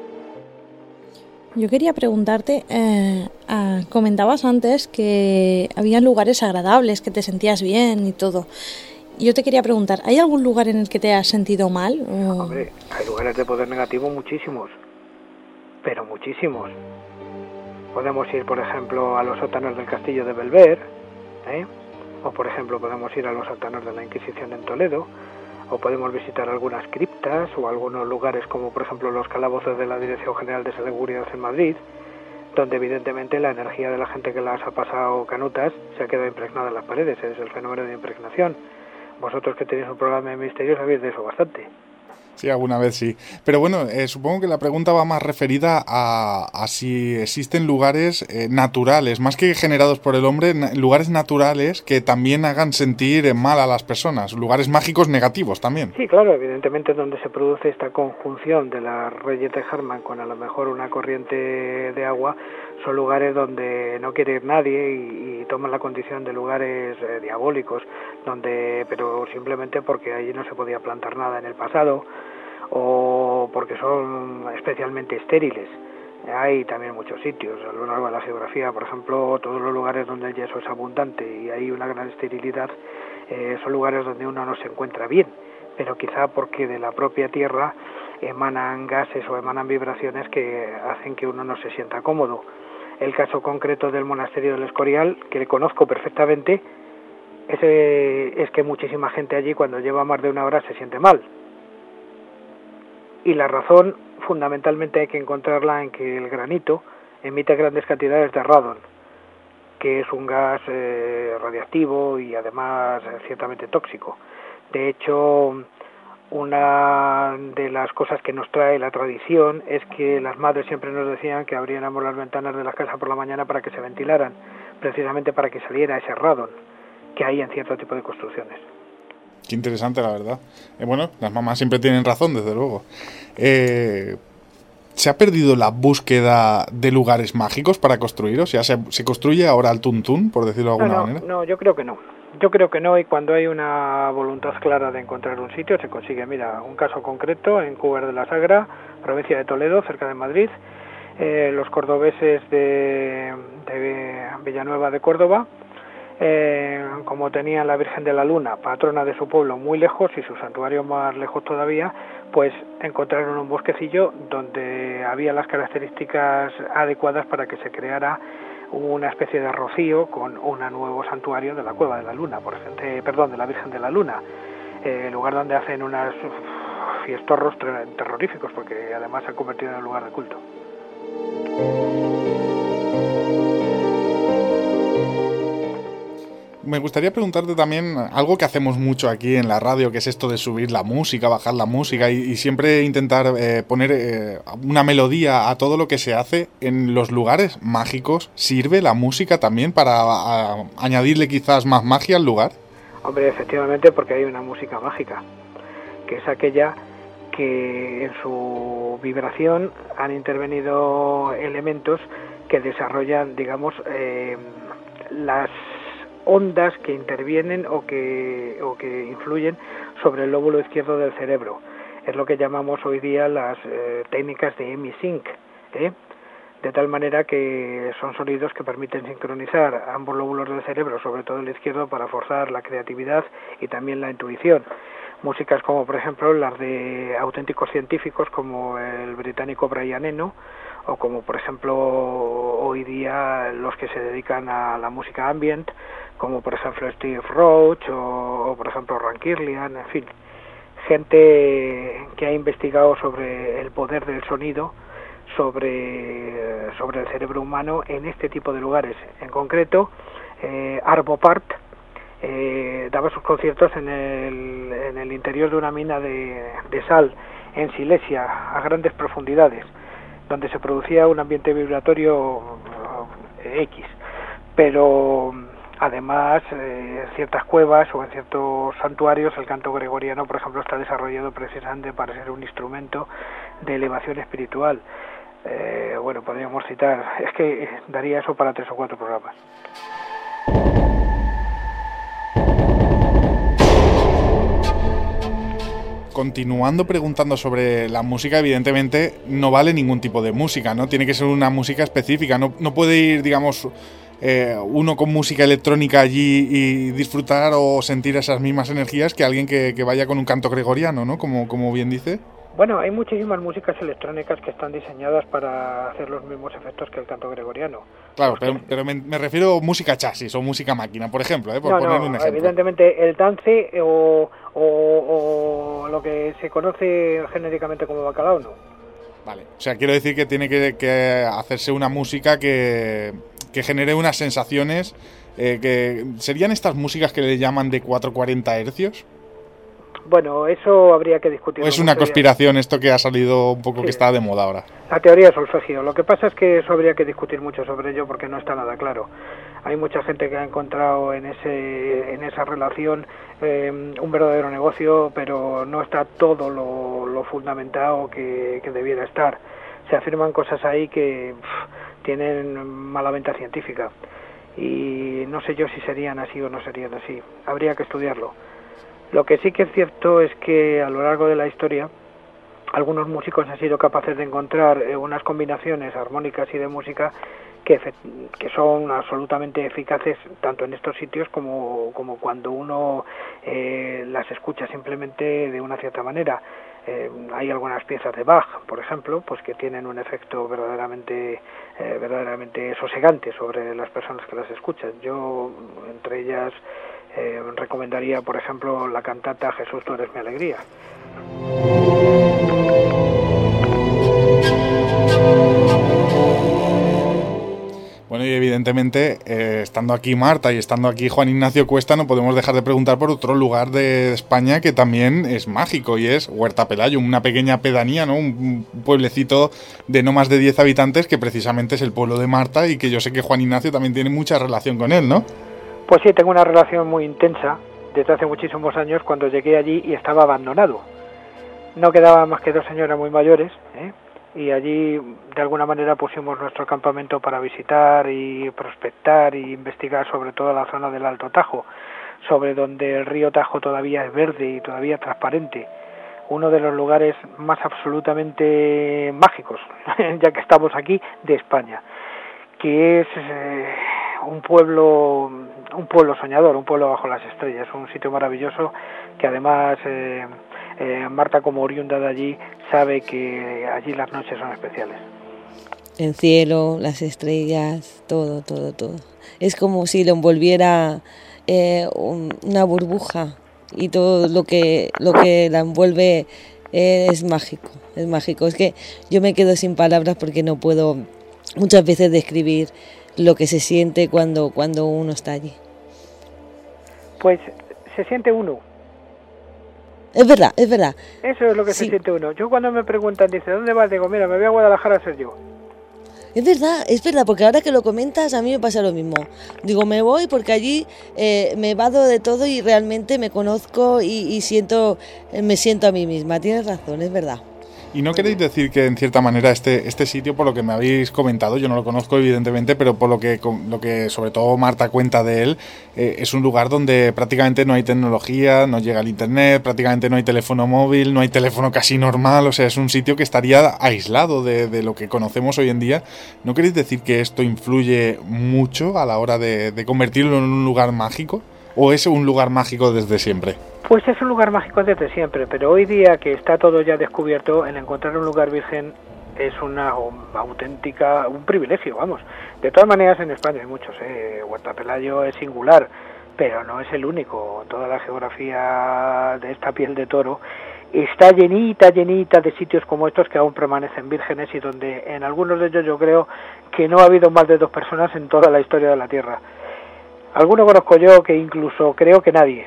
[SPEAKER 8] Yo quería preguntarte, eh, ah, comentabas antes que había lugares agradables, que te sentías bien y todo. Yo te quería preguntar, ¿hay algún lugar en el que te has sentido mal? O...
[SPEAKER 7] Hombre, hay lugares de poder negativo muchísimos, pero muchísimos. Podemos ir, por ejemplo, a los sótanos del castillo de Belver, ¿eh? O, por ejemplo, podemos ir a los sótanos de la Inquisición en Toledo, o podemos visitar algunas criptas o algunos lugares como, por ejemplo, los calabozos de la Dirección General de Seguridad en Madrid, donde evidentemente la energía de la gente que las ha pasado canutas se ha quedado impregnada en las paredes, es el fenómeno de impregnación. Vosotros que tenéis un programa de misterios sabéis de eso bastante.
[SPEAKER 2] Sí, alguna vez sí. Pero bueno, eh, supongo que la pregunta va más referida a, a si existen lugares eh, naturales, más que generados por el hombre, na- lugares naturales que también hagan sentir mal a las personas, lugares mágicos negativos también.
[SPEAKER 7] Sí, claro, evidentemente donde se produce esta conjunción de la Reyes de Harman con a lo mejor una corriente de agua, son lugares donde no quiere ir nadie y, y toman la condición de lugares eh, diabólicos, donde pero simplemente porque allí no se podía plantar nada en el pasado o porque son especialmente estériles. Hay también muchos sitios a lo largo de la geografía, por ejemplo, todos los lugares donde el yeso es abundante y hay una gran esterilidad, eh, son lugares donde uno no se encuentra bien, pero quizá porque de la propia tierra emanan gases o emanan vibraciones que hacen que uno no se sienta cómodo. El caso concreto del monasterio del Escorial, que le conozco perfectamente, es, es que muchísima gente allí cuando lleva más de una hora se siente mal. Y la razón fundamentalmente hay que encontrarla en que el granito emite grandes cantidades de radón, que es un gas eh, radiactivo y además eh, ciertamente tóxico. De hecho, una de las cosas que nos trae la tradición es que las madres siempre nos decían que abriéramos las ventanas de las casas por la mañana para que se ventilaran, precisamente para que saliera ese radón que hay en cierto tipo de construcciones.
[SPEAKER 2] Qué interesante, la verdad. Eh, bueno, las mamás siempre tienen razón, desde luego. Eh, ¿Se ha perdido la búsqueda de lugares mágicos para construir? O sea, ¿se, se construye ahora al tuntún, por decirlo de alguna
[SPEAKER 7] no, no,
[SPEAKER 2] manera?
[SPEAKER 7] No, yo creo que no. Yo creo que no, y cuando hay una voluntad clara de encontrar un sitio, se consigue. Mira, un caso concreto en Cúber de la Sagra, provincia de Toledo, cerca de Madrid. Eh, los cordobeses de, de Villanueva de Córdoba, Eh, como tenían la Virgen de la Luna, patrona de su pueblo, muy lejos y su santuario más lejos todavía, pues encontraron un bosquecillo donde había las características adecuadas para que se creara una especie de rocío con un nuevo santuario de la Cueva de la Luna, por ejemplo, eh, perdón, de la Virgen de la Luna, eh, lugar donde hacen unos fiestorros terroríficos, porque además se ha convertido en un lugar de culto.
[SPEAKER 2] Me gustaría preguntarte también algo que hacemos mucho aquí en la radio, que es esto de subir la música, bajar la música y, y siempre intentar eh, poner eh, una melodía a todo lo que se hace. En los lugares mágicos, ¿sirve la música también para a, añadirle quizás más magia al lugar?
[SPEAKER 7] Hombre, efectivamente, porque hay una música mágica, que es aquella que en su vibración han intervenido elementos que desarrollan, digamos, eh, las ondas que intervienen o que, o que influyen sobre el lóbulo izquierdo del cerebro. es lo que llamamos hoy día las eh, técnicas de hemisync, ¿eh? de tal manera que son sonidos que permiten sincronizar ambos lóbulos del cerebro, sobre todo el izquierdo, para forzar la creatividad y también la intuición. Músicas como, por ejemplo, las de auténticos científicos como el británico Brian Eno, o como, por ejemplo, hoy día los que se dedican a la música ambient, como, por ejemplo, Steve Roach o, o por ejemplo, Ran Kirlian, en fin, gente que ha investigado sobre el poder del sonido, sobre, sobre el cerebro humano en este tipo de lugares. En concreto, eh, Arvo Pärt eh, daba sus conciertos en el, en el interior de una mina de, de sal en Silesia, a grandes profundidades, donde se producía un ambiente vibratorio X, pero además eh, en ciertas cuevas o en ciertos santuarios el canto gregoriano, por ejemplo, está desarrollado precisamente para ser un instrumento de elevación espiritual. Eh, bueno, podríamos citar, es que daría eso para tres o cuatro programas.
[SPEAKER 2] Continuando preguntando sobre la música, evidentemente no vale ningún tipo de música, ¿no? Tiene que ser una música específica, no, no puede ir, digamos, eh, uno con música electrónica allí y disfrutar o sentir esas mismas energías que alguien que, que vaya con un canto gregoriano, ¿no? Como, como bien dice.
[SPEAKER 7] Bueno, hay muchísimas músicas electrónicas que están diseñadas para hacer los mismos efectos que el canto gregoriano.
[SPEAKER 2] Claro, pero, pero me, me refiero a música chasis o música máquina, por ejemplo, ¿eh? por
[SPEAKER 7] no,
[SPEAKER 2] poner
[SPEAKER 7] no,
[SPEAKER 2] un ejemplo.
[SPEAKER 7] Evidentemente el dance o, o, o lo que se conoce genéricamente como bacalao, no.
[SPEAKER 2] Vale, o sea, quiero decir que tiene que, que hacerse una música que, que genere unas sensaciones, eh, que serían estas músicas que le llaman de cuatrocientos cuarenta hercios.
[SPEAKER 7] Bueno, eso habría que discutir.
[SPEAKER 2] ¿O es una conspiración esto que ha salido un poco, sí, que está de moda ahora?
[SPEAKER 7] La teoría de solfegio. Lo que pasa es que eso habría que discutir mucho sobre ello porque no está nada claro. Hay mucha gente que ha encontrado en ese en esa relación eh, un verdadero negocio, pero no está todo lo, lo fundamentado que, que debiera estar. Se afirman cosas ahí que pff, tienen mala venta científica y no sé yo si serían así o no serían así. Habría que estudiarlo. Lo que sí que es cierto es que a lo largo de la historia algunos músicos han sido capaces de encontrar eh, unas combinaciones armónicas y de música que, que son absolutamente eficaces tanto en estos sitios como, como cuando uno eh, las escucha simplemente de una cierta manera. Eh, hay algunas piezas de Bach, por ejemplo, pues que tienen un efecto verdaderamente eh, verdaderamente sosegante sobre las personas que las escuchan. Yo, entre ellas, eh, recomendaría, por ejemplo, la cantata Jesús, tú eres mi alegría.
[SPEAKER 2] Bueno, y evidentemente, eh, estando aquí Marta y estando aquí Juan Ignacio Cuesta, no podemos dejar de preguntar por otro lugar de España que también es mágico, y es Huerta Pelayo, una pequeña pedanía, ¿no? Un pueblecito de no más de diez habitantes que precisamente es el pueblo de Marta y que yo sé que Juan Ignacio también tiene mucha relación con él, ¿no?
[SPEAKER 7] Pues sí, tengo una relación muy intensa desde hace muchísimos años, cuando llegué allí y estaba abandonado. No quedaban más que dos señoras muy mayores, ¿eh? Y allí de alguna manera pusimos nuestro campamento para visitar y prospectar e investigar sobre toda la zona del Alto Tajo, sobre donde el río Tajo todavía es verde y todavía transparente, uno de los lugares más absolutamente mágicos, ya que estamos aquí, de España, que es eh, un pueblo un pueblo soñador, un pueblo bajo las estrellas, un sitio maravilloso que además eh, eh, Marta, como oriunda de allí, sabe que allí las noches son especiales.
[SPEAKER 3] El cielo, las estrellas, todo, todo, todo. Es como si lo envolviera eh, un, una burbuja, y todo lo que lo que la envuelve eh, es mágico, es mágico. Es que yo me quedo sin palabras porque no puedo muchas veces describir lo que se siente cuando, cuando uno está allí.
[SPEAKER 7] Pues se siente uno.
[SPEAKER 3] Es verdad, es verdad.
[SPEAKER 7] Eso es lo que sí. Se siente uno. Yo cuando me preguntan, dice, ¿dónde vas? Digo, mira, me voy a Guadalajara a ser yo.
[SPEAKER 3] Es verdad, es verdad, porque ahora que lo comentas a mí me pasa lo mismo. Digo, me voy porque allí eh, me vado de todo y realmente me conozco y, y siento, me siento a mí misma. Tienes razón, es verdad.
[SPEAKER 2] ¿Y no queréis decir que en cierta manera este este sitio, por lo que me habéis comentado, yo no lo conozco evidentemente, pero por lo que lo que sobre todo Marta cuenta de él, eh, es un lugar donde prácticamente no hay tecnología, no llega el internet, prácticamente no hay teléfono móvil, no hay teléfono casi normal, o sea, es un sitio que estaría aislado de, de lo que conocemos hoy en día? ¿No queréis decir que esto influye mucho a la hora de, de convertirlo en un lugar mágico? ¿O es un lugar mágico desde siempre?
[SPEAKER 7] Pues es un lugar mágico desde siempre, pero hoy día que está todo ya descubierto, el encontrar un lugar virgen es una auténtica, un privilegio, vamos. De todas maneras, en España hay muchos, ¿eh? Huerta Pelayo es singular, pero no es el único. Toda la geografía de esta piel de toro está llenita, llenita de sitios como estos que aún permanecen vírgenes y donde en algunos de ellos yo creo que no ha habido más de dos personas en toda la historia de la Tierra. Alguno conozco yo que incluso creo que nadie.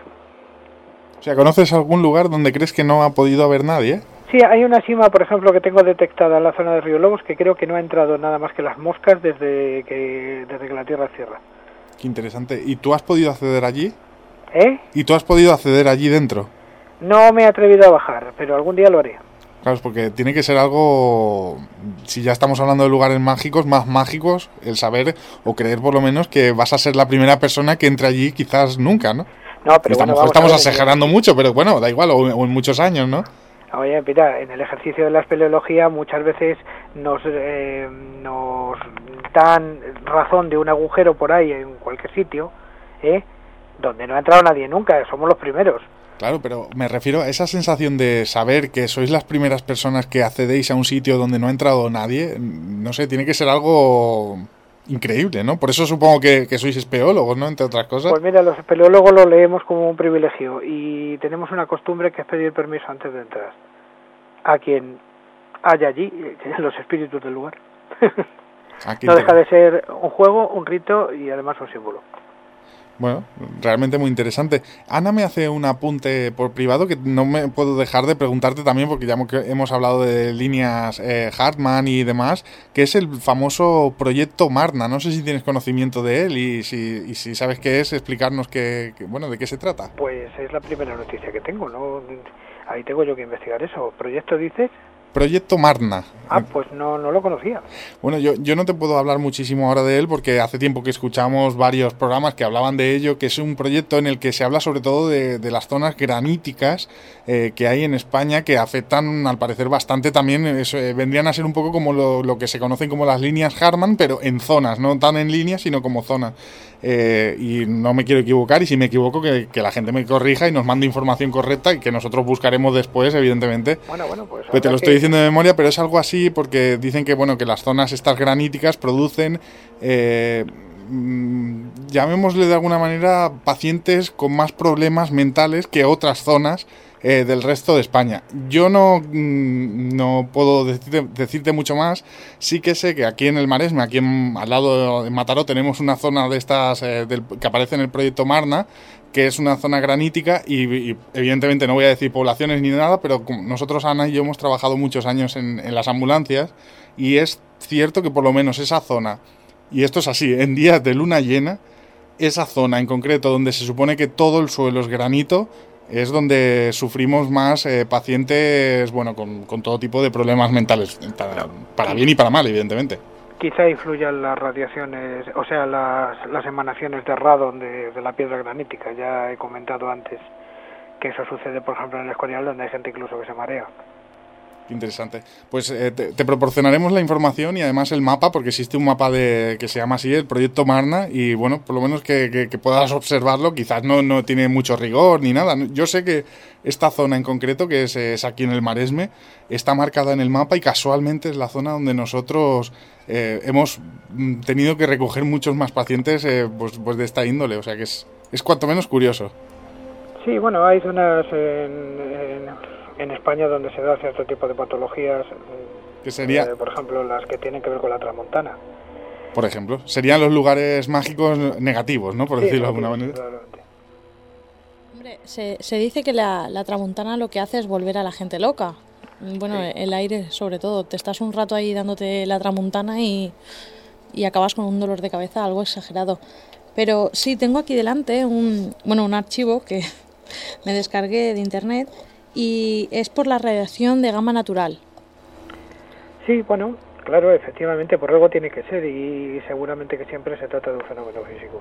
[SPEAKER 2] O sea, ¿conoces algún lugar donde crees que no ha podido haber nadie?
[SPEAKER 7] Sí, hay una cima, por ejemplo, que tengo detectada en la zona de Río Lobos, que creo que no ha entrado nada más que las moscas desde que desde que la Tierra cierra.
[SPEAKER 2] Qué interesante. ¿Y tú has podido acceder allí?
[SPEAKER 7] ¿Eh?
[SPEAKER 2] ¿Y tú has podido acceder allí dentro?
[SPEAKER 7] No me he atrevido a bajar, pero algún día lo haré.
[SPEAKER 2] Claro, porque tiene que ser algo, si ya estamos hablando de lugares mágicos, más mágicos, el saber o creer por lo menos que vas a ser la primera persona que entre allí quizás nunca, ¿no?
[SPEAKER 7] No, pero
[SPEAKER 2] estamos,
[SPEAKER 7] bueno,
[SPEAKER 2] estamos exagerando mucho, pero bueno, da igual, o, o en muchos años, ¿no?
[SPEAKER 7] Oye, mira, en el ejercicio de la espeleología muchas veces nos, eh, nos dan razón de un agujero por ahí en cualquier sitio, ¿eh? Donde no ha entrado nadie nunca, somos los primeros.
[SPEAKER 2] Claro, pero me refiero a esa sensación de saber que sois las primeras personas que accedéis a un sitio donde no ha entrado nadie. No sé, tiene que ser algo increíble, ¿no? Por eso supongo que, que sois espeólogos, ¿no? Entre otras cosas.
[SPEAKER 7] Pues mira, los espeleólogos lo leemos como un privilegio y tenemos una costumbre que es pedir permiso antes de entrar a quien haya allí, los espíritus del lugar. No deja de ser un juego, un rito y además un símbolo.
[SPEAKER 2] Bueno, realmente muy interesante. Ana me hace un apunte por privado que no me puedo dejar de preguntarte también, porque ya hemos hablado de líneas eh, Hartmann y demás, que es el famoso proyecto Marna. No sé si tienes conocimiento de él y si, y si sabes qué es, explicarnos qué, qué, bueno, de qué se trata.
[SPEAKER 7] Pues es la primera noticia que tengo, ¿no? Ahí tengo yo que investigar eso. ¿Proyecto dices?
[SPEAKER 2] Proyecto Marna.
[SPEAKER 7] Ah, pues no, no lo conocía.
[SPEAKER 2] Bueno, yo, yo no te puedo hablar muchísimo ahora de él porque hace tiempo que escuchamos varios programas que hablaban de ello, que es un proyecto en el que se habla sobre todo de, de las zonas graníticas eh, que hay en España, que afectan al parecer bastante también, eso, eh, vendrían a ser un poco como lo, lo que se conocen como las líneas Hartmann, pero en zonas, no tan en líneas, sino como zonas. Eh, y no me quiero equivocar, y si me equivoco que, que la gente me corrija y nos mande información correcta y que nosotros buscaremos después, evidentemente.
[SPEAKER 7] Bueno, bueno, pues...
[SPEAKER 2] Pero te lo estoy diciendo de memoria, pero es algo así porque dicen que, bueno, que las zonas estas graníticas producen, eh, llamémosle de alguna manera, pacientes con más problemas mentales que otras zonas Eh, del resto de España. Yo no, no puedo decirte, decirte mucho más. Sí que sé que aquí en el Maresme, aquí en, al lado de Mataró, tenemos una zona de estas eh, del, que aparece en el proyecto Marna, que es una zona granítica y, y evidentemente no voy a decir poblaciones ni nada, pero nosotros, Ana y yo, hemos trabajado muchos años en, en las ambulancias y es cierto que por lo menos esa zona, y esto es así, en días de luna llena, esa zona en concreto donde se supone que todo el suelo es granito, es donde sufrimos más eh, pacientes, bueno, con, con todo tipo de problemas mentales, para, para bien y para mal, evidentemente.
[SPEAKER 7] Quizá influyan las radiaciones, o sea, las, las emanaciones de radón de, de la piedra granítica. Ya he comentado antes que eso sucede, por ejemplo, en el Escorial, donde hay gente incluso que se marea.
[SPEAKER 2] Interesante. Pues eh, te, te proporcionaremos la información y además el mapa, porque existe un mapa de que se llama así, el Proyecto Marna, y bueno, por lo menos que, que, que puedas observarlo. Quizás no, no tiene mucho rigor ni nada. Yo sé que esta zona en concreto, que es, es aquí en el Maresme, está marcada en el mapa y casualmente es la zona donde nosotros eh, hemos tenido que recoger muchos más pacientes eh, pues, pues de esta índole. O sea que es, es cuanto menos curioso.
[SPEAKER 7] Sí, bueno, hay zonas en... en... en España donde se da cierto tipo de patologías,
[SPEAKER 2] que sería,
[SPEAKER 7] eh, por ejemplo, las que tienen que ver con la tramontana.
[SPEAKER 2] Por ejemplo, serían los lugares mágicos negativos, ¿no? Por sí, decirlo de alguna manera.
[SPEAKER 8] Hombre, se, se dice que la, la tramontana lo que hace es volver a la gente loca. Bueno, sí. El aire sobre todo. Te estás un rato ahí dándote la tramontana y, y acabas con un dolor de cabeza algo exagerado. Pero sí, tengo aquí delante un, bueno, un archivo que me descargué de internet y es por la radiación de gamma natural.
[SPEAKER 7] Sí, bueno, claro, efectivamente, por algo tiene que ser y seguramente que siempre se trata de un fenómeno físico.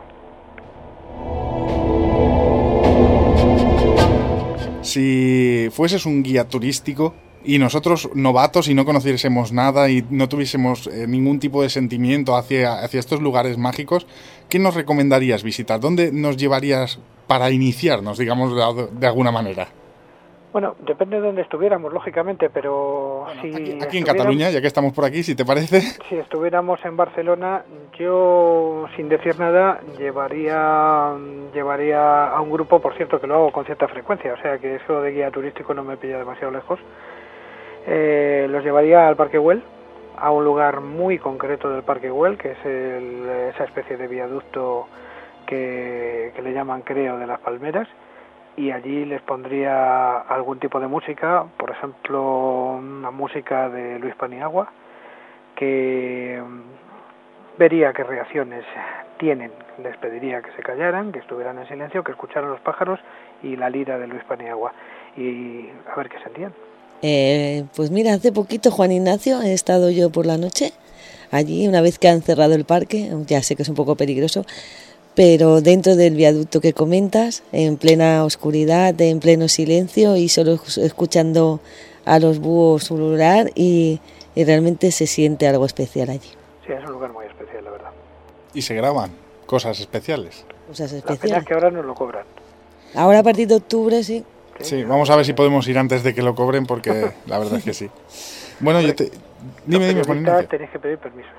[SPEAKER 2] Si fueses un guía turístico y nosotros novatos y no conociésemos nada y no tuviésemos eh, ningún tipo de sentimiento hacia, hacia estos lugares mágicos, ¿qué nos recomendarías visitar? ¿Dónde nos llevarías para iniciarnos, digamos, de, de alguna manera?
[SPEAKER 7] Bueno, depende de dónde estuviéramos, lógicamente, pero
[SPEAKER 2] bueno,
[SPEAKER 7] si
[SPEAKER 2] aquí, aquí en Cataluña, ya que estamos por aquí, si te parece.
[SPEAKER 7] Si estuviéramos en Barcelona, yo, sin decir nada, llevaría llevaría a un grupo, por cierto, que lo hago con cierta frecuencia, o sea que eso de guía turístico no me pilla demasiado lejos. Eh, los llevaría al Parque Güell, a un lugar muy concreto del Parque Güell, que es el, esa especie de viaducto que, que le llaman Creo de las Palmeras, y allí les pondría algún tipo de música, por ejemplo, una música de Luis Paniagua, que vería qué reacciones tienen. Les pediría que se callaran, que estuvieran en silencio, que escucharan los pájaros y la lira de Luis Paniagua, y a ver qué sentían.
[SPEAKER 3] Eh, pues mira, hace poquito, Juan Ignacio, he estado yo por la noche allí, una vez que han cerrado el parque, ya sé que es un poco peligroso, pero dentro del viaducto que comentas, en plena oscuridad, en pleno silencio y solo escuchando a los búhos ulular y, y realmente se siente algo especial allí.
[SPEAKER 7] Sí, es un lugar muy especial, la verdad.
[SPEAKER 2] Y se graban cosas especiales.
[SPEAKER 3] Cosas
[SPEAKER 7] especiales. La pena es que ahora nos lo cobran.
[SPEAKER 3] Ahora a partir de octubre, sí.
[SPEAKER 2] Sí, vamos a ver si podemos ir antes de que lo cobren, porque la verdad es que sí. Bueno, yo te... Dime, dime, Juan Ignacio.
[SPEAKER 7] Tenéis que pedir permisos.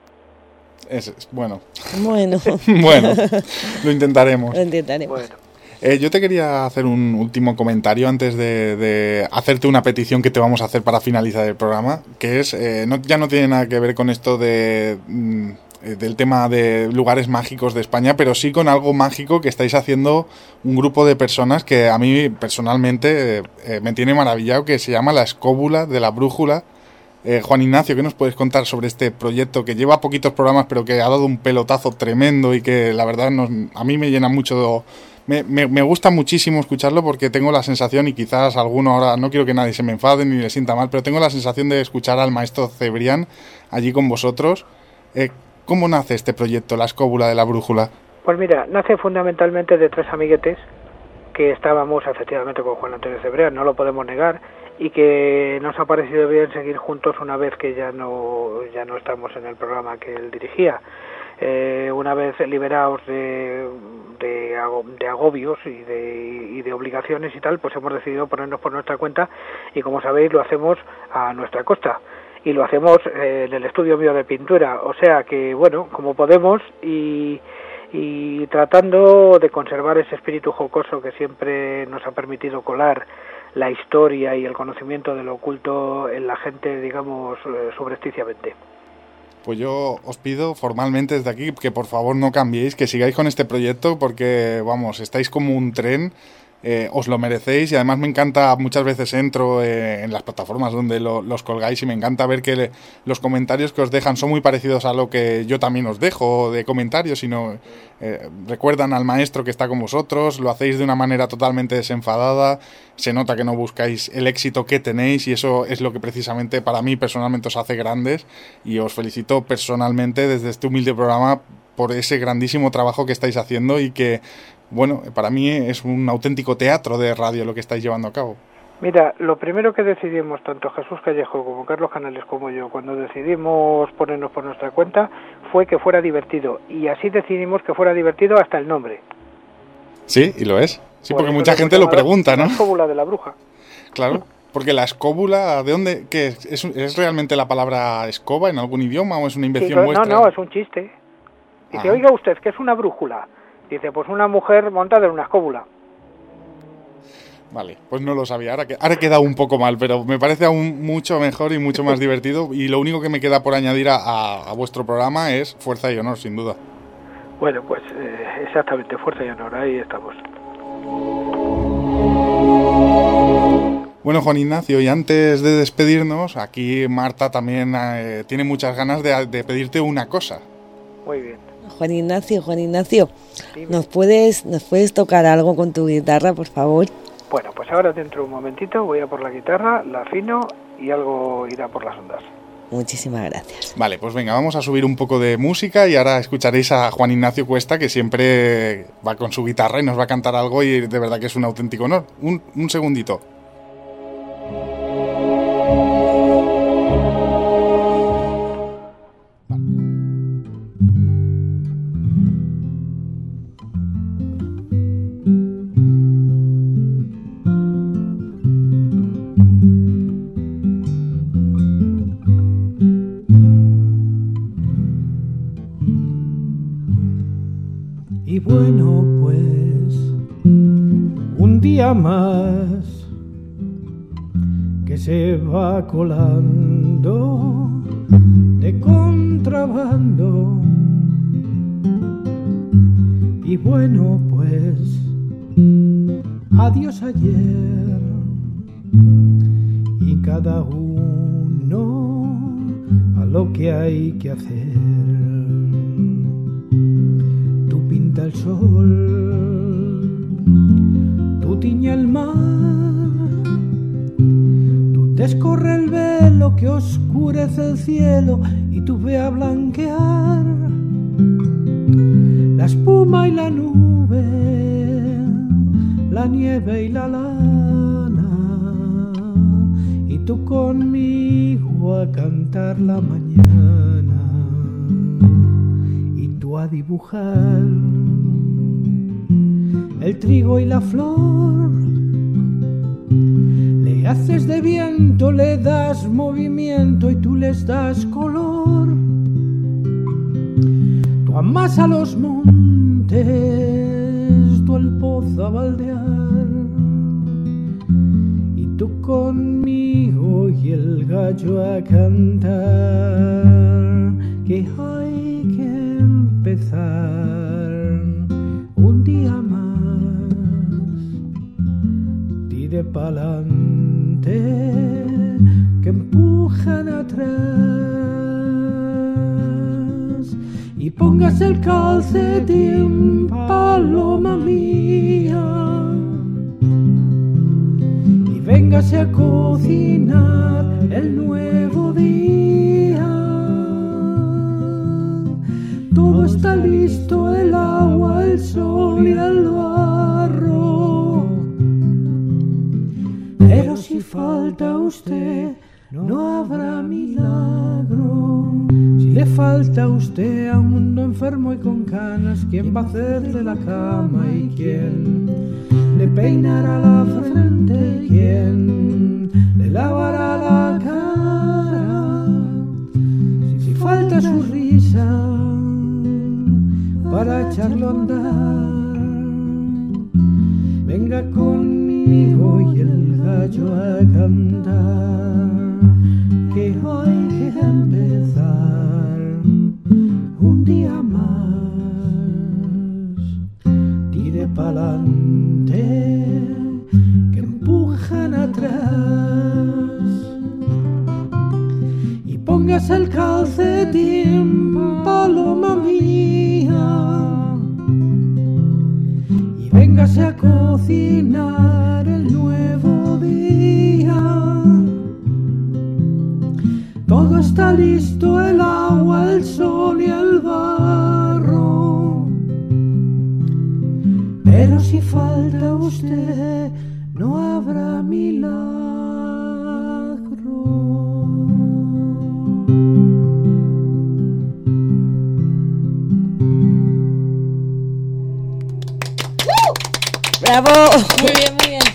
[SPEAKER 2] Es, es, bueno.
[SPEAKER 3] Bueno.
[SPEAKER 2] Bueno, lo intentaremos.
[SPEAKER 3] Lo intentaremos.
[SPEAKER 7] Bueno.
[SPEAKER 2] Eh, yo te quería hacer un último comentario antes de, de hacerte una petición que te vamos a hacer para finalizar el programa, que es, eh, no, ya no tiene nada que ver con esto de... Mm, del tema de lugares mágicos de España, pero sí con algo mágico que estáis haciendo un grupo de personas que a mí personalmente eh, me tiene maravillado, que se llama La Escóbula de la Brújula. Eh, Juan Ignacio, ¿qué nos puedes contar sobre este proyecto que lleva poquitos programas pero que ha dado un pelotazo tremendo y que la verdad nos, a mí me llena mucho, me, me, me gusta muchísimo escucharlo porque tengo la sensación, y quizás alguno ahora, no quiero que nadie se me enfade ni le sienta mal, pero tengo la sensación de escuchar al maestro Cebrián allí con vosotros. Eh, ¿Cómo nace este proyecto, La Escóbula de la Brújula?
[SPEAKER 7] Pues mira, nace fundamentalmente de tres amiguetes que estábamos efectivamente con Juan Antonio Cebrián, no lo podemos negar, y que nos ha parecido bien seguir juntos una vez que ya no ya no estamos en el programa que él dirigía. Eh, una vez liberados de, de, de agobios y de, y de obligaciones y tal, pues hemos decidido ponernos por nuestra cuenta y, como sabéis, lo hacemos a nuestra costa. Y lo hacemos eh, en el estudio mío de pintura, o sea que, bueno, como podemos y, y tratando de conservar ese espíritu jocoso que siempre nos ha permitido colar la historia y el conocimiento de lo oculto en la gente, digamos, eh, subrepticiamente.
[SPEAKER 2] Pues yo os pido formalmente desde aquí que por favor no cambiéis, que sigáis con este proyecto porque, vamos, estáis como un tren. Eh, os lo merecéis y además me encanta, muchas veces entro eh, en las plataformas donde lo, los colgáis y me encanta ver que le, los comentarios que os dejan son muy parecidos a lo que yo también os dejo de comentarios, sino eh, recuerdan al maestro que está con vosotros, lo hacéis de una manera totalmente desenfadada, se nota que no buscáis el éxito que tenéis y eso es lo que precisamente para mí personalmente os hace grandes y os felicito personalmente desde este humilde programa por ese grandísimo trabajo que estáis haciendo y que, bueno, para mí es un auténtico teatro de radio lo que estáis llevando a cabo.
[SPEAKER 7] Mira, lo primero que decidimos, tanto Jesús Callejo como Carlos Canales como yo, cuando decidimos ponernos por nuestra cuenta, fue que fuera divertido. Y así decidimos que fuera divertido hasta el nombre.
[SPEAKER 2] Sí, y lo es. Sí, porque mucha gente lo pregunta, ¿no?
[SPEAKER 7] La escóbula de la bruja.
[SPEAKER 2] Claro, porque la escóbula, ¿de dónde? ¿Qué es? ¿Es, es realmente la palabra escoba en algún idioma o es una invención
[SPEAKER 7] sí,
[SPEAKER 2] vuestra?
[SPEAKER 7] No, no, es un chiste. Dice, ah. Oiga usted, ¿qué es una brújula? Dice, pues una mujer montada en una escóbula.
[SPEAKER 2] Vale, pues no lo sabía. Ahora, que, ahora he quedado un poco mal, pero me parece aún mucho mejor y mucho más divertido. Y lo único que me queda por añadir a, a, a vuestro programa es fuerza y honor, sin duda.
[SPEAKER 7] Bueno, pues eh, exactamente, fuerza y honor, ahí estamos.
[SPEAKER 2] Bueno, Juan Ignacio, y antes de despedirnos, aquí Marta también eh, tiene muchas ganas de, de pedirte una cosa.
[SPEAKER 7] Muy bien.
[SPEAKER 3] Juan Ignacio, Juan Ignacio, ¿nos puedes, ¿nos puedes tocar algo con tu guitarra, por favor?
[SPEAKER 7] Bueno, pues ahora dentro de un momentito voy a por la guitarra, la afino y algo irá por las ondas.
[SPEAKER 3] Muchísimas gracias.
[SPEAKER 2] Vale, pues venga, vamos a subir un poco de música y ahora escucharéis a Juan Ignacio Cuesta, que siempre va con su guitarra y nos va a cantar algo y de verdad que es un auténtico honor. Un, un segundito.
[SPEAKER 9] Y bueno, pues un día más que se va colando de contrabando. Y bueno, pues adiós ayer y cada uno a lo que hay que hacer. Pinta el sol, tú tiña el mar, tú descorre el velo que oscurece el cielo y tú ve a blanquear la espuma y la nube, la nieve y la lana, y tú conmigo a cantar la mañana. A dibujar el trigo y la flor, le haces de viento, le das movimiento y tú les das color. Tú amas a los montes, tú el pozo a baldear, y tú conmigo y el gallo a cantar. Que hay que empezar un día más, tire pa'lante, que empujan atrás, y póngase el calcetín, paloma mía, y véngase a cocinar el nuevo día. Todo está listo, el agua, el sol y el barro. Pero si falta usted, no habrá milagro. Si le falta a usted a un mundo enfermo y con canas, ¿quién va a hacerle la cama y quién le peinará la frente? ¿Quién le lavará la cara? Si falta su risa para echarlo a andar, venga conmigo y el gallo a cantar. Que hay que empezar un día más, tire pa'lante, que empujan atrás, y póngase el calcetín, paloma mía, y véngase a cocinar el nuevo día. Todo está listo, el agua, el sol y el barro. Pero si falta usted, no habrá milagro.
[SPEAKER 3] ¡Bravo!
[SPEAKER 8] Muy bien, muy bien.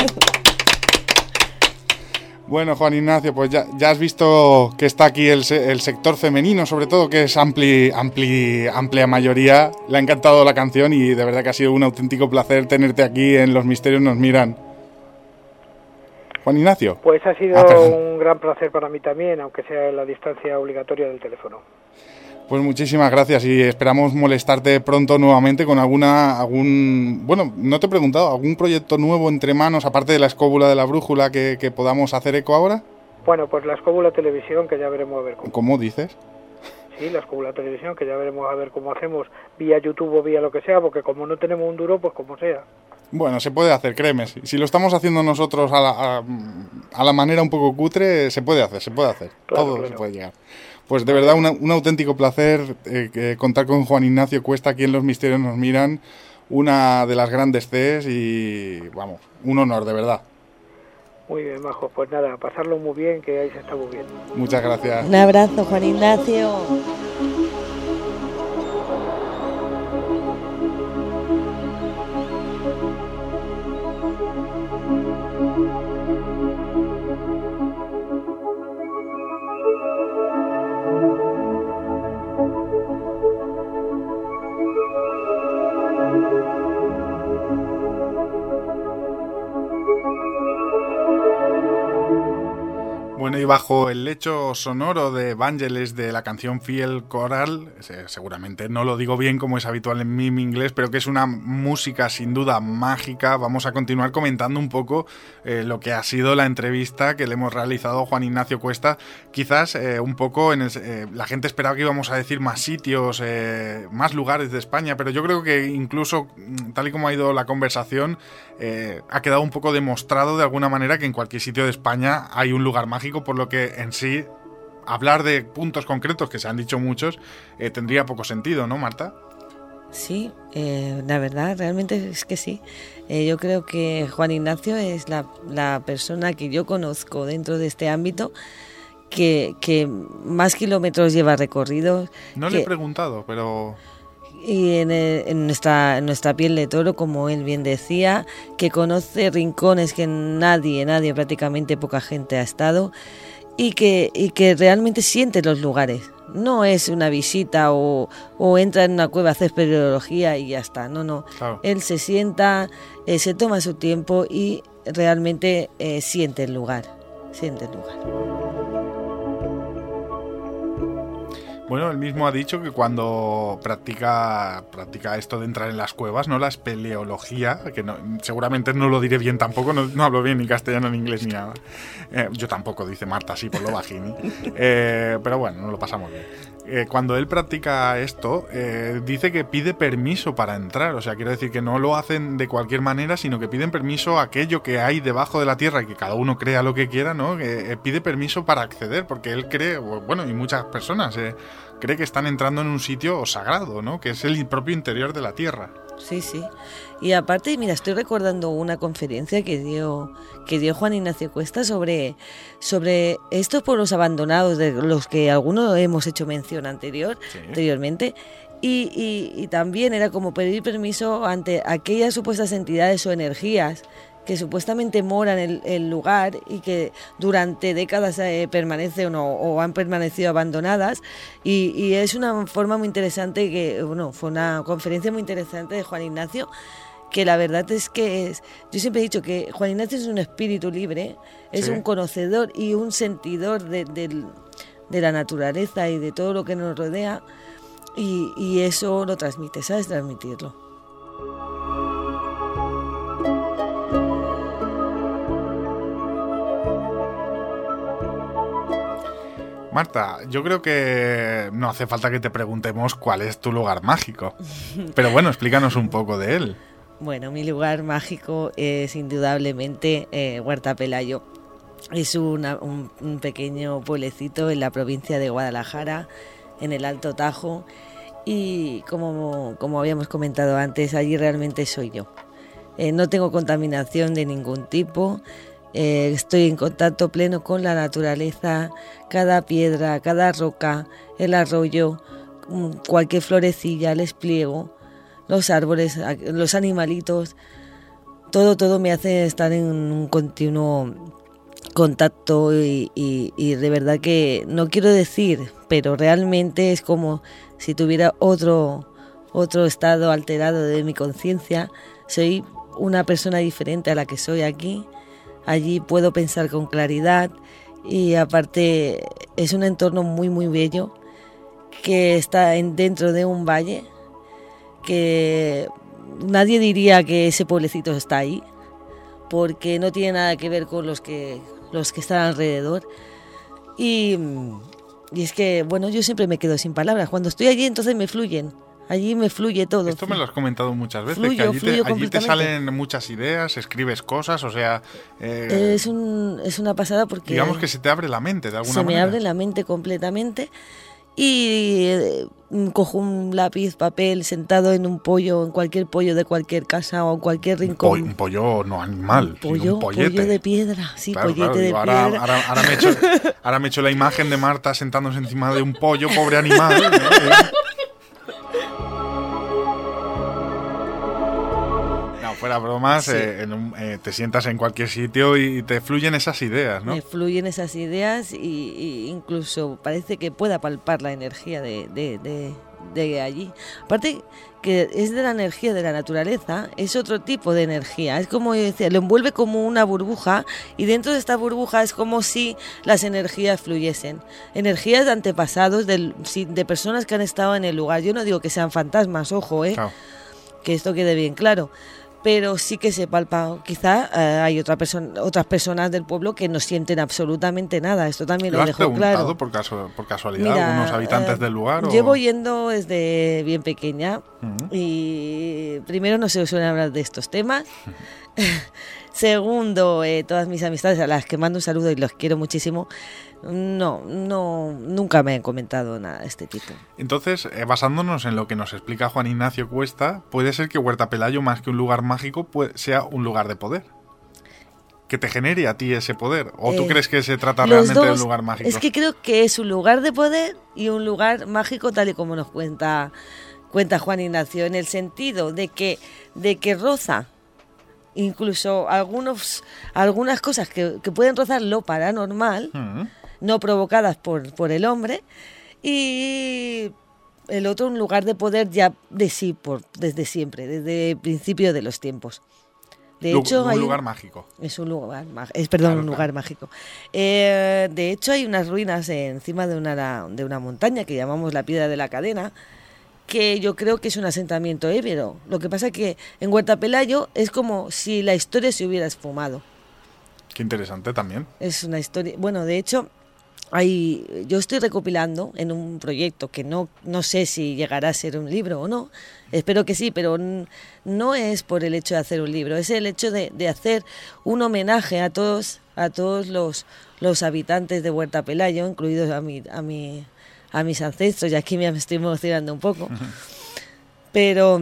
[SPEAKER 2] Bueno, Juan Ignacio, pues ya, ya has visto que está aquí el, el sector femenino, sobre todo, que es ampli, ampli, amplia mayoría. Le ha encantado la canción y de verdad que ha sido un auténtico placer tenerte aquí en Los Misterios Nos Miran. Juan Ignacio.
[SPEAKER 7] Pues ha sido
[SPEAKER 2] ah,
[SPEAKER 7] un gran placer para mí también, aunque sea en la distancia obligatoria del teléfono.
[SPEAKER 2] Pues muchísimas gracias y esperamos molestarte pronto nuevamente con alguna, algún, bueno, no te he preguntado, algún proyecto nuevo entre manos, aparte de la escóbula de la brújula, que, que podamos hacer eco ahora.
[SPEAKER 7] Bueno, pues la escóbula televisión, que ya veremos a ver cómo.
[SPEAKER 2] ¿Cómo dices?
[SPEAKER 7] Sí, la escóbula televisión, que ya veremos a ver cómo hacemos, vía YouTube o vía lo que sea, porque como no tenemos un duro, pues como sea.
[SPEAKER 2] Bueno, se puede hacer, créeme. Si lo estamos haciendo nosotros a la, a, a la manera un poco cutre, se puede hacer, se puede hacer. Claro, Todo claro. se puede llegar. Pues de verdad, una, un auténtico placer eh, eh, contar con Juan Ignacio Cuesta aquí en Los Misterios Nos Miran. Una de las grandes Cs y, vamos, un honor, de verdad.
[SPEAKER 7] Muy bien, Majo. Pues nada, pasarlo muy bien, que ahí se está muy bien.
[SPEAKER 2] Muchas gracias.
[SPEAKER 3] Un abrazo, Juan Ignacio.
[SPEAKER 2] Bueno, y bajo el lecho sonoro de Vangelis de la canción Fiel Coral, seguramente no lo digo bien como es habitual en mi inglés, pero que es una música sin duda mágica, vamos a continuar comentando un poco eh, lo que ha sido la entrevista que le hemos realizado a Juan Ignacio Cuesta. Quizás eh, un poco, en el, eh, la gente esperaba que íbamos a decir más sitios, eh, más lugares de España, pero yo creo que incluso, tal y como ha ido la conversación, eh, ha quedado un poco demostrado de alguna manera que en cualquier sitio de España hay un lugar mágico, por lo que en sí hablar de puntos concretos, que se han dicho muchos, eh, tendría poco sentido, ¿no, Marta?
[SPEAKER 3] Sí, eh, la verdad, realmente es que sí. Eh, yo creo que Juan Ignacio es la, la persona que yo conozco dentro de este ámbito que, que más kilómetros lleva recorridos.
[SPEAKER 2] No
[SPEAKER 3] que,
[SPEAKER 2] le he preguntado, pero...
[SPEAKER 3] Y en, el, en, nuestra, en nuestra piel de toro, como él bien decía, que conoce rincones que nadie, nadie, prácticamente poca gente ha estado, y que, y que realmente siente los lugares. No es una visita o, o entra en una cueva a hacer espeleología y ya está. No, no. Claro. Él se sienta, eh, se toma su tiempo y realmente eh, siente el lugar. Siente el lugar.
[SPEAKER 2] Bueno, él mismo ha dicho que cuando practica practica esto de entrar en las cuevas, ¿no? La espeleología, que no, seguramente no lo diré bien tampoco, no, no hablo bien ni castellano ni inglés ni nada. Eh, yo tampoco, dice Marta, sí, por lo bajini. Eh, pero bueno, nos lo pasamos bien. Eh, cuando él practica esto, eh, dice que pide permiso para entrar. O sea, quiero decir que no lo hacen de cualquier manera, sino que piden permiso a aquello que hay debajo de la tierra y que cada uno crea lo que quiera, ¿no? Que eh, pide permiso para acceder, porque él cree, bueno, y muchas personas, eh, cree que están entrando en un sitio sagrado, ¿no? Que es el propio interior de la tierra.
[SPEAKER 3] Sí, sí. Y aparte, mira, estoy recordando una conferencia que dio que dio Juan Ignacio Cuesta sobre, sobre estos pueblos abandonados, de los que algunos hemos hecho mención anterior, sí. anteriormente, y, y, y también era como pedir permiso ante aquellas supuestas entidades o energías que supuestamente moran en el, el lugar y que durante décadas eh, permanecen o, o han permanecido abandonadas, y, y es una forma muy interesante, que bueno, fue una conferencia muy interesante de Juan Ignacio, que la verdad es que es, yo siempre he dicho que Juan Ignacio es un espíritu libre, es sí. un conocedor y un sentidor de, de, de la naturaleza y de todo lo que nos rodea, y, y eso lo transmite, sabes transmitirlo.
[SPEAKER 2] Marta, yo creo que no hace falta que te preguntemos cuál es tu lugar mágico, pero bueno, explícanos un poco de él.
[SPEAKER 3] Bueno, mi lugar mágico es indudablemente eh, Huerta Pelayo. Es una, un, un pequeño pueblecito en la provincia de Guadalajara, en el Alto Tajo, y como, como habíamos comentado antes, allí realmente soy yo. Eh, no tengo contaminación de ningún tipo. Eh, estoy en contacto pleno con la naturaleza, cada piedra, cada roca, el arroyo, cualquier florecilla, el espliego, los árboles, los animalitos, todo, todo me hace estar en un continuo contacto y, y, y de verdad que no quiero decir, pero realmente es como si tuviera otro, otro estado alterado de mi conciencia. Soy una persona diferente a la que soy aquí. Allí puedo pensar con claridad y aparte es un entorno muy muy bello que está en, dentro de un valle que nadie diría que ese pueblecito está ahí porque no tiene nada que ver con los que, los que están alrededor y, y es que bueno, yo siempre me quedo sin palabras. Cuando estoy allí entonces me fluyen, Allí me fluye todo.
[SPEAKER 2] Esto me lo has comentado muchas veces,
[SPEAKER 3] fluyo,
[SPEAKER 2] que allí,
[SPEAKER 3] fluyo
[SPEAKER 2] te, allí te salen muchas ideas, escribes cosas, o sea...
[SPEAKER 3] Eh, es, un, es una pasada porque...
[SPEAKER 2] Digamos que se te abre la mente de alguna
[SPEAKER 3] se
[SPEAKER 2] manera.
[SPEAKER 3] Se me abre la mente completamente y eh, cojo un lápiz, papel, sentado en un pollo, en cualquier pollo de cualquier casa o en cualquier rincón.
[SPEAKER 2] Un pollo, un pollo no animal,
[SPEAKER 3] un pollo,
[SPEAKER 2] sino un pollete.
[SPEAKER 3] pollo de piedra, sí,
[SPEAKER 2] claro,
[SPEAKER 3] pollete
[SPEAKER 2] claro,
[SPEAKER 3] de
[SPEAKER 2] digo,
[SPEAKER 3] piedra.
[SPEAKER 2] Ahora, ahora, ahora, me he hecho, ahora me he hecho la imagen de Marta sentándose encima de un pollo, pobre animal, ¿no? Fuera bromas, sí. eh, en un, eh, te sientas en cualquier sitio y te fluyen esas ideas, ¿no?
[SPEAKER 3] Me fluyen esas ideas y, y incluso parece que pueda palpar la energía de, de, de, de allí. Aparte que es de la energía de la naturaleza, es otro tipo de energía. Es como yo decía, lo envuelve como una burbuja y dentro de esta burbuja es como si las energías fluyesen. Energías de antepasados, de, de personas que han estado en el lugar. Yo no digo que sean fantasmas, ojo, ¿eh? Claro. Que esto quede bien claro. Pero sí que se palpa. Quizá eh, hay otra persona, otras personas del pueblo que no sienten absolutamente nada. Esto también lo, lo dejo claro.
[SPEAKER 2] Por, casu- por casualidad, Mira, algunos habitantes eh, del lugar?
[SPEAKER 3] Llevo
[SPEAKER 2] o...
[SPEAKER 3] yendo desde bien pequeña uh-huh. y primero no se suelen hablar de estos temas. Uh-huh. Segundo, eh, todas mis amistades a las que mando un saludo y los quiero muchísimo, no, no, nunca me han comentado nada de este tipo.
[SPEAKER 2] Entonces, eh, basándonos en lo que nos explica Juan Ignacio Cuesta, ¿puede ser que Huerta Pelayo, más que un lugar mágico, puede, sea un lugar de poder? ¿Que te genere a ti ese poder? ¿O eh, tú crees que se trata realmente dos, de un lugar mágico?
[SPEAKER 3] Es que creo que es un lugar de poder y un lugar mágico, tal y como nos cuenta, cuenta Juan Ignacio, en el sentido de que, de que roza incluso algunos algunas cosas que, que pueden rozar lo paranormal, uh-huh. no provocadas por, por el hombre, y el otro un lugar de poder ya de sí, por, desde siempre, desde el principio de los tiempos. De
[SPEAKER 2] Lu-
[SPEAKER 3] hecho,
[SPEAKER 2] un
[SPEAKER 3] hay,
[SPEAKER 2] lugar mágico.
[SPEAKER 3] Es un lugar, es, perdón, claro, un lugar claro. mágico. Eh, de hecho, hay unas ruinas encima de una, de una montaña que llamamos la Piedra de la Cadena, que yo creo que es un asentamiento íbero. Lo que pasa es que en Huerta Pelayo es como si la historia se hubiera esfumado.
[SPEAKER 2] Qué interesante también.
[SPEAKER 3] Es una historia... Bueno, de hecho, hay, yo estoy recopilando en un proyecto que no, no sé si llegará a ser un libro o no. Espero que sí, pero no es por el hecho de hacer un libro. Es el hecho de, de hacer un homenaje a todos, a todos los, los habitantes de Huerta Pelayo, incluidos a mi... A mi a mis ancestros, y aquí me estoy emocionando un poco, pero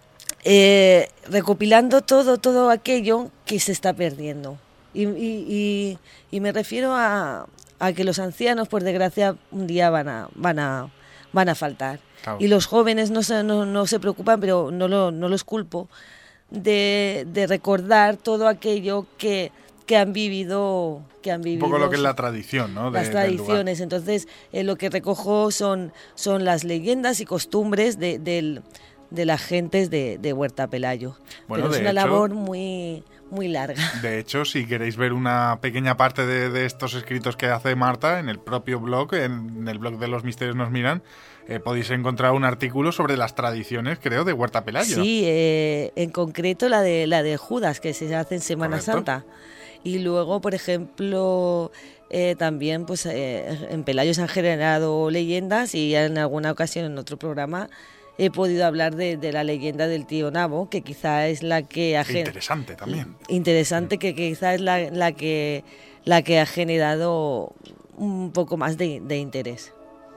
[SPEAKER 3] eh, recopilando todo, todo aquello que se está perdiendo. Y, y, y, y me refiero a, a que los ancianos, por desgracia, un día van a, van a, van a faltar. Claro. Y los jóvenes no se, no, no se preocupan, pero no, lo, no los culpo, de, de recordar todo aquello que... que han vivido que han vivido
[SPEAKER 2] un poco lo que es la tradición, ¿no?
[SPEAKER 3] De, las tradiciones. Entonces, eh, lo que recojo son son las leyendas y costumbres de, de, de las gentes de, de Huerta Pelayo. Bueno, pero es una hecho, labor muy muy larga.
[SPEAKER 2] De hecho, si queréis ver una pequeña parte de, de estos escritos que hace Marta en el propio blog, en, en el blog de Los Misterios Nos Miran, eh, podéis encontrar un artículo sobre las tradiciones, creo, de Huerta Pelayo.
[SPEAKER 3] Sí, eh, en concreto la de la de Judas, que se hace en Semana Correcto. Santa. Y luego, por ejemplo, eh, también pues eh, en Pelayo se han generado leyendas y en alguna ocasión en otro programa he podido hablar de, de la leyenda del tío Nabo, que quizá es la que ha generado...
[SPEAKER 2] Interesante también.
[SPEAKER 3] Interesante, que, que quizá es la, la, que, la que ha generado un poco más de, de interés.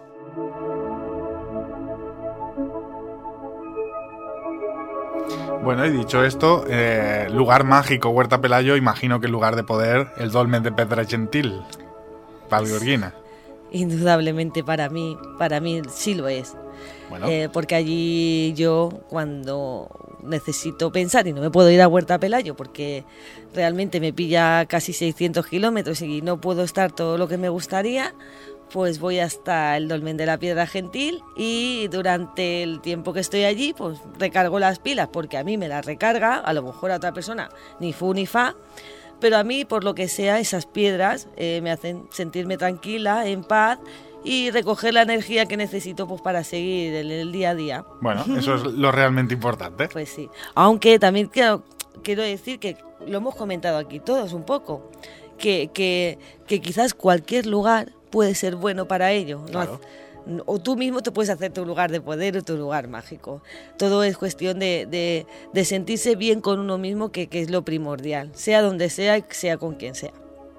[SPEAKER 2] Bueno, y dicho esto, eh, lugar mágico, Huerta Pelayo, imagino que el lugar de poder, el dolmen de Pedra Gentil, Vallgorguina.
[SPEAKER 3] Indudablemente para mí, para mí sí lo es. Bueno. Eh, porque allí yo cuando necesito pensar y no me puedo ir a Huerta Pelayo porque realmente me pilla casi seiscientos kilómetros y no puedo estar todo lo que me gustaría, pues voy hasta el dolmen de la Piedra Gentil y durante el tiempo que estoy allí pues recargo las pilas porque a mí me las recarga, a lo mejor a otra persona ni fu ni fa, pero a mí por lo que sea esas piedras eh, me hacen sentirme tranquila, en paz y recoger la energía que necesito pues para seguir el, el día a día.
[SPEAKER 2] Bueno, eso es lo realmente importante.
[SPEAKER 3] Pues sí, aunque también quiero, quiero decir que lo hemos comentado aquí todos un poco, que, que, que quizás cualquier lugar puede ser bueno para ello. ¿No? Claro. O tú mismo te puedes hacer tu lugar de poder o tu lugar mágico. Todo es cuestión de, de, de sentirse bien con uno mismo, que, que es lo primordial, sea donde sea y sea con quien sea.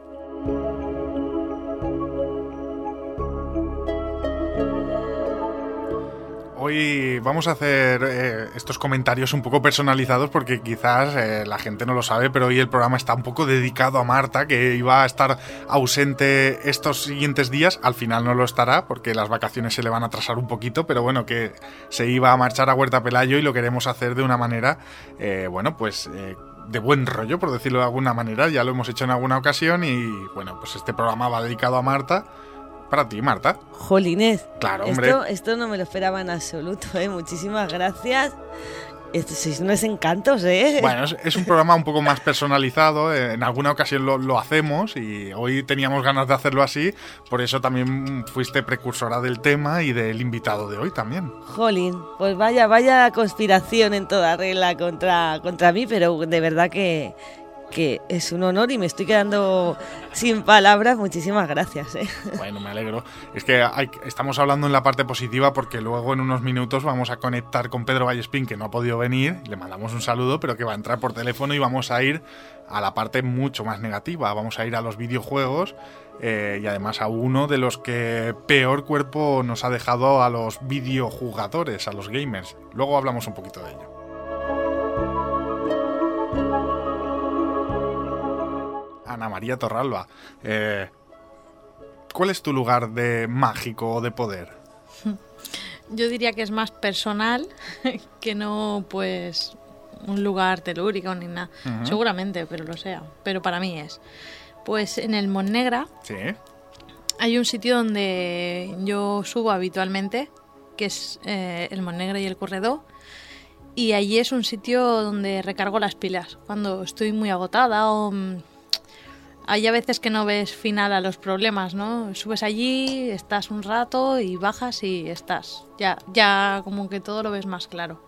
[SPEAKER 2] Hoy vamos a hacer eh, estos comentarios un poco personalizados porque quizás eh, la gente no lo sabe, pero hoy el programa está un poco dedicado a Marta, que iba a estar ausente estos siguientes días. Al final no lo estará porque las vacaciones se le van a atrasar un poquito, pero bueno, que se iba a marchar a Huerta Pelayo y lo queremos hacer de una manera, eh, bueno, pues... Eh, de buen rollo, por decirlo de alguna manera. Ya lo hemos hecho en alguna ocasión y bueno, pues este programa va dedicado a Marta. Para ti, Marta.
[SPEAKER 3] Jolines.
[SPEAKER 2] Claro, hombre.
[SPEAKER 3] Esto, esto no me lo esperaba en absoluto, ¿eh? Muchísimas gracias. Esto sois unos encantos, ¿eh?
[SPEAKER 2] Bueno, es, es un programa un poco más personalizado. En alguna ocasión lo, lo hacemos y hoy teníamos ganas de hacerlo así. Por eso también fuiste precursora del tema y del invitado de hoy también.
[SPEAKER 3] Jolín, pues vaya, vaya conspiración en toda regla contra, contra mí, pero de verdad que... que es un honor y me estoy quedando sin palabras. Muchísimas gracias, ¿eh?
[SPEAKER 2] Bueno, me alegro. Es que hay, estamos hablando en la parte positiva porque luego en unos minutos vamos a conectar con Pedro Vallespín, que no ha podido venir, le mandamos un saludo, pero que va a entrar por teléfono y vamos a ir a la parte mucho más negativa. Vamos a ir a los videojuegos eh, y además a uno de los que peor cuerpo nos ha dejado a los videojugadores, a los gamers. Luego hablamos un poquito de ello. Ana María Torralba, eh, ¿cuál es tu lugar de mágico o de poder?
[SPEAKER 8] Yo diría que es más personal que no, pues, un lugar telúrico ni nada. Uh-huh. Seguramente, pero lo sea. Pero para mí es. Pues en el Montnegra
[SPEAKER 2] ¿sí?
[SPEAKER 8] Hay un sitio donde yo subo habitualmente, que es eh, el Montnegra y el Corredor. Y allí es un sitio donde recargo las pilas cuando estoy muy agotada o... Hay a veces que no ves final a los problemas, ¿no? Subes allí, estás un rato y bajas y estás. Ya, ya como que todo lo ves más claro.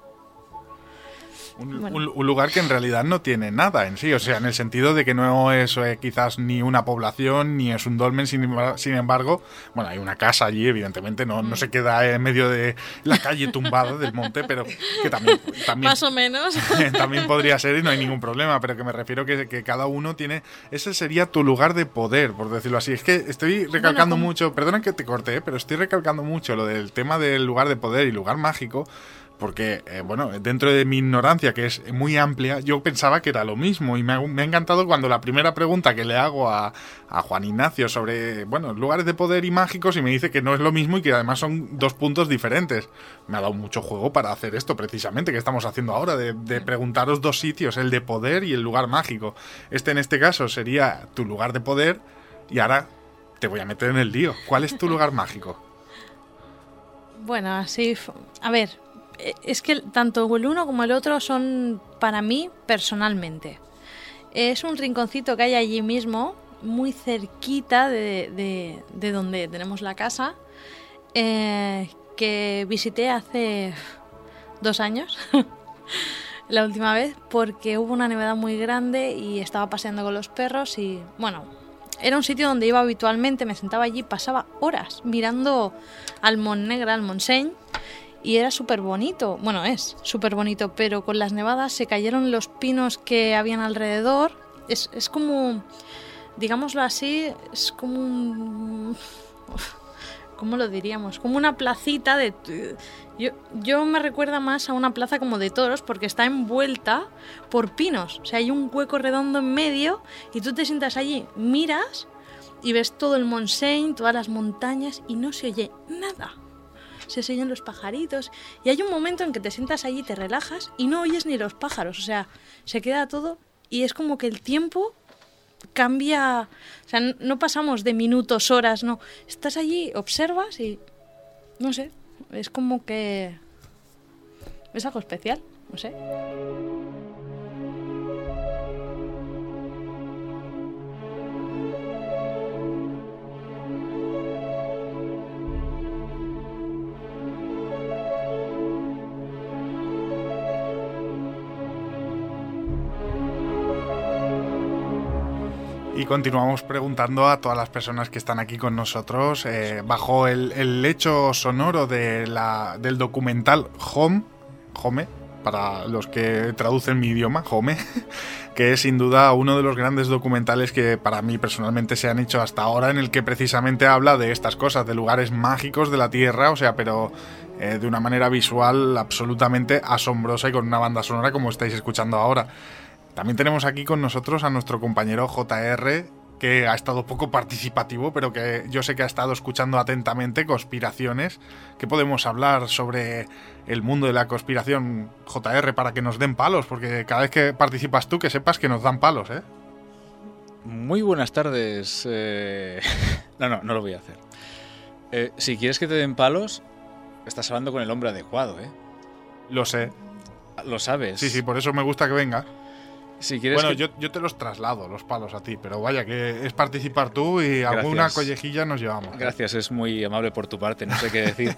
[SPEAKER 2] Un, bueno. un, un lugar que en realidad no tiene nada en sí, o sea, en el sentido de que no es eh, quizás ni una población, ni es un dolmen, sin, sin embargo, bueno, hay una casa allí, evidentemente, no, no se queda en medio de la calle tumbada del monte, pero que también... también
[SPEAKER 8] más o menos.
[SPEAKER 2] También podría ser y no hay ningún problema, pero que me refiero que, que cada uno tiene... Ese sería tu lugar de poder, por decirlo así. Es que estoy recalcando bueno, mucho, perdona que te corte, ¿eh? Pero estoy recalcando mucho lo del tema del lugar de poder y lugar mágico, porque, eh, bueno, dentro de mi ignorancia, que es muy amplia, yo pensaba que era lo mismo y me ha, me ha encantado cuando la primera pregunta que le hago a, a Juan Ignacio sobre, bueno, lugares de poder y mágicos, y me dice que no es lo mismo y que además son dos puntos diferentes. Me ha dado mucho juego para hacer esto precisamente que estamos haciendo ahora, de, de preguntaros dos sitios, el de poder y el lugar mágico. Este en este caso sería tu lugar de poder y ahora te voy a meter en el lío. ¿Cuál es tu lugar mágico?
[SPEAKER 8] Bueno, así, a ver... Es que tanto el uno como el otro son para mí personalmente. Es un rinconcito que hay allí mismo, muy cerquita de, de, de donde tenemos la casa, eh, que visité hace dos años, la última vez, porque hubo una nevada muy grande y estaba paseando con los perros y, bueno, era un sitio donde iba habitualmente, me sentaba allí, pasaba horas mirando al Montnegra, al Montseny. Y era súper bonito, bueno, es súper bonito, pero con las nevadas se cayeron los pinos que habían alrededor. Es, es como, digámoslo así, es como un... ¿Cómo lo diríamos? Como una placita de... Yo, yo me recuerda más a una plaza como de toros porque está envuelta por pinos. O sea, hay un hueco redondo en medio y tú te sientas allí, miras y ves todo el Montseny, todas las montañas y no se oye nada. Se oyen los pajaritos y hay un momento en que te sientas allí, te relajas y no oyes ni los pájaros, o sea, se queda todo y es como que el tiempo cambia, o sea, no pasamos de minutos, horas, no, estás allí, observas y no sé, es como que es algo especial, no sé.
[SPEAKER 2] Y continuamos preguntando a todas las personas que están aquí con nosotros eh, bajo el, el hecho sonoro de la, del documental Home, Home, para los que traducen mi idioma, Home, que es sin duda uno de los grandes documentales que para mí personalmente se han hecho hasta ahora, en el que precisamente habla de estas cosas, de lugares mágicos de la Tierra, o sea, pero eh, de una manera visual absolutamente asombrosa y con una banda sonora como estáis escuchando ahora. También tenemos aquí con nosotros a nuestro compañero J R, que ha estado poco participativo, pero que yo sé que ha estado escuchando atentamente conspiraciones. ¿Qué podemos hablar sobre el mundo de la conspiración, J R, para que nos den palos? Porque cada vez que participas tú, que sepas que nos dan palos, ¿eh?
[SPEAKER 4] Muy buenas tardes. Eh... No, no, no lo voy a hacer. Eh, si quieres que te den palos, estás hablando con el hombre adecuado, ¿eh?
[SPEAKER 2] Lo sé.
[SPEAKER 4] Lo sabes.
[SPEAKER 2] Sí, sí, por eso me gusta que venga.
[SPEAKER 4] Si quieres
[SPEAKER 2] bueno,
[SPEAKER 4] que...
[SPEAKER 2] yo, yo te los traslado, los palos a ti, pero vaya, que es participar tú y Gracias. Alguna collejilla nos llevamos.
[SPEAKER 4] Gracias, es muy amable por tu parte, no sé qué decir.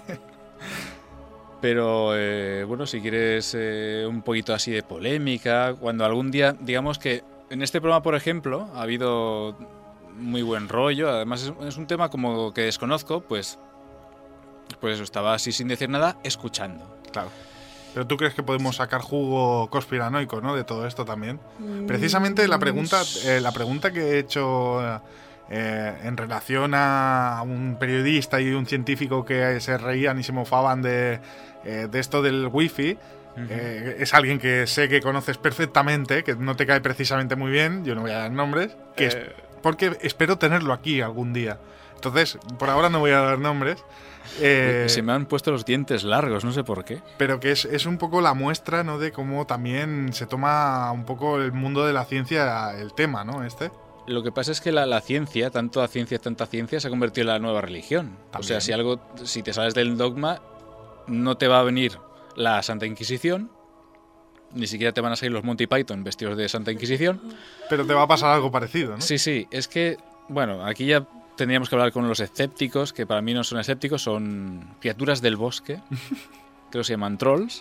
[SPEAKER 4] Pero, eh, bueno, si quieres eh, un poquito así de polémica, cuando algún día, digamos que en este programa, por ejemplo, ha habido muy buen rollo, además es, es un tema como que desconozco, pues, pues eso, estaba así sin decir nada, escuchando.
[SPEAKER 2] Claro. Pero tú crees que podemos sacar jugo conspiranoico, ¿no?, de todo esto también. Mm. Precisamente la pregunta, eh, la pregunta que he hecho eh, en relación a un periodista y un científico que se reían y se mofaban de, eh, de esto del wifi, uh-huh. eh, es alguien que sé que conoces perfectamente, que no te cae precisamente muy bien, yo no voy a dar nombres, que eh. es porque espero tenerlo aquí algún día. Entonces, por ahora no voy a dar nombres.
[SPEAKER 4] Eh, se me han puesto los dientes largos, no sé por qué.
[SPEAKER 2] Pero que es, es un poco la muestra, ¿no?, de cómo también se toma un poco el mundo de la ciencia el tema, ¿no?, este.
[SPEAKER 4] Lo que pasa es que la, la ciencia, tanto la ciencia, tanta ciencia, se ha convertido en la nueva religión. También. O sea, si algo, si te sales del dogma, no te va a venir la Santa Inquisición, ni siquiera te van a salir los Monty Python vestidos de Santa Inquisición.
[SPEAKER 2] Pero te va a pasar algo parecido, ¿no?
[SPEAKER 4] Sí, sí, es que, bueno, aquí ya tendríamos que hablar con los escépticos, que para mí no son escépticos, son criaturas del bosque, creo que se llaman trolls.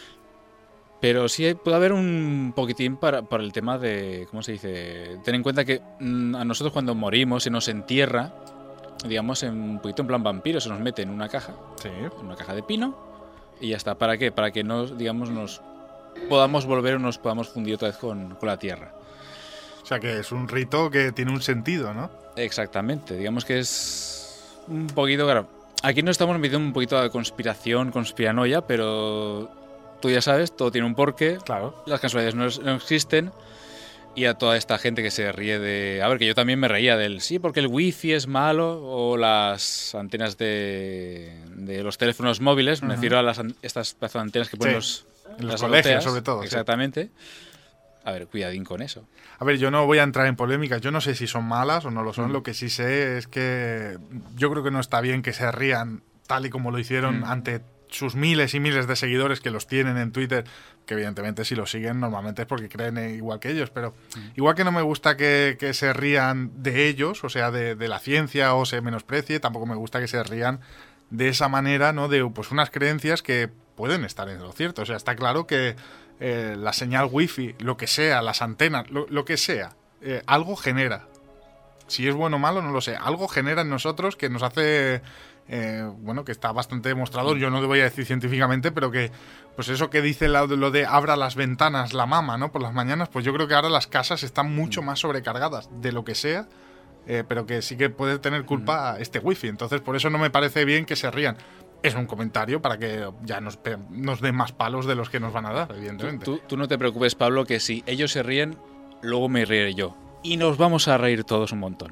[SPEAKER 4] Pero sí puede haber un poquitín para, para el tema de, ¿cómo se dice? Ten en cuenta que mmm, a nosotros cuando morimos se nos entierra, digamos, en un poquito en plan vampiro, se nos mete en una caja,
[SPEAKER 2] sí.
[SPEAKER 4] en una caja de pino, y ya está. ¿Para qué? Para que nos, digamos, nos podamos volver o nos podamos fundir otra vez con, con la tierra.
[SPEAKER 2] O sea que es un rito que tiene un sentido, ¿no?
[SPEAKER 4] Exactamente, digamos que es un poquito, claro, aquí nos estamos metiendo un poquito de conspiración, conspiranoia, pero tú ya sabes, todo tiene un porqué,
[SPEAKER 2] claro.
[SPEAKER 4] Las casualidades no, no existen, y a toda esta gente que se ríe de... A ver, que yo también me reía del sí, porque el wifi es malo, o las antenas de, de los teléfonos móviles, uh-huh. Me refiero a las, estas antenas que ponen
[SPEAKER 2] sí.
[SPEAKER 4] los,
[SPEAKER 2] en los
[SPEAKER 4] las
[SPEAKER 2] colegios,
[SPEAKER 4] azoteas,
[SPEAKER 2] sobre todo.
[SPEAKER 4] Exactamente.
[SPEAKER 2] Sí.
[SPEAKER 4] A ver, cuidadín con eso.
[SPEAKER 2] A ver, yo no voy a entrar en polémicas. Yo no sé si son malas o no lo son. Mm. Lo que sí sé es que yo creo que no está bien que se rían tal y como lo hicieron mm. ante sus miles y miles de seguidores que los tienen en Twitter, que evidentemente si los siguen normalmente es porque creen igual que ellos, pero mm. igual que no me gusta que, que se rían de ellos, o sea, de, de la ciencia o se menosprecie, tampoco me gusta que se rían de esa manera, ¿no?, de pues unas creencias que pueden estar en lo cierto. O sea, está claro que Eh, la señal wifi, lo que sea, las antenas, lo, lo que sea, eh, algo genera. Si es bueno o malo, no lo sé. Algo genera en nosotros que nos hace, eh, bueno, que está bastante demostrado. Yo no te voy a decir científicamente, pero que, pues eso que dice lo, lo de abra las ventanas la mama, ¿no?, por las mañanas, pues yo creo que ahora las casas están mucho más sobrecargadas de lo que sea, eh, pero que sí que puede tener culpa mm. este wifi. Entonces, por eso no me parece bien que se rían. Es un comentario para que ya nos, nos den más palos de los que nos van a dar, evidentemente.
[SPEAKER 4] Tú, tú, tú no te preocupes, Pablo, que si ellos se ríen, luego me reiré yo. Y nos vamos a reír todos un montón.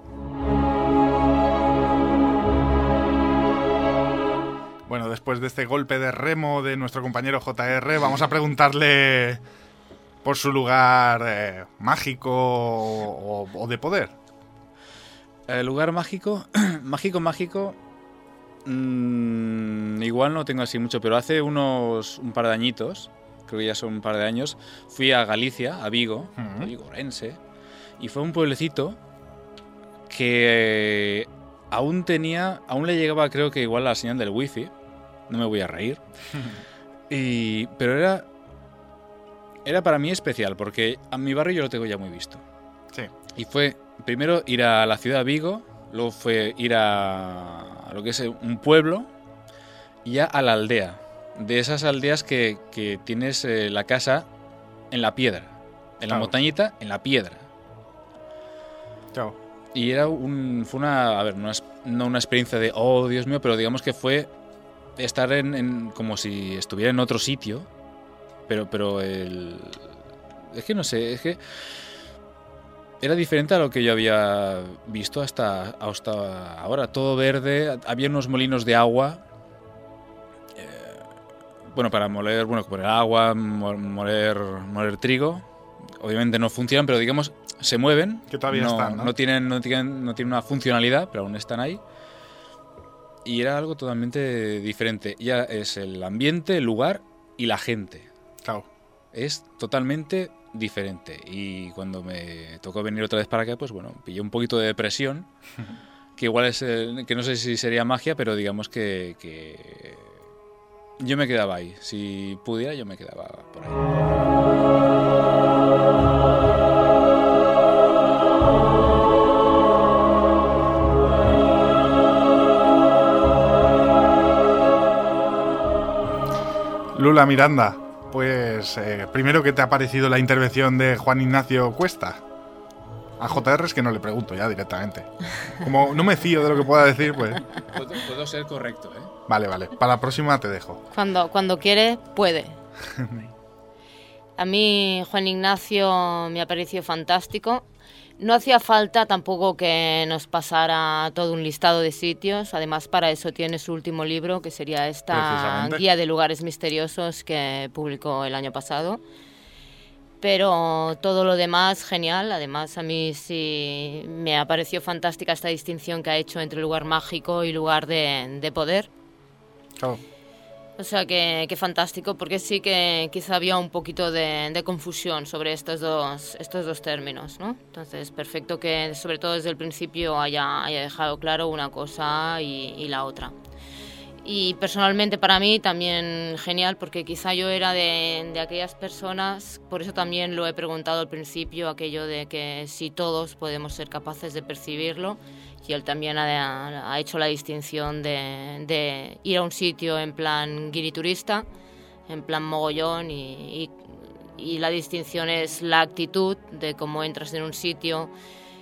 [SPEAKER 2] Bueno, después de este golpe de remo de nuestro compañero J R, vamos a preguntarle por su lugar eh, mágico o, o de poder.
[SPEAKER 4] ¿El lugar mágico? mágico, mágico... Mm, igual no tengo así mucho, pero hace unos un par de añitos, creo que ya son un par de años, fui a Galicia, a Vigo, uh-huh. a Vigo, Orense, y fue un pueblecito que aún tenía, aún le llegaba, creo que igual la señal del wifi, no me voy a reír, y, pero era, era para mí especial, porque a mi barrio yo lo tengo ya muy visto.
[SPEAKER 2] Sí.
[SPEAKER 4] Y fue primero ir a la ciudad de Vigo, luego fue ir a, a lo que es un pueblo y ya a la aldea. De esas aldeas que, que tienes eh, la casa en la piedra, en claro. la montañita, en la piedra.
[SPEAKER 2] Chao.
[SPEAKER 4] Y era un, fue una, a ver, no, no una experiencia de, oh, Dios mío, pero digamos que fue estar en, en como si estuviera en otro sitio, pero, pero el, es que no sé, es que era diferente a lo que yo había visto hasta, hasta ahora, todo verde, había unos molinos de agua. Bueno, para moler, bueno, poner agua, moler, moler trigo, obviamente no funcionan, pero digamos, se mueven.
[SPEAKER 2] Que todavía
[SPEAKER 4] no,
[SPEAKER 2] están, ¿no?
[SPEAKER 4] No tienen, no tienen, no tienen una funcionalidad, pero aún están ahí. Y era algo totalmente diferente. Ya es el ambiente, el lugar y la gente.
[SPEAKER 2] Claro.
[SPEAKER 4] Es totalmente diferente. Y cuando me tocó venir otra vez para acá, pues bueno, pillé un poquito de depresión, que igual es, eh, que no sé si sería magia, pero digamos que... que yo me quedaba ahí. Si pudiera, yo me quedaba por ahí.
[SPEAKER 2] Lula Miranda, pues eh, primero, ¿qué te ha parecido la intervención de Juan Ignacio Cuesta? A J R es que no le pregunto ya directamente. Como no me fío de lo que pueda decir, pues...
[SPEAKER 4] Puedo, puedo ser correcto, ¿eh?
[SPEAKER 2] Vale, vale. Para la próxima te dejo.
[SPEAKER 5] Cuando, cuando quiere, puede. A mí Juan Ignacio me ha parecido fantástico. No hacía falta tampoco que nos pasara todo un listado de sitios. Además, para eso tiene su último libro, que sería esta guía de lugares misteriosos que publicó el año pasado. Pero todo lo demás, genial. Además, a mí sí me ha parecido fantástica esta distinción que ha hecho entre lugar mágico y lugar de, de poder.
[SPEAKER 2] Oh.
[SPEAKER 5] O sea, que, que fantástico, porque sí que quizá había un poquito de, de confusión sobre estos dos, estos dos términos, ¿no? Entonces, perfecto que, sobre todo desde el principio, haya, haya dejado claro una cosa y, y la otra. Y personalmente para mí también genial, porque quizá yo era de, de aquellas personas, por eso también lo he preguntado al principio, aquello de que si todos podemos ser capaces de percibirlo, y él también ha, ha hecho la distinción de, de ir a un sitio en plan guiriturista, en plan mogollón, y, y, y la distinción es la actitud de cómo entras en un sitio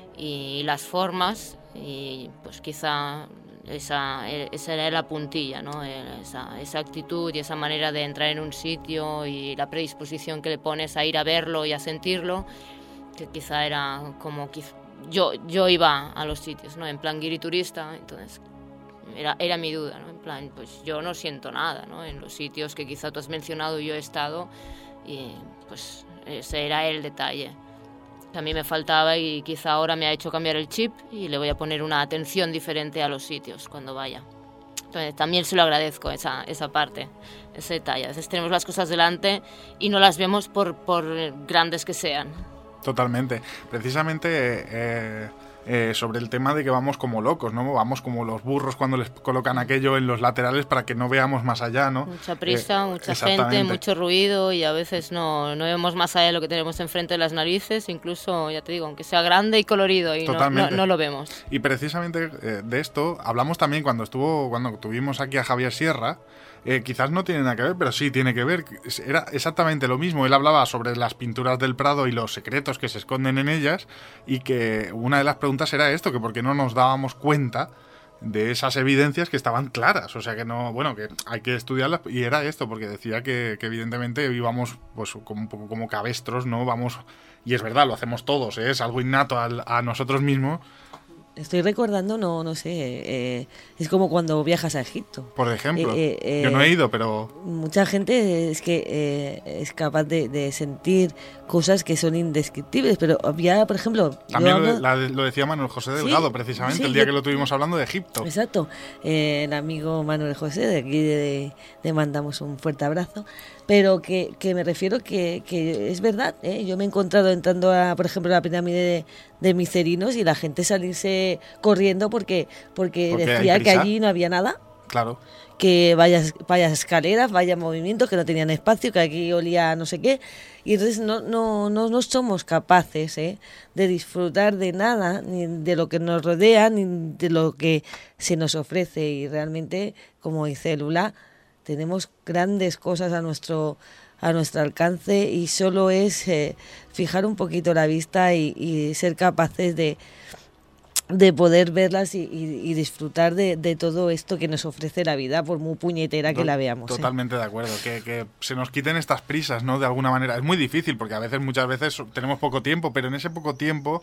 [SPEAKER 5] y las formas, y pues quizá... Esa, esa era la puntilla, ¿no? Esa, esa actitud y esa manera de entrar en un sitio y la predisposición que le pones a ir a verlo y a sentirlo, que quizá era como... Quizá, yo, yo iba a los sitios, ¿no? En plan guiriturista, entonces era, era mi duda, ¿no? En plan, pues yo no siento nada, ¿no? En los sitios que quizá tú has mencionado yo he estado y pues ese era el detalle que a mí me faltaba y quizá ahora me ha hecho cambiar el chip y le voy a poner una atención diferente a los sitios cuando vaya. Entonces también se lo agradezco esa, esa parte, ese detalle. A veces tenemos las cosas delante y no las vemos por, por grandes que sean.
[SPEAKER 2] Totalmente. Precisamente eh, eh, sobre el tema de que vamos como locos, ¿no? Vamos como los burros cuando les colocan aquello en los laterales para que no veamos más allá, ¿no?
[SPEAKER 5] Mucha prisa, eh, mucha gente, mucho ruido y a veces no, no vemos más allá de lo que tenemos enfrente de las narices, incluso, ya te digo, aunque sea grande y colorido y no, no, no lo vemos.
[SPEAKER 2] Y precisamente eh, de esto hablamos también cuando estuvo cuando tuvimos aquí a Javier Sierra. Eh, quizás no tiene nada que ver, pero sí tiene que ver. Era exactamente lo mismo. Él hablaba sobre las pinturas del Prado y los secretos que se esconden en ellas, y que una de las preguntas era esto, que por qué no nos dábamos cuenta de esas evidencias que estaban claras. O sea que no, bueno, que hay que estudiarlas, y era esto, porque decía que, que evidentemente íbamos pues como un poco como cabestros, ¿no? Vamos, y es verdad, lo hacemos todos, ¿eh? Es algo innato a, a nosotros mismos.
[SPEAKER 3] Estoy recordando, no no sé, eh, es como cuando viajas a Egipto.
[SPEAKER 2] Por ejemplo,
[SPEAKER 3] eh, eh,
[SPEAKER 2] yo no he ido, pero...
[SPEAKER 3] Mucha gente es que eh, es capaz de, de sentir cosas que son indescriptibles, pero había, por ejemplo...
[SPEAKER 2] También
[SPEAKER 3] hablo...
[SPEAKER 2] lo, la, lo decía Manuel José Delgado, sí, precisamente, sí, el día yo... que lo tuvimos hablando de Egipto.
[SPEAKER 3] Exacto, eh, el amigo Manuel José, de aquí le, le mandamos un fuerte abrazo, pero que, que me refiero que, que es verdad, ¿eh? Yo me he encontrado entrando, a, por ejemplo, a la pirámide de, de Micerinos y la gente salirse corriendo porque, porque, porque decía que allí no había nada.
[SPEAKER 2] Claro.
[SPEAKER 3] Que vaya, vaya escaleras, vaya movimientos, que no tenían espacio, que aquí olía no sé qué. Y entonces no, no, no, no somos capaces ¿eh? de disfrutar de nada, ni de lo que nos rodea, ni de lo que se nos ofrece. Y realmente, como dice Lula, tenemos grandes cosas a nuestro, a nuestro alcance y solo es eh, fijar un poquito la vista y, y ser capaces de... de poder verlas y, y, y disfrutar de, de todo esto que nos ofrece la vida, por muy puñetera que
[SPEAKER 2] no,
[SPEAKER 3] la veamos.
[SPEAKER 2] Totalmente
[SPEAKER 3] ¿eh?
[SPEAKER 2] de acuerdo, que, que se nos quiten estas prisas, ¿no? De alguna manera. Es muy difícil, porque a veces, muchas veces tenemos poco tiempo, pero en ese poco tiempo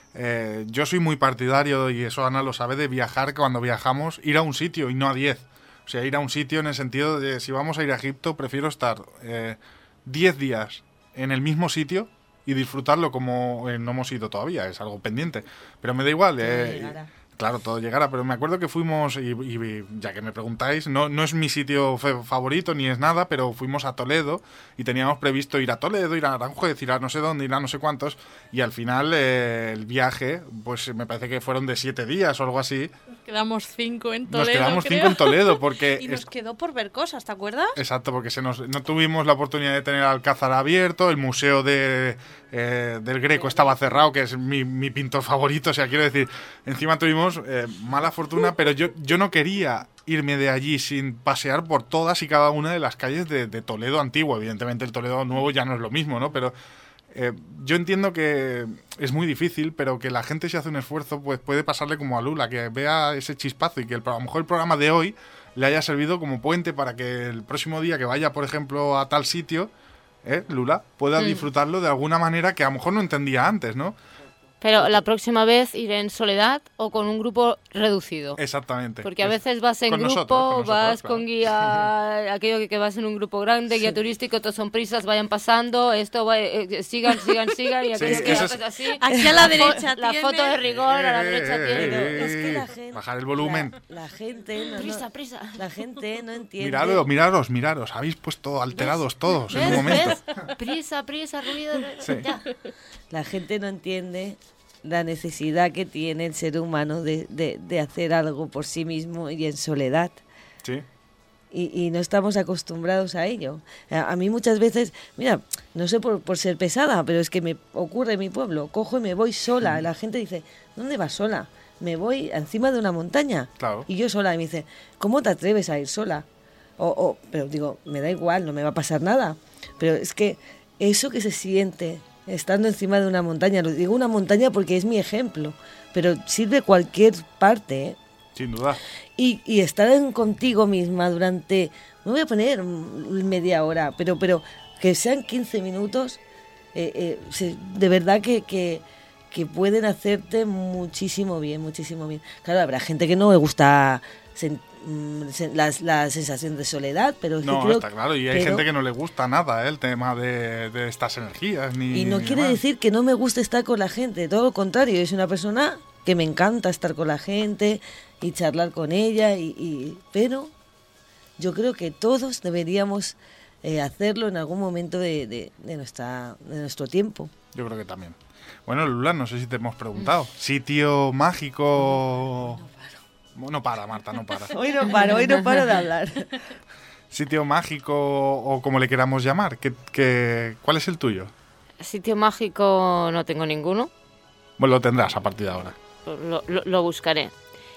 [SPEAKER 2] eh, yo soy muy partidario, y eso Ana lo sabe, de viajar cuando viajamos, ir a un sitio y no a diez. O sea, ir a un sitio en el sentido de, si vamos a ir a Egipto, prefiero estar eh, diez días en el mismo sitio y disfrutarlo como eh, no hemos ido todavía, es algo pendiente. Pero me da igual. Eh, claro, todo llegará, pero me acuerdo que fuimos, y, y ya que me preguntáis, no, no es mi sitio favorito ni es nada, pero fuimos a Toledo y teníamos previsto ir a Toledo, ir a Aranjuez, ir a no sé dónde, ir a no sé cuántos, y al final eh, el viaje, pues me parece que fueron de siete días o algo así.
[SPEAKER 8] Nos quedamos cinco en Toledo,
[SPEAKER 2] Nos quedamos
[SPEAKER 8] creo.
[SPEAKER 2] cinco en Toledo, porque...
[SPEAKER 8] y nos
[SPEAKER 2] es...
[SPEAKER 8] quedó por ver cosas, ¿te acuerdas?
[SPEAKER 2] Exacto, porque se nos, no tuvimos la oportunidad de tener Alcázar abierto, el museo de... Eh, del Greco estaba cerrado, que es mi, mi pintor favorito, o sea, quiero decir, encima tuvimos eh, mala fortuna, pero yo, yo no quería irme de allí sin pasear por todas y cada una de las calles de, de Toledo antiguo. Evidentemente el Toledo nuevo ya no es lo mismo, ¿no? Pero eh, yo entiendo que es muy difícil, pero que la gente, si hace un esfuerzo, pues puede pasarle como a Lula, que vea ese chispazo y que el, a lo mejor el programa de hoy le haya servido como puente para que el próximo día que vaya, por ejemplo, a tal sitio... ¿Eh, Lula? Pueda mm. disfrutarlo de alguna manera que a lo mejor no entendía antes, ¿no?
[SPEAKER 5] Pero la próxima vez iré en soledad o con un grupo reducido.
[SPEAKER 2] Exactamente.
[SPEAKER 5] Porque a veces vas en
[SPEAKER 2] con
[SPEAKER 5] grupo,
[SPEAKER 2] nosotros, con nosotros,
[SPEAKER 5] vas
[SPEAKER 2] claro.
[SPEAKER 5] con guía, aquello que, que vas en un grupo grande, sí. guía turístico, todos son prisas, vayan pasando, esto va, eh, sigan, sigan, sigan, y aquello sí, que haces es... así.
[SPEAKER 8] Aquí a la derecha
[SPEAKER 5] La
[SPEAKER 8] tiene...
[SPEAKER 5] foto de rigor, a la derecha
[SPEAKER 2] eh,
[SPEAKER 5] tiene...
[SPEAKER 2] eh,
[SPEAKER 3] es que la gente,
[SPEAKER 2] bajar el volumen.
[SPEAKER 3] La, la gente... No,
[SPEAKER 5] prisa,
[SPEAKER 3] no,
[SPEAKER 5] prisa.
[SPEAKER 3] La gente no entiende...
[SPEAKER 2] Miraros, miraros, miraros, habéis puesto alterados
[SPEAKER 5] ¿Ves?
[SPEAKER 2] todos
[SPEAKER 5] ¿Ves?
[SPEAKER 2] en un momento.
[SPEAKER 5] ¿Ves? Prisa, prisa, ruido,
[SPEAKER 2] sí.
[SPEAKER 5] ya.
[SPEAKER 3] La gente no entiende... la necesidad que tiene el ser humano de, de, de hacer algo por sí mismo y en soledad.
[SPEAKER 2] Sí.
[SPEAKER 3] Y, y no estamos acostumbrados a ello. A, a mí muchas veces, mira, no sé por, por ser pesada, pero es que me ocurre en mi pueblo, cojo y me voy sola. La gente dice, ¿dónde vas sola? Me voy encima de una montaña.
[SPEAKER 2] Claro.
[SPEAKER 3] Y yo sola, y me dice, ¿cómo te atreves a ir sola? O, o, pero digo, me da igual, no me va a pasar nada. Pero es que eso que se siente... estando encima de una montaña, lo digo una montaña porque es mi ejemplo, pero sirve cualquier parte, ¿eh?
[SPEAKER 2] Sin duda.
[SPEAKER 3] Y, y estar en, contigo misma durante, me voy a poner media hora, pero pero que sean quince minutos, eh, eh, se, de verdad que, que, que pueden hacerte muchísimo bien, muchísimo bien. Claro, habrá gente que no le gusta... Sen, La, la sensación de soledad, pero es
[SPEAKER 2] no,
[SPEAKER 3] que creo,
[SPEAKER 2] está claro, y hay
[SPEAKER 3] pero,
[SPEAKER 2] gente que no le gusta nada ¿eh? el tema de, de estas energías. Ni,
[SPEAKER 3] y no
[SPEAKER 2] ni
[SPEAKER 3] quiere
[SPEAKER 2] demás.
[SPEAKER 3] decir que no me guste estar con la gente, todo lo contrario, es una persona que me encanta estar con la gente y charlar con ella, y, y pero yo creo que todos deberíamos eh, hacerlo en algún momento de, de, de, nuestra, de nuestro tiempo.
[SPEAKER 2] Yo creo que también. Bueno, Lula, no sé si te hemos preguntado. ¿Sitio mágico...? No para, Marta, no para.
[SPEAKER 3] Hoy no paro, hoy no paro de hablar.
[SPEAKER 2] Sitio mágico o como le queramos llamar. ¿Qué, qué, ¿Cuál es el tuyo?
[SPEAKER 5] Sitio mágico no tengo ninguno.
[SPEAKER 2] Bueno, lo tendrás a partir de ahora.
[SPEAKER 5] Lo, lo, lo buscaré.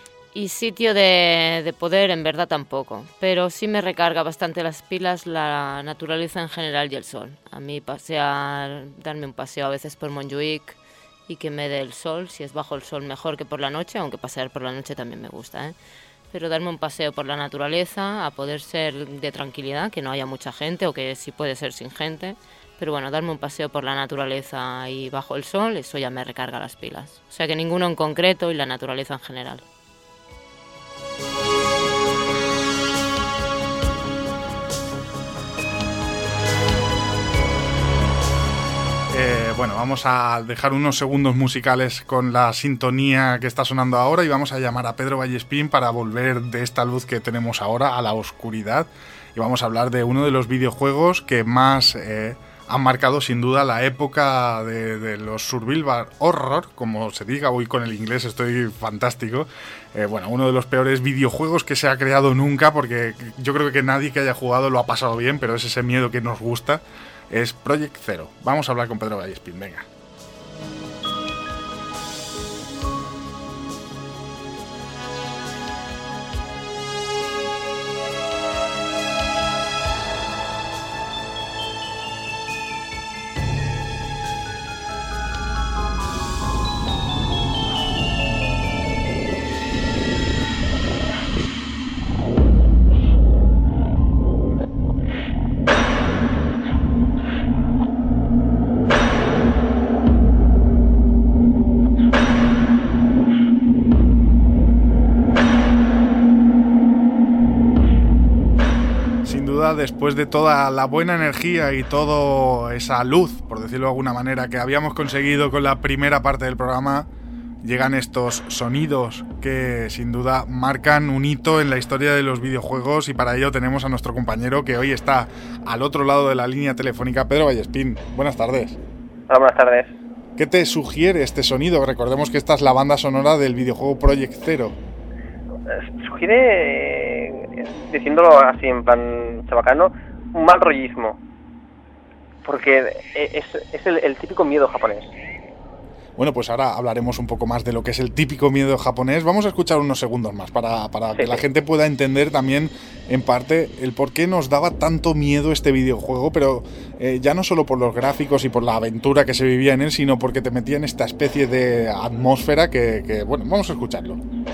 [SPEAKER 5] Y sitio de, de poder en verdad tampoco. Pero sí me recarga bastante las pilas la naturaleza en general y el sol. A mí pasear, darme un paseo a veces por Montjuïc y que me dé el sol, si es bajo el sol mejor que por la noche, aunque pasear por la noche también me gusta, ¿eh? Pero darme un paseo por la naturaleza, a poder ser de tranquilidad, que no haya mucha gente o que sí puede ser sin gente, pero bueno, darme un paseo por la naturaleza y bajo el sol, eso ya me recarga las pilas. O sea que ninguno en concreto y la naturaleza en general.
[SPEAKER 2] Eh, bueno, vamos a dejar unos segundos musicales con la sintonía que está sonando ahora y vamos a llamar a Pedro Vallespín para volver de esta luz que tenemos ahora a la oscuridad, y vamos a hablar de uno de los videojuegos que más eh, han marcado sin duda la época de, de los survival horror, como se diga. Hoy con el inglés estoy fantástico. Eh, bueno, uno de los peores videojuegos que se ha creado nunca, porque yo creo que nadie que haya jugado lo ha pasado bien, pero es ese miedo que nos gusta, es Project Zero. Vamos a hablar con Pedro Vallespín, venga. Después de toda la buena energía y toda esa luz, por decirlo de alguna manera, que habíamos conseguido con la primera parte del programa, llegan estos sonidos que sin duda marcan un hito en la historia de los videojuegos, y para ello tenemos a nuestro compañero que hoy está al otro lado de la línea telefónica, Pedro Vallespín. Buenas tardes.
[SPEAKER 10] Hola, buenas tardes.
[SPEAKER 2] ¿Qué te sugiere este sonido? Recordemos que esta es la banda sonora del videojuego Project Zero.
[SPEAKER 10] Sugiere, diciéndolo así en plan chabacano, un mal rollismo, porque es, es el, el típico miedo japonés.
[SPEAKER 2] Bueno, pues ahora hablaremos un poco más de lo que es el típico miedo japonés. Vamos a escuchar unos segundos más para, para sí, que la sí. gente pueda entender también, en parte, el por qué nos daba tanto miedo este videojuego, pero eh, ya no solo por los gráficos y por la aventura que se vivía en él, sino porque te metía en esta especie de atmósfera que, que bueno, vamos a escucharlo.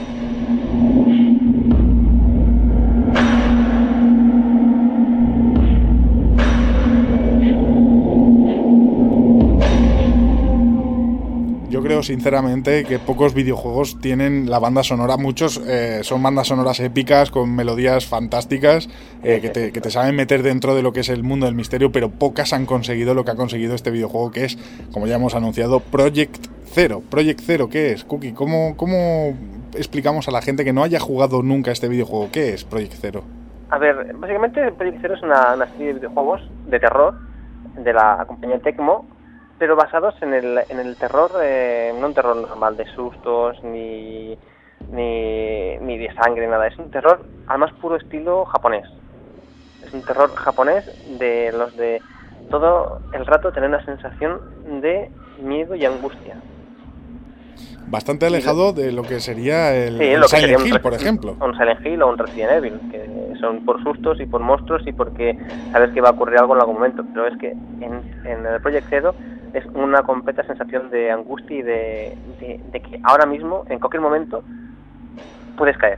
[SPEAKER 2] Yo creo sinceramente que pocos videojuegos tienen la banda sonora, muchos eh, son bandas sonoras épicas con melodías fantásticas eh, que, te, que te saben meter dentro de lo que es el mundo del misterio, pero pocas han conseguido lo que ha conseguido este videojuego, que es, como ya hemos anunciado, Project Zero. Project Zero, ¿qué es, Cookie? ¿Cómo, cómo explicamos a la gente que no haya jugado nunca este videojuego? ¿Qué es Project Zero?
[SPEAKER 10] A ver, básicamente Project Zero es una, una serie de videojuegos de terror de la compañía Tecmo, pero basados en el, en el terror, eh, no un terror normal de sustos, ni, ni, ni de sangre, nada. Es un terror al más puro estilo japonés. Es un terror japonés de los de todo el rato tener una sensación de miedo y angustia.
[SPEAKER 2] Bastante alejado de lo que sería el, sí, el lo Silent que Hill, un, por ejemplo.
[SPEAKER 10] Un Silent Hill o un Resident Evil, que son por sustos y por monstruos y porque sabes que va a ocurrir algo en algún momento. Pero es que en, en el Project Zero es una completa sensación de angustia y de, de, de que ahora mismo, en cualquier momento, puedes caer.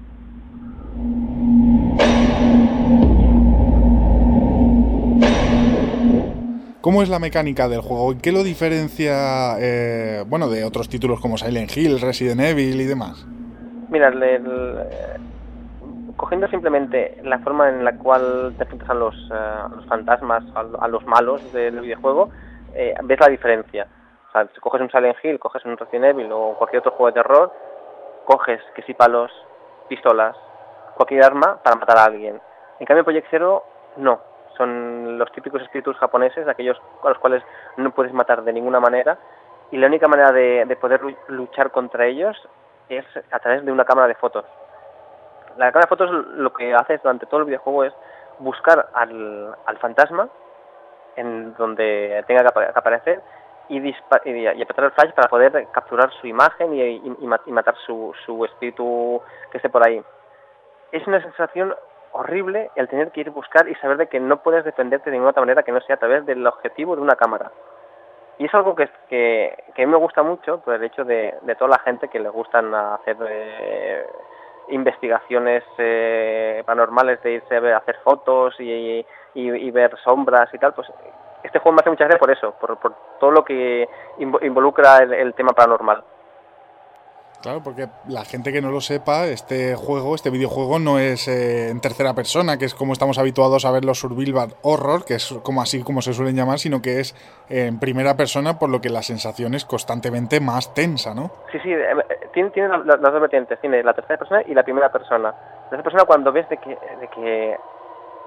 [SPEAKER 2] ¿Cómo es la mecánica del juego? ¿Qué lo diferencia eh, bueno, de otros títulos como Silent Hill, Resident Evil y demás?
[SPEAKER 10] Mira, el, el, cogiendo simplemente la forma en la cual te enfrentas a los, uh, a los fantasmas, a, a los malos del videojuego, eh, ves la diferencia. O sea, si coges un Silent Hill, coges un Resident Evil o cualquier otro juego de terror, coges que si palos, pistolas, cualquier arma para matar a alguien. En cambio, Project Zero, no. Son los típicos espíritus japoneses, aquellos a los cuales no puedes matar de ninguna manera, y la única manera de, de poder luchar contra ellos es a través de una cámara de fotos. La cámara de fotos lo que hace durante todo el videojuego es buscar al, al fantasma en donde tenga que aparecer y, dispa- y, y apretar el flash para poder capturar su imagen y, y, y matar su, su espíritu que esté por ahí. Es una sensación horrible el tener que ir a buscar y saber de que no puedes defenderte de ninguna otra manera que no sea a través del objetivo de una cámara. Y es algo que, que, que a mí me gusta mucho por el hecho de, de toda la gente que le gustan hacer eh, investigaciones eh, paranormales, de irse a, ver, a hacer fotos y, y, y ver sombras y tal. Pues este juego me hace muchas gracias por eso, por, por todo lo que involucra el, el tema paranormal.
[SPEAKER 2] Claro, porque la gente que no lo sepa, este juego, este videojuego no es eh, en tercera persona, que es como estamos habituados a ver los survival horror, que es como así como se suelen llamar, sino que es eh, en primera persona, por lo que la sensación es constantemente más tensa, ¿no?
[SPEAKER 10] Sí, sí, eh, tiene, tiene las, las dos vertientes, tiene la tercera persona y la primera persona. La tercera persona cuando ves de que, de que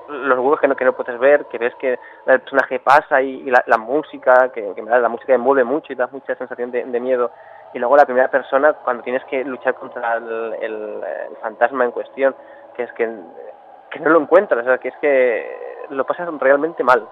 [SPEAKER 10] los huevos que no, que no puedes ver, que ves que el personaje pasa y, y la, la música, que, que la música envuelve mucho y da mucha sensación de, de miedo. Y luego la primera persona, cuando tienes que luchar contra el, el, el fantasma en cuestión, que es que, que no lo encuentras, o sea, que es que lo pasas realmente mal.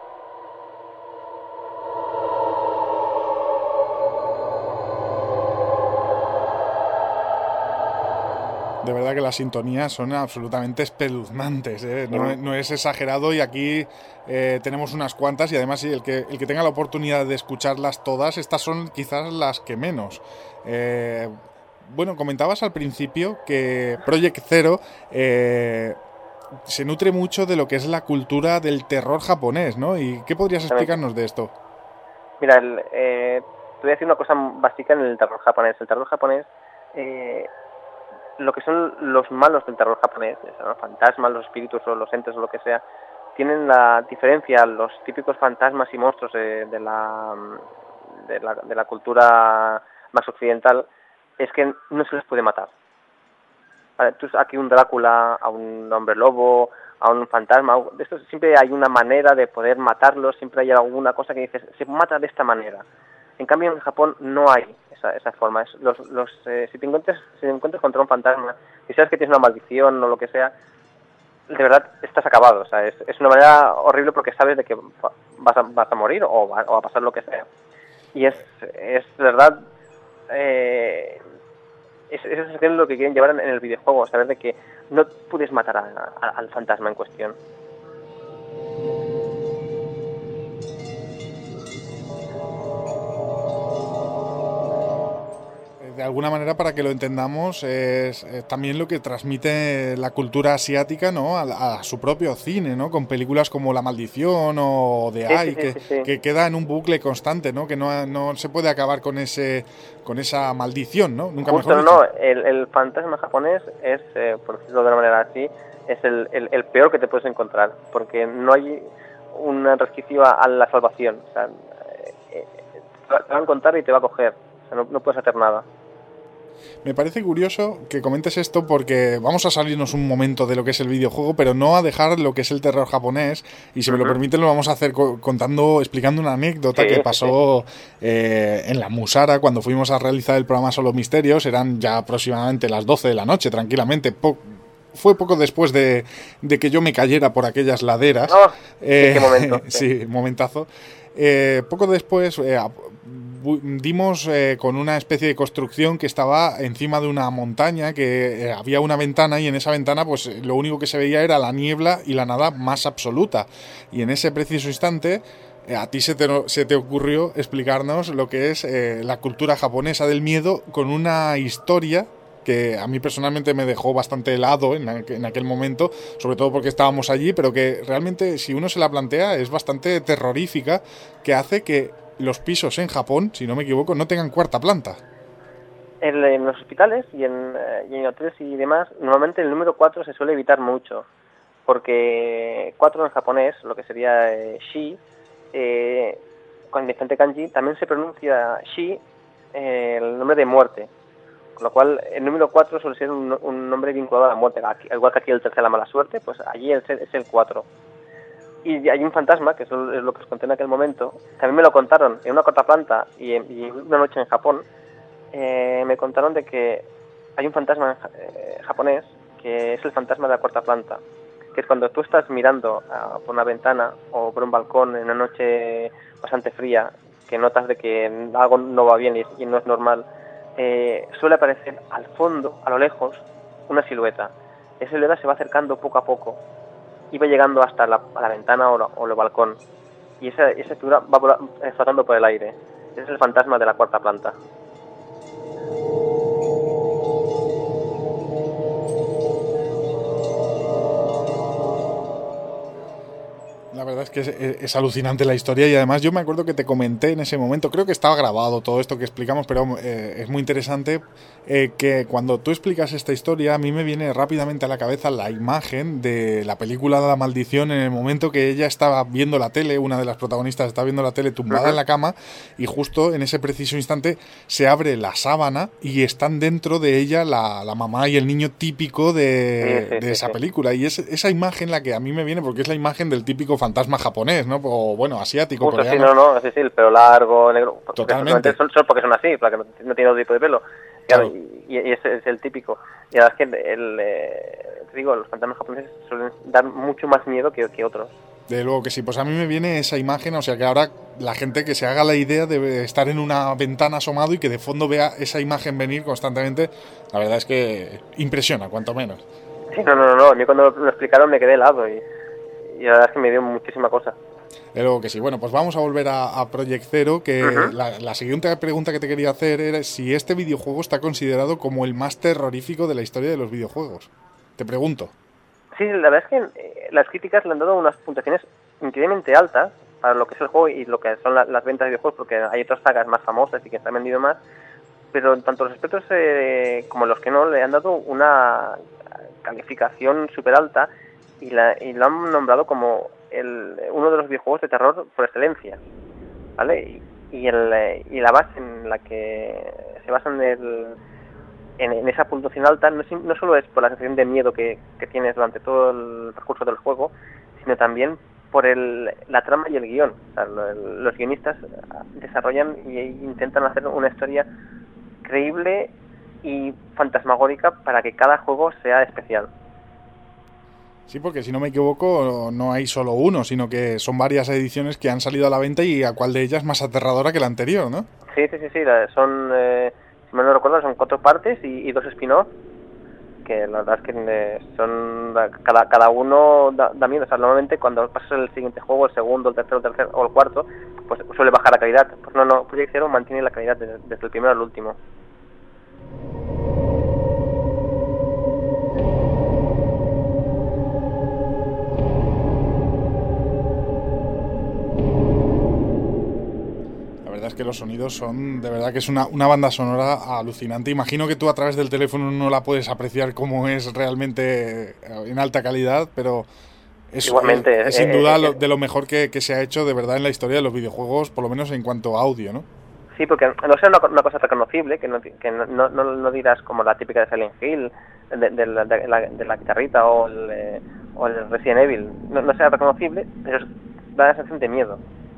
[SPEAKER 2] De verdad que las sintonías son absolutamente espeluznantes, ¿eh? no, no es exagerado, y aquí eh, tenemos unas cuantas, y además sí, el que, el que tenga la oportunidad de escucharlas todas, estas son quizás las que menos. Eh, bueno, comentabas al principio que Project Zero eh, se nutre mucho de lo que es la cultura del terror japonés, ¿no? ¿Y qué podrías explicarnos de esto?
[SPEAKER 10] Mira, el, eh, te voy a decir una cosa básica en el terror japonés. El terror japonés... Eh, lo que son los malos del terror japonés, los fantasmas, los espíritus o los entes o lo que sea, tienen la diferencia a los típicos fantasmas y monstruos de, de, la, de, la, de la cultura más occidental, es que no se les puede matar. Vale, tú aquí un Drácula, a un hombre lobo, a un fantasma, de esto siempre hay una manera de poder matarlos, siempre hay alguna cosa que dices, se mata de esta manera. En cambio en Japón no hay esa, esa forma. Es los, los, eh, si te encuentras, si te encuentras contra un fantasma y sabes que tienes una maldición o lo que sea, de verdad estás acabado. O sea, es, es una manera horrible porque sabes de que vas a, vas a morir o va, o va a pasar lo que sea. Y es, es de verdad, eh, es, eso es lo que quieren llevar en, en el videojuego, saber de que no puedes matar a, a, al fantasma en cuestión.
[SPEAKER 2] De alguna manera, para que lo entendamos, es, es también lo que transmite la cultura asiática, ¿no? A, a su propio cine, ¿no? Con películas como La Maldición o The Eye, sí, sí, que, sí, sí. que queda en un bucle constante, ¿no? Que no, no se puede acabar con ese con esa maldición, ¿no? Nunca
[SPEAKER 10] Justo,
[SPEAKER 2] mejor
[SPEAKER 10] no, el, el fantasma japonés es, eh, por decirlo de una manera así, es el, el, el peor que te puedes encontrar, porque no hay un resquicio a la salvación. O sea, eh, te va a encontrar y te va a coger. O sea, no, no puedes hacer nada.
[SPEAKER 2] Me parece curioso que comentes esto porque vamos a salirnos un momento de lo que es el videojuego, pero no a dejar lo que es el terror japonés, y si me lo permiten lo vamos a hacer contando, explicando una anécdota sí, que pasó sí. eh, en la Musara cuando fuimos a realizar el programa Solo Misterios. Eran ya aproximadamente las doce de la noche, tranquilamente, po- fue poco después de, de que yo me cayera por aquellas laderas.
[SPEAKER 10] Oh,
[SPEAKER 2] eh,
[SPEAKER 10] ¿qué momento?
[SPEAKER 2] Sí, sí momentazo. Eh, poco después eh, dimos eh, con una especie de construcción que estaba encima de una montaña, que eh, había una ventana, y en esa ventana pues lo único que se veía era la niebla y la nada más absoluta. Y en ese preciso instante eh, a ti se te, se te ocurrió explicarnos lo que es eh, la cultura japonesa del miedo, con una historia que a mí personalmente me dejó bastante helado en, aqu- en aquel momento, sobre todo porque estábamos allí, pero que realmente, si uno se la plantea, es bastante terrorífica, que hace que los pisos en Japón, si no me equivoco, no tengan cuarta planta.
[SPEAKER 10] En, en los hospitales y en, eh, y en hoteles y demás, normalmente el número cuatro se suele evitar mucho, porque cuatro en japonés, lo que sería eh, shi, eh, con diferente kanji, también se pronuncia shi, eh, el nombre de muerte. Con lo cual, el número cuatro suele ser un, un nombre vinculado a la muerte. Aquí, igual que aquí el tercer, la mala suerte, pues allí es el, es el cuatro. Y hay un fantasma, que eso es lo que os conté en aquel momento. También me lo contaron en una cuarta planta y, y una noche en Japón. Eh, me contaron de que hay un fantasma eh, japonés, que es el fantasma de la cuarta planta. Que es cuando tú estás mirando uh, por una ventana o por un balcón en una noche bastante fría, que notas de que algo no va bien y, y no es normal. Eh, suele aparecer al fondo, a lo lejos, una silueta. Esa silueta se va acercando poco a poco y va llegando hasta la, a la ventana o, la, o el balcón, y esa, esa figura va vola, eh, flotando por el aire. Ese es el fantasma de la cuarta planta.
[SPEAKER 2] La verdad es que es, es, es alucinante la historia y además yo me acuerdo que te comenté en ese momento, creo que estaba grabado todo esto que explicamos, pero eh, es muy interesante eh, que cuando tú explicas esta historia a mí me viene rápidamente a la cabeza la imagen de la película de La Maldición en el momento que ella estaba viendo la tele, una de las protagonistas está viendo la tele tumbada en la cama y justo en ese preciso instante se abre la sábana y están dentro de ella la, la mamá y el niño típico de, sí, sí, de esa sí, película y es esa imagen la que a mí me viene porque es la imagen del típico fantasma japonés, ¿no? O bueno, asiático,
[SPEAKER 10] Justo,
[SPEAKER 2] coreano.
[SPEAKER 10] Sí, no, no, sí, sí, el pelo largo, negro.
[SPEAKER 2] Totalmente.
[SPEAKER 10] Solo porque son así, porque no, no tienen otro tipo de pelo. Claro, claro. Y, y ese es el típico. Y la verdad es que, el, eh, te digo, los fantasmas japoneses suelen dar mucho más miedo que, que otros.
[SPEAKER 2] De luego que sí, pues a mí me viene esa imagen, o sea que ahora la gente que se haga la idea de estar en una ventana asomado y que de fondo vea esa imagen venir constantemente, la verdad es que impresiona, cuanto menos.
[SPEAKER 10] Sí, no, no, no, no. A mí cuando lo explicaron me quedé helado y... Y la verdad es que me dio muchísima cosa.
[SPEAKER 2] De luego que sí. Bueno, pues vamos a volver a, a Project Zero, que uh-huh. la, la siguiente pregunta que te quería hacer era si este videojuego está considerado como el más terrorífico de la historia de los videojuegos. Te pregunto.
[SPEAKER 10] Sí, la verdad es que eh, las críticas le han dado unas puntuaciones increíblemente altas para lo que es el juego y lo que son la, las ventas de videojuegos, porque hay otras sagas más famosas y que se han vendido más, pero tanto los expertos eh, como los que no le han dado una calificación súper alta. Y, la, y lo han nombrado como el, uno de los videojuegos de terror por excelencia, ¿vale? Y, y, el, y la base en la que se basan el, en, en esa puntuación alta no, no solo es por la sensación de miedo que, que tienes durante todo el recurso del juego, sino también por el, la trama y el guión. O sea, los guionistas desarrollan e intentan hacer una historia creíble y fantasmagórica para que cada juego sea especial.
[SPEAKER 2] Sí, porque si no me equivoco, no hay solo uno, sino que son varias ediciones que han salido a la venta y a cuál de ellas más aterradora que la anterior, ¿no?
[SPEAKER 10] Sí, sí, sí, sí. Son, eh, si mal no recuerdo, son cuatro partes y, y dos spin-offs, que la verdad es que eh, son cada cada uno da, da miedo. O sea, normalmente cuando pasas el siguiente juego, el segundo, el tercero, el tercero o el cuarto, pues suele bajar la calidad. Pues no, no, Project Zero mantiene la calidad desde, desde el primero al último.
[SPEAKER 2] Es que los sonidos son, de verdad que es una, una banda sonora alucinante. Imagino que tú a través del teléfono no la puedes apreciar como es realmente en alta calidad, pero es,
[SPEAKER 10] Igualmente,
[SPEAKER 2] es, es sin duda eh, lo, de lo mejor que, que se ha hecho de verdad en la historia de los videojuegos, por lo menos en cuanto a audio, ¿no?
[SPEAKER 10] Sí, porque no sea una, una cosa reconocible, que, no, que no, no, no dirás como la típica de Silent Hill, de, de, de, la, de, la, de la guitarrita o el, eh, o el Resident Evil, no, no sea reconocible, pero da la sensación de miedo.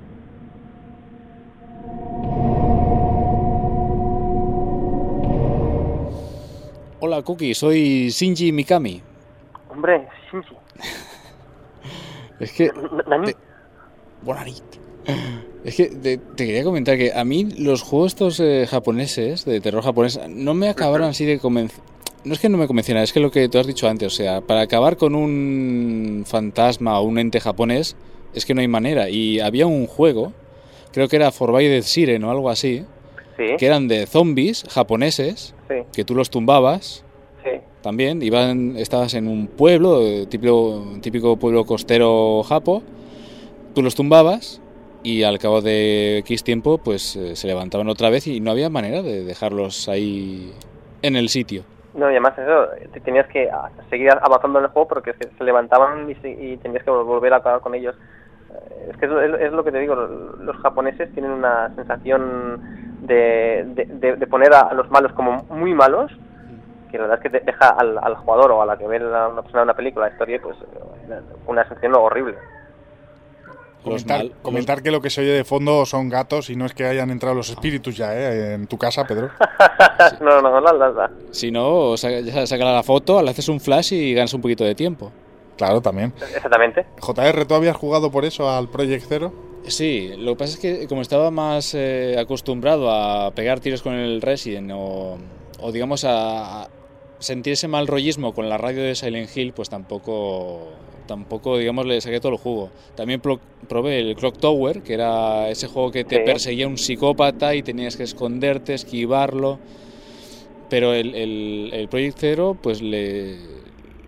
[SPEAKER 4] Hola, Cookie, soy Shinji Mikami.
[SPEAKER 10] Hombre, Shinji.
[SPEAKER 4] Es que... Te... Bonanit. Es que te, te quería comentar que a mí los juegos estos eh, japoneses, de terror japonés, no me acabaron así de convencer. No es que no me convenciera, es que lo que tú has dicho antes, o sea, para acabar con un fantasma o un ente japonés, es que no hay manera. Y había un juego, creo que era Forbidden Siren o algo así,
[SPEAKER 10] ¿sí?
[SPEAKER 4] Que eran de zombies japoneses,
[SPEAKER 10] sí.
[SPEAKER 4] Que tú los tumbabas,
[SPEAKER 10] sí.
[SPEAKER 4] También, iban, estabas en un pueblo, típico, típico pueblo costero japo, tú los tumbabas y al cabo de X tiempo pues eh, se levantaban otra vez y no había manera de dejarlos ahí en el sitio.
[SPEAKER 10] No, y además eso, te tenías que seguir avanzando en el juego porque se levantaban y, se, y tenías que volver a acabar con ellos. Es que es, es lo que te digo, los japoneses tienen una sensación de, de, de, de poner a los malos como muy malos, que la verdad es que deja al, al jugador o a la que ve a una persona en una película, la historia, pues una sensación horrible.
[SPEAKER 2] Comentar, mal, comentar los... que lo que se oye de fondo son gatos y no es que hayan entrado los espíritus ya, ¿eh? En tu casa, Pedro.
[SPEAKER 10] Sí. No, no, no, no, no.
[SPEAKER 4] Si no, saca, saca la foto, le haces un flash y ganas un poquito de tiempo.
[SPEAKER 2] Claro, también.
[SPEAKER 10] Exactamente.
[SPEAKER 2] J R, ¿tú habías jugado por eso al Project Zero?
[SPEAKER 4] Sí, lo que pasa es que como estaba más eh, acostumbrado a pegar tiros con el Resident o, o digamos a, a sentirse mal rollismo con la radio de Silent Hill, pues tampoco... tampoco, digamos, le saqué todo el jugo. También pro, probé el Clock Tower, que era ese juego que te sí. perseguía un psicópata y tenías que esconderte, esquivarlo. Pero el, el, el Project Zero, pues le,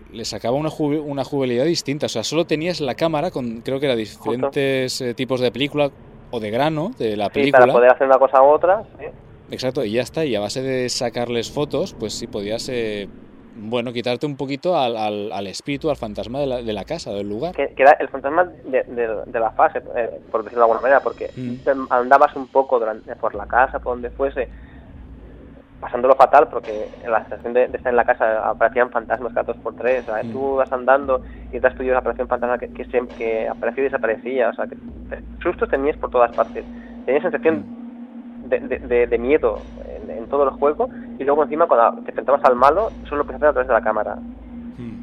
[SPEAKER 4] le sacaba una, ju- una jugabilidad distinta. O sea, solo tenías la cámara con, creo que era diferentes eh, tipos de película o de grano de la película.
[SPEAKER 10] Sí, para poder hacer una cosa u otra, sí.
[SPEAKER 4] Exacto, y ya está. Y a base de sacarles fotos, pues sí podías, eh, bueno, quitarte un poquito al, al, al espíritu, al fantasma de la, de la casa, del lugar.
[SPEAKER 10] Que, que era el fantasma de, de, de la fase, eh, por decirlo de alguna manera, porque mm. andabas un poco durante, por la casa, por donde fuese, pasándolo fatal, porque en la sensación de, de estar en la casa aparecían fantasmas cada dos por tres, o sea, mm. tú vas andando y detrás tuyo aparecía un fantasma que, que, siempre, que aparecía y desaparecía, o sea, que sustos tenías por todas partes, tenías sensación mm. de, de, de, de miedo en, en todo el juego, y luego encima cuando te enfrentabas al malo, solo lo podías hacer a través de la cámara. Mm.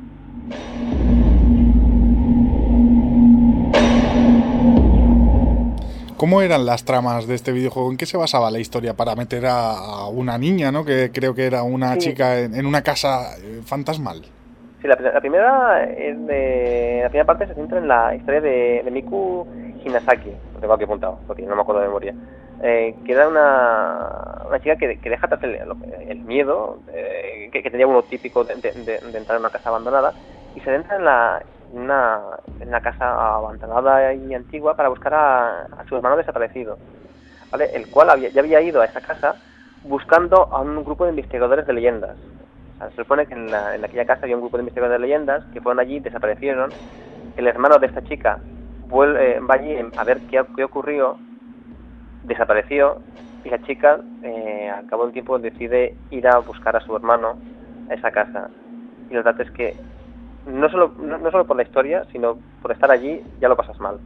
[SPEAKER 2] ¿Cómo eran las tramas de este videojuego? ¿En qué se basaba la historia para meter a, a una niña, ¿no? Que creo que era una sí. chica en, en una casa eh, fantasmal.
[SPEAKER 10] Sí, la, la primera es de, la primera parte se centra en la historia de, de Miku Hinasaki, lo tengo aquí apuntado, porque no me acuerdo de memoria, eh, que era una, una chica que, que deja atrás el, el miedo, eh, que, que tenía uno típico de, de, de, de entrar en una casa abandonada, y se centra en la Una, en una casa abandonada y antigua para buscar a, a su hermano desaparecido, ¿vale? El cual había, ya había ido a esa casa buscando a un grupo de investigadores de leyendas. O sea, se supone que en, la, en aquella casa había un grupo de investigadores de leyendas que fueron allí, desaparecieron. El hermano de esta chica vuelve, eh, va allí a ver qué, qué ocurrió, desapareció, y la chica eh, al cabo de un tiempo decide ir a buscar a su hermano a esa casa. Y lo cierto es que No solo, no, no solo por la historia, sino por estar allí, ya lo pasas mal.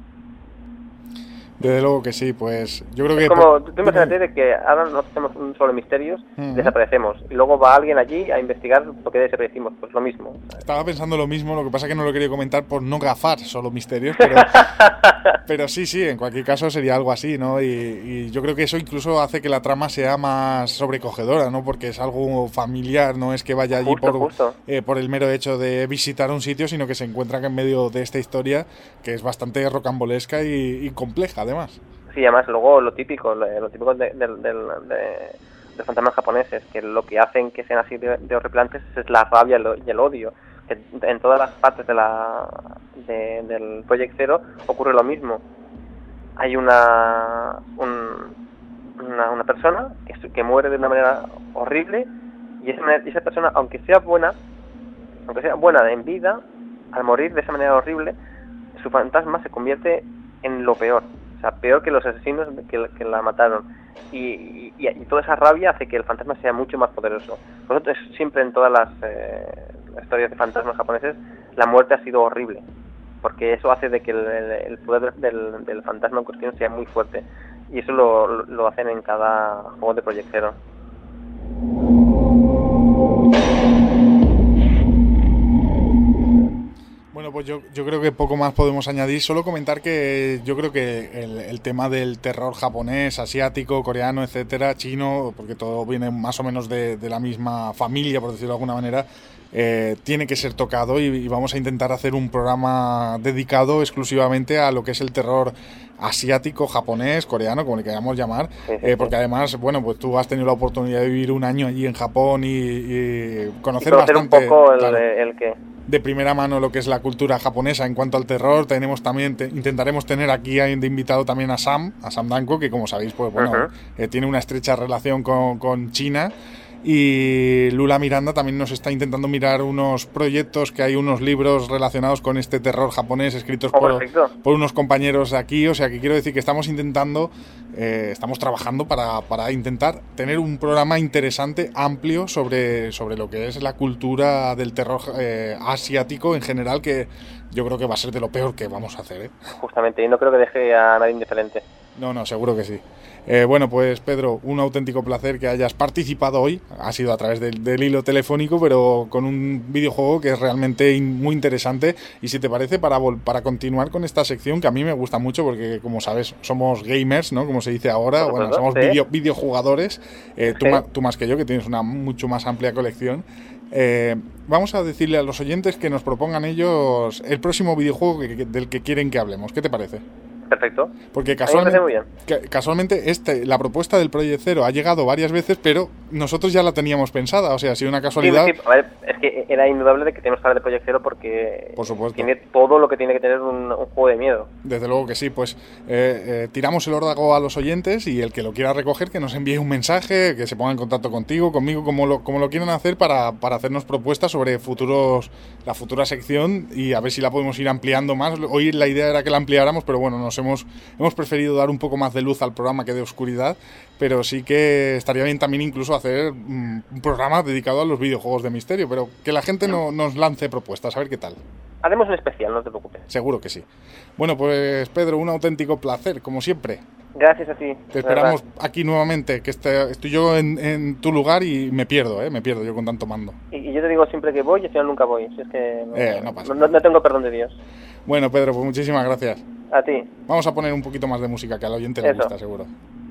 [SPEAKER 2] Desde luego que sí, pues yo creo
[SPEAKER 10] es
[SPEAKER 2] que...
[SPEAKER 10] como, tú imagínate de que ahora nosotros tenemos un solo misterios, uh-huh. desaparecemos, y luego va alguien allí a investigar por qué desaparecimos, pues lo mismo.
[SPEAKER 2] Estaba pensando lo mismo, lo que pasa es que no lo quería comentar por no gafar solo misterios, pero, pero sí, sí, en cualquier caso sería algo así, ¿no? Y, y yo creo que eso incluso hace que la trama sea más sobrecogedora, ¿no? Porque es algo familiar, no es que vaya allí
[SPEAKER 10] justo,
[SPEAKER 2] por,
[SPEAKER 10] justo.
[SPEAKER 2] Eh, por el mero hecho de visitar un sitio, sino que se encuentra en medio de esta historia que es bastante rocambolesca y, y compleja, además.
[SPEAKER 10] Sí, además luego lo típico, lo típico de, de, de, de, de los fantasmas japoneses, que lo que hacen que sean así de, de horripilantes es la rabia y el odio. Que en todas las partes de la de, del Project Zero ocurre lo mismo. Hay una un, una, una persona que, que muere de una manera horrible, y esa, esa persona, aunque sea buena, aunque sea buena en vida, al morir de esa manera horrible, su fantasma se convierte en lo peor. O sea, peor que los asesinos que, que la mataron. Y, y, y toda esa rabia hace que el fantasma sea mucho más poderoso. Por eso siempre en todas las eh, historias de fantasmas japoneses la muerte ha sido horrible, porque eso hace de que el, el poder del, del fantasma en cuestión sea muy fuerte. Y eso lo, lo hacen en cada juego de Project Zero.
[SPEAKER 2] Bueno, pues yo, yo creo que poco más podemos añadir. Solo comentar que yo creo que el, el tema del terror japonés, asiático, coreano, etcétera, chino, porque todo viene más o menos de, de la misma familia, por decirlo de alguna manera, eh, tiene que ser tocado, y, y vamos a intentar hacer un programa dedicado exclusivamente a lo que es el terror asiático, japonés, coreano, como le queramos llamar, eh, porque además, bueno, pues tú has tenido la oportunidad de vivir un año allí en Japón y, y conocer,
[SPEAKER 10] y conocer
[SPEAKER 2] bastante
[SPEAKER 10] un poco el,
[SPEAKER 2] claro,
[SPEAKER 10] el que...
[SPEAKER 2] de primera mano lo que es la cultura japonesa en cuanto al terror. Tenemos también, te, intentaremos tener aquí de invitado también a Sam, a Sam Danko, que como sabéis, pues bueno, uh-huh. eh, tiene una estrecha relación con, con China. Y Lula Miranda también nos está intentando mirar unos proyectos, que hay unos libros relacionados con este terror japonés escritos
[SPEAKER 10] oh,
[SPEAKER 2] por, por unos compañeros de aquí. O sea que quiero decir que estamos intentando, eh, estamos trabajando para, para intentar tener un programa interesante, amplio, sobre, sobre lo que es la cultura del terror eh, asiático en general, que yo creo que va a ser de lo peor que vamos a hacer, ¿eh?
[SPEAKER 10] Justamente, y no creo que deje a nadie indiferente.
[SPEAKER 2] No, no, seguro que sí. Eh, bueno, pues Pedro, un auténtico placer que hayas participado hoy. Ha sido a través del, del hilo telefónico, pero con un videojuego que es realmente in, muy interesante. Y si te parece, para, para continuar con esta sección, que a mí me gusta mucho, porque como sabes, somos gamers, ¿no? Como se dice ahora, bueno, somos sí. video, videojugadores. Eh, tú, sí. más, tú más que yo, que tienes una mucho más amplia colección. Eh, vamos a decirle a los oyentes que nos propongan ellos el próximo videojuego que, que, del que quieren que hablemos. ¿Qué te parece?
[SPEAKER 10] Perfecto.
[SPEAKER 2] Porque casualmente, muy bien. casualmente este, la propuesta del Project Zero ha llegado varias veces, pero nosotros ya la teníamos pensada, o sea, ha sido una casualidad.
[SPEAKER 10] Sí, sí, a ver, es que era indudable de que tenemos que hablar de Project Zero porque
[SPEAKER 2] Por supuesto.
[SPEAKER 10] tiene todo lo que tiene que tener un, un juego de miedo.
[SPEAKER 2] Desde luego que sí, pues eh, eh, tiramos el órdago a los oyentes y el que lo quiera recoger, que nos envíe un mensaje, que se ponga en contacto contigo, conmigo, como lo, como lo quieran hacer para, para hacernos propuestas sobre futuros la futura sección y a ver si la podemos ir ampliando más. Hoy la idea era que la ampliáramos, pero bueno, nos hemos, hemos preferido dar un poco más de luz al programa que de oscuridad, pero sí que estaría bien también incluso hacer um, un programa dedicado a los videojuegos de misterio, pero que la gente no, nos lance propuestas, a ver qué tal.
[SPEAKER 10] Haremos un especial, no te preocupes.
[SPEAKER 2] Seguro que sí. Bueno, pues Pedro, un auténtico placer, como siempre.
[SPEAKER 10] Gracias a ti.
[SPEAKER 2] Te esperamos verdad. Aquí nuevamente, que este, estoy yo en, en tu lugar y me pierdo, ¿eh? Me pierdo yo con tanto mando.
[SPEAKER 10] Y, y yo te digo siempre que voy y al final nunca voy. Si es que no,
[SPEAKER 2] eh, no, pasa.
[SPEAKER 10] No, no tengo perdón de Dios.
[SPEAKER 2] Bueno, Pedro, pues muchísimas gracias.
[SPEAKER 10] A ti.
[SPEAKER 2] Vamos a poner un poquito más de música, que al oyente le gusta, seguro.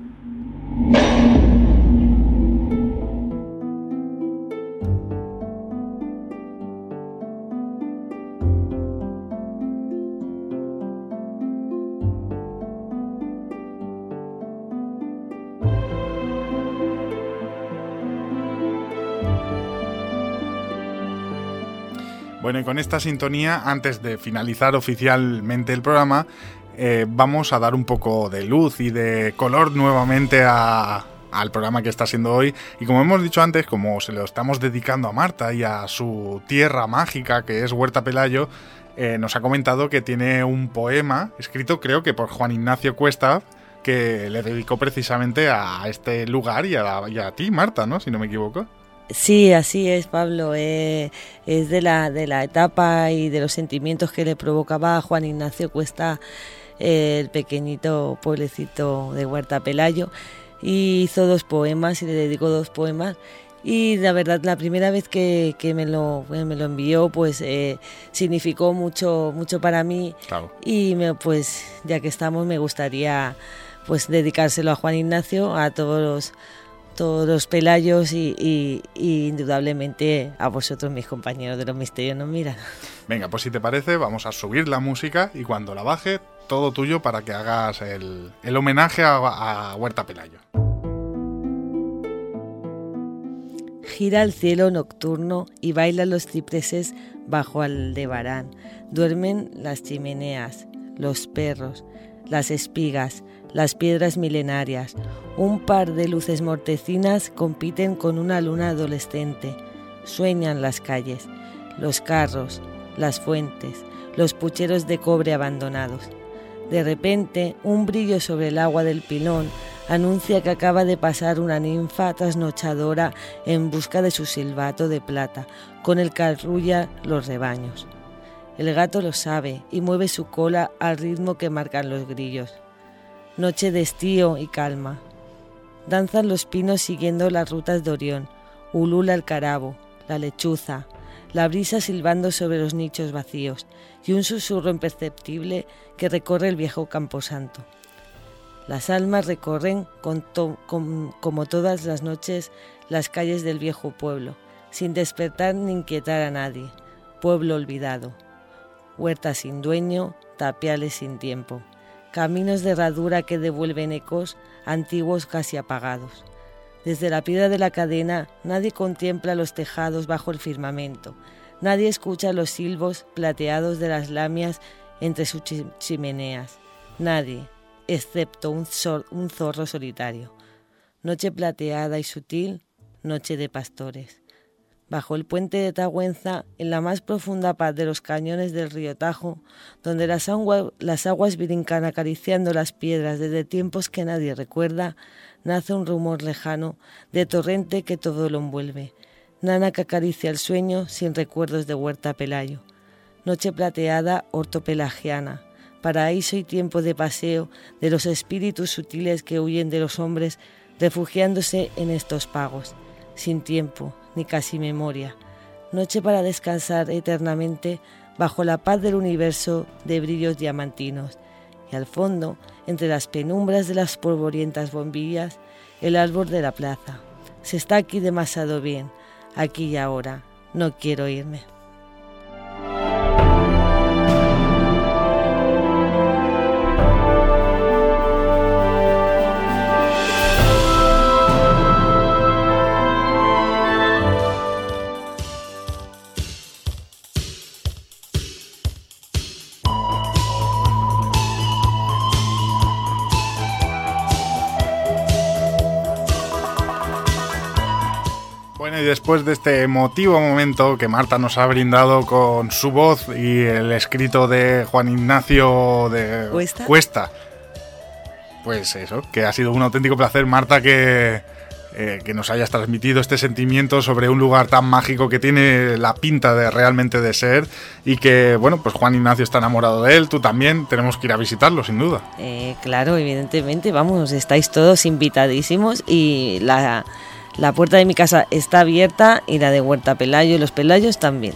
[SPEAKER 2] Bueno, y con esta sintonía, antes de finalizar oficialmente el programa, eh, vamos a dar un poco de luz y de color nuevamente a, al programa que está siendo hoy. Y como hemos dicho antes, como se lo estamos dedicando a Marta y a su tierra mágica, que es Huerta Pelayo, eh, nos ha comentado que tiene un poema escrito, creo que por Juan Ignacio Cuesta, que le dedicó precisamente a este lugar y a, la, y a ti, Marta, ¿no? Si no me equivoco.
[SPEAKER 3] Sí, así es, Pablo. Eh, es de la, de la etapa y de los sentimientos que le provocaba a Juan Ignacio Cuesta, eh, el pequeñito pueblecito de Huerta Pelayo. Y hizo dos poemas y le dedicó dos poemas. Y la verdad, la primera vez que, que me, lo, me lo envió, pues eh, significó mucho, mucho para mí.
[SPEAKER 2] Claro. Y
[SPEAKER 3] me, pues ya que estamos, me gustaría pues dedicárselo a Juan Ignacio, a todos los todos los pelayos y, y, y indudablemente a vosotros, mis compañeros de Los Misterios Nos Miran.
[SPEAKER 2] Venga, pues si te parece, vamos a subir la música y cuando la baje, todo tuyo para que hagas el, el homenaje a, a Huerta Pelayo.
[SPEAKER 3] Gira el cielo nocturno y bailan los cipreses bajo Aldebarán. Duermen las chimeneas, los perros, las espigas, las piedras milenarias. Un par de luces mortecinas compiten con una luna adolescente. Sueñan las calles, los carros, las fuentes, los pucheros de cobre abandonados. De repente, un brillo sobre el agua del pilón anuncia que acaba de pasar una ninfa trasnochadora en busca de su silbato de plata, con el que arrulla los rebaños. El gato lo sabe y mueve su cola al ritmo que marcan los grillos. Noche de estío y calma. Danzan los pinos siguiendo las rutas de Orión. Ulula el carabo, la lechuza, la brisa silbando sobre los nichos vacíos y un susurro imperceptible que recorre el viejo camposanto. Las almas recorren con to- con, como todas las noches las calles del viejo pueblo, sin despertar ni inquietar a nadie. Pueblo olvidado. Huertas sin dueño, tapiales sin tiempo. Caminos de herradura que devuelven ecos antiguos casi apagados. Desde la piedra de la cadena nadie contempla los tejados bajo el firmamento. Nadie escucha los silbos plateados de las lamias entre sus chimeneas. Nadie, excepto un, sor- un zorro solitario. Noche plateada y sutil, noche de pastores. Bajo el puente de Tagüenza, en la más profunda paz de los cañones del río Tajo, donde las, agua, las aguas brincan acariciando las piedras desde tiempos que nadie recuerda, nace un rumor lejano de torrente que todo lo envuelve. Nana que acaricia el sueño sin recuerdos de Huerta Pelayo. Noche plateada ortopelagiana, paraíso y tiempo de paseo de los espíritus sutiles que huyen de los hombres refugiándose en estos pagos, sin tiempo ni casi memoria. Noche para descansar eternamente bajo la paz del universo de brillos diamantinos. Y al fondo, entre las penumbras de las polvorientas bombillas, el árbol de la plaza. Se está aquí demasiado bien, aquí y ahora. No quiero irme.
[SPEAKER 2] y después de este emotivo momento que Marta nos ha brindado con su voz y el escrito de Juan Ignacio de
[SPEAKER 3] ¿Cuesta?
[SPEAKER 2] Cuesta, pues eso, que ha sido un auténtico placer, Marta, que, eh, que nos hayas transmitido este sentimiento sobre un lugar tan mágico que tiene la pinta de realmente de ser y que, bueno, pues Juan Ignacio está enamorado de él, tú también, tenemos que ir a visitarlo, sin duda.
[SPEAKER 3] Eh, claro, evidentemente, vamos, estáis todos invitadísimos y la... La puerta de mi casa está abierta y la de Huerta Pelayo y los Pelayos también.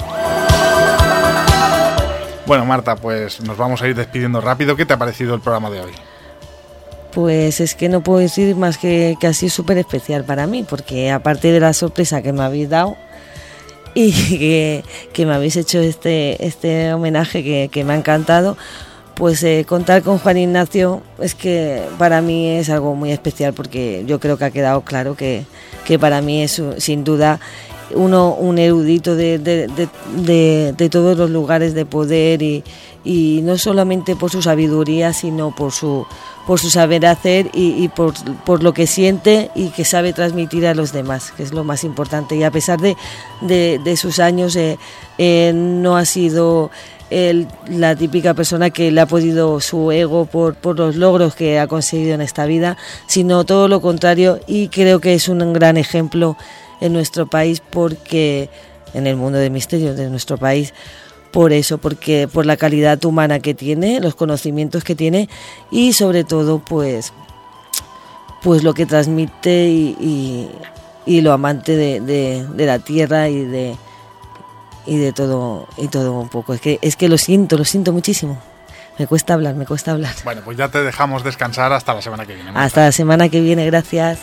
[SPEAKER 2] Bueno, Marta, pues nos vamos a ir despidiendo rápido. ¿Qué te ha parecido el programa de hoy?
[SPEAKER 3] Pues es que no puedo decir más que, que ha sido súper especial para mí, porque aparte de la sorpresa que me habéis dado y que, que me habéis hecho este, este homenaje que, que me ha encantado, pues eh, contar con Juan Ignacio es que para mí es algo muy especial, porque yo creo que ha quedado claro que, que para mí es sin duda uno un erudito de, de, de, de, de todos los lugares de poder y, y no solamente por su sabiduría, sino por su por su saber hacer y, y por, por lo que siente y que sabe transmitir a los demás, que es lo más importante. Y a pesar de, de, de sus años, eh, eh, no ha sido el, la típica persona que le ha podido su ego por, por los logros que ha conseguido en esta vida, sino todo lo contrario, y creo que es un gran ejemplo en nuestro país, porque en el mundo de misterios de nuestro país, por eso, porque por la calidad humana que tiene, los conocimientos que tiene y sobre todo pues pues lo que transmite y, y, y lo amante de, de, de la tierra y de y de todo y todo un poco. Es que es que lo siento, lo siento muchísimo. Me cuesta hablar, me cuesta hablar.
[SPEAKER 2] Bueno, pues ya te dejamos descansar hasta la semana que viene. Marta.
[SPEAKER 3] Hasta la semana que viene, gracias.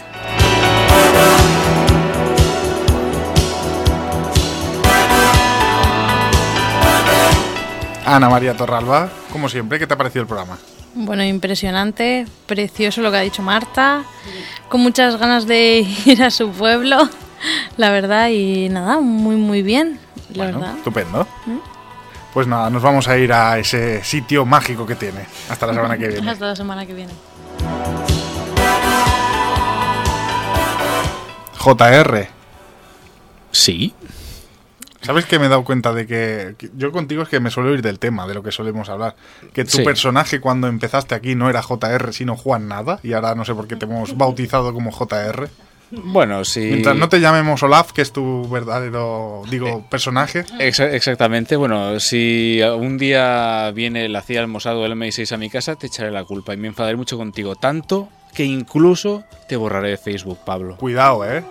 [SPEAKER 2] Ana María Torralba, como siempre, ¿qué te ha parecido el programa?
[SPEAKER 8] Bueno, impresionante, precioso lo que ha dicho Marta, con muchas ganas de ir a su pueblo, la verdad, y nada, muy muy bien, la
[SPEAKER 2] bueno,
[SPEAKER 8] verdad.
[SPEAKER 2] Estupendo. ¿Mm? Pues nada, nos vamos a ir a ese sitio mágico que tiene. Hasta la semana que viene.
[SPEAKER 8] Hasta la semana que viene.
[SPEAKER 2] J R.
[SPEAKER 4] Sí.
[SPEAKER 2] ¿Sabes que me he dado cuenta de que, que yo contigo es que me suelo ir del tema, de lo que solemos hablar? Que tu sí. personaje cuando empezaste aquí no era J R, sino Juan Nada, y ahora no sé por qué te hemos bautizado como J R.
[SPEAKER 4] Bueno, sí.
[SPEAKER 2] Mientras no te llamemos Olaf, que es tu verdadero, digo, personaje.
[SPEAKER 4] Ex- exactamente. Bueno, si un día viene la C I A, el Mossad o el M I seis a mi casa, te echaré la culpa y me enfadaré mucho contigo. Tanto que incluso te borraré de Facebook, Pablo.
[SPEAKER 2] Cuidado, ¿eh?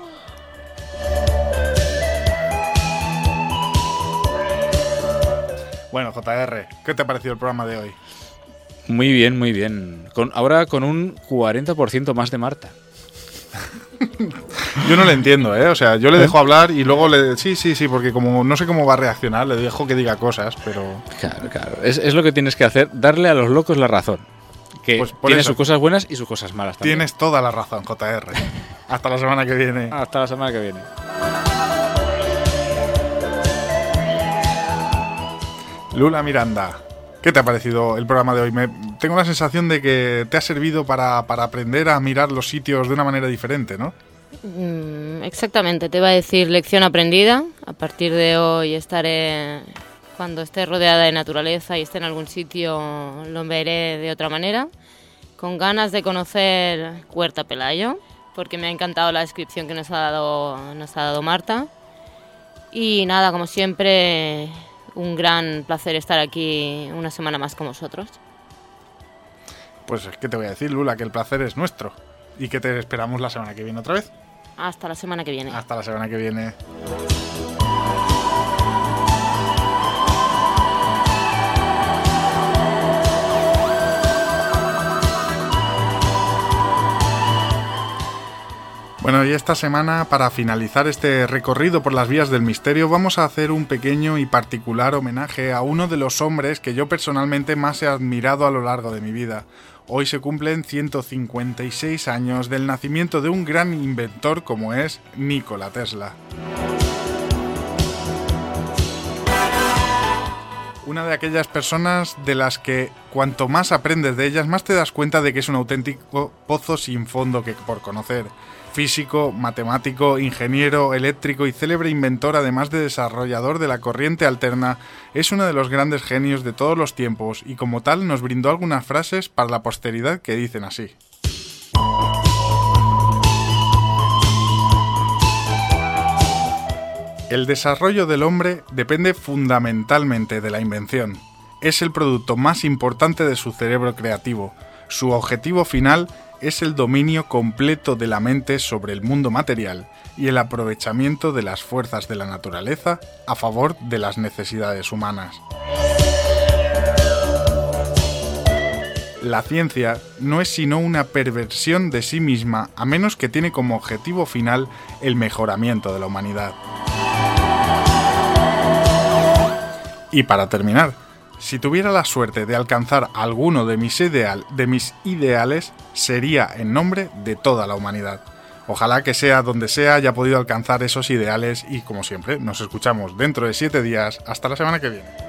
[SPEAKER 2] Bueno, J R, ¿qué te ha parecido el programa de hoy?
[SPEAKER 4] Muy bien, muy bien. Con, ahora con un cuarenta por ciento más de Marta.
[SPEAKER 2] Yo no le entiendo, ¿eh? O sea, yo le dejo ¿Eh? hablar y luego le... Sí, sí, sí, porque como no sé cómo va a reaccionar, le dejo que diga cosas, pero...
[SPEAKER 4] Claro, claro. Es, es lo que tienes que hacer, darle a los locos la razón. Que pues tiene eso. sus cosas buenas y sus cosas malas también.
[SPEAKER 2] Tienes toda la razón, J R. Hasta la semana que viene.
[SPEAKER 4] Hasta la semana que viene.
[SPEAKER 2] Lula Miranda, ¿qué te ha parecido el programa de hoy? Me, tengo la sensación de que te ha servido para, para aprender a mirar los sitios de una manera diferente, ¿no?
[SPEAKER 5] Mm, exactamente, te iba a decir lección aprendida. A partir de hoy estaré, cuando esté rodeada de naturaleza y esté en algún sitio, lo veré de otra manera. Con ganas de conocer Huerta Pelayo, porque me ha encantado la descripción que nos ha dado, nos ha dado Marta. Y nada, como siempre... Un gran placer estar aquí una semana más con vosotros.
[SPEAKER 2] Pues, ¿qué te voy a decir, Lula? Que el placer es nuestro. Y que te esperamos la semana que viene otra vez.
[SPEAKER 5] Hasta la semana que viene.
[SPEAKER 2] Hasta la semana que viene. Bueno, y esta semana, para finalizar este recorrido por las vías del misterio, vamos a hacer un pequeño y particular homenaje a uno de los hombres que yo personalmente más he admirado a lo largo de mi vida. Hoy se cumplen ciento cincuenta y seis años del nacimiento de un gran inventor como es Nikola Tesla. Una de aquellas personas de las que cuanto más aprendes de ellas, más te das cuenta de que es un auténtico pozo sin fondo que por conocer. Físico, matemático, ingeniero, eléctrico y célebre inventor, además de desarrollador de la corriente alterna, es uno de los grandes genios de todos los tiempos y como tal nos brindó algunas frases para la posteridad que dicen así. El desarrollo del hombre depende fundamentalmente de la invención. Es el producto más importante de su cerebro creativo. Su objetivo final es el dominio completo de la mente sobre el mundo material y el aprovechamiento de las fuerzas de la naturaleza a favor de las necesidades humanas. La ciencia no es sino una perversión de sí misma, a menos que tiene como objetivo final el mejoramiento de la humanidad. Y para terminar, si tuviera la suerte de alcanzar alguno de mis, ideal, de mis ideales, sería en nombre de toda la humanidad. Ojalá que sea donde sea haya podido alcanzar esos ideales y, como siempre, nos escuchamos dentro de siete días. Hasta la semana que viene.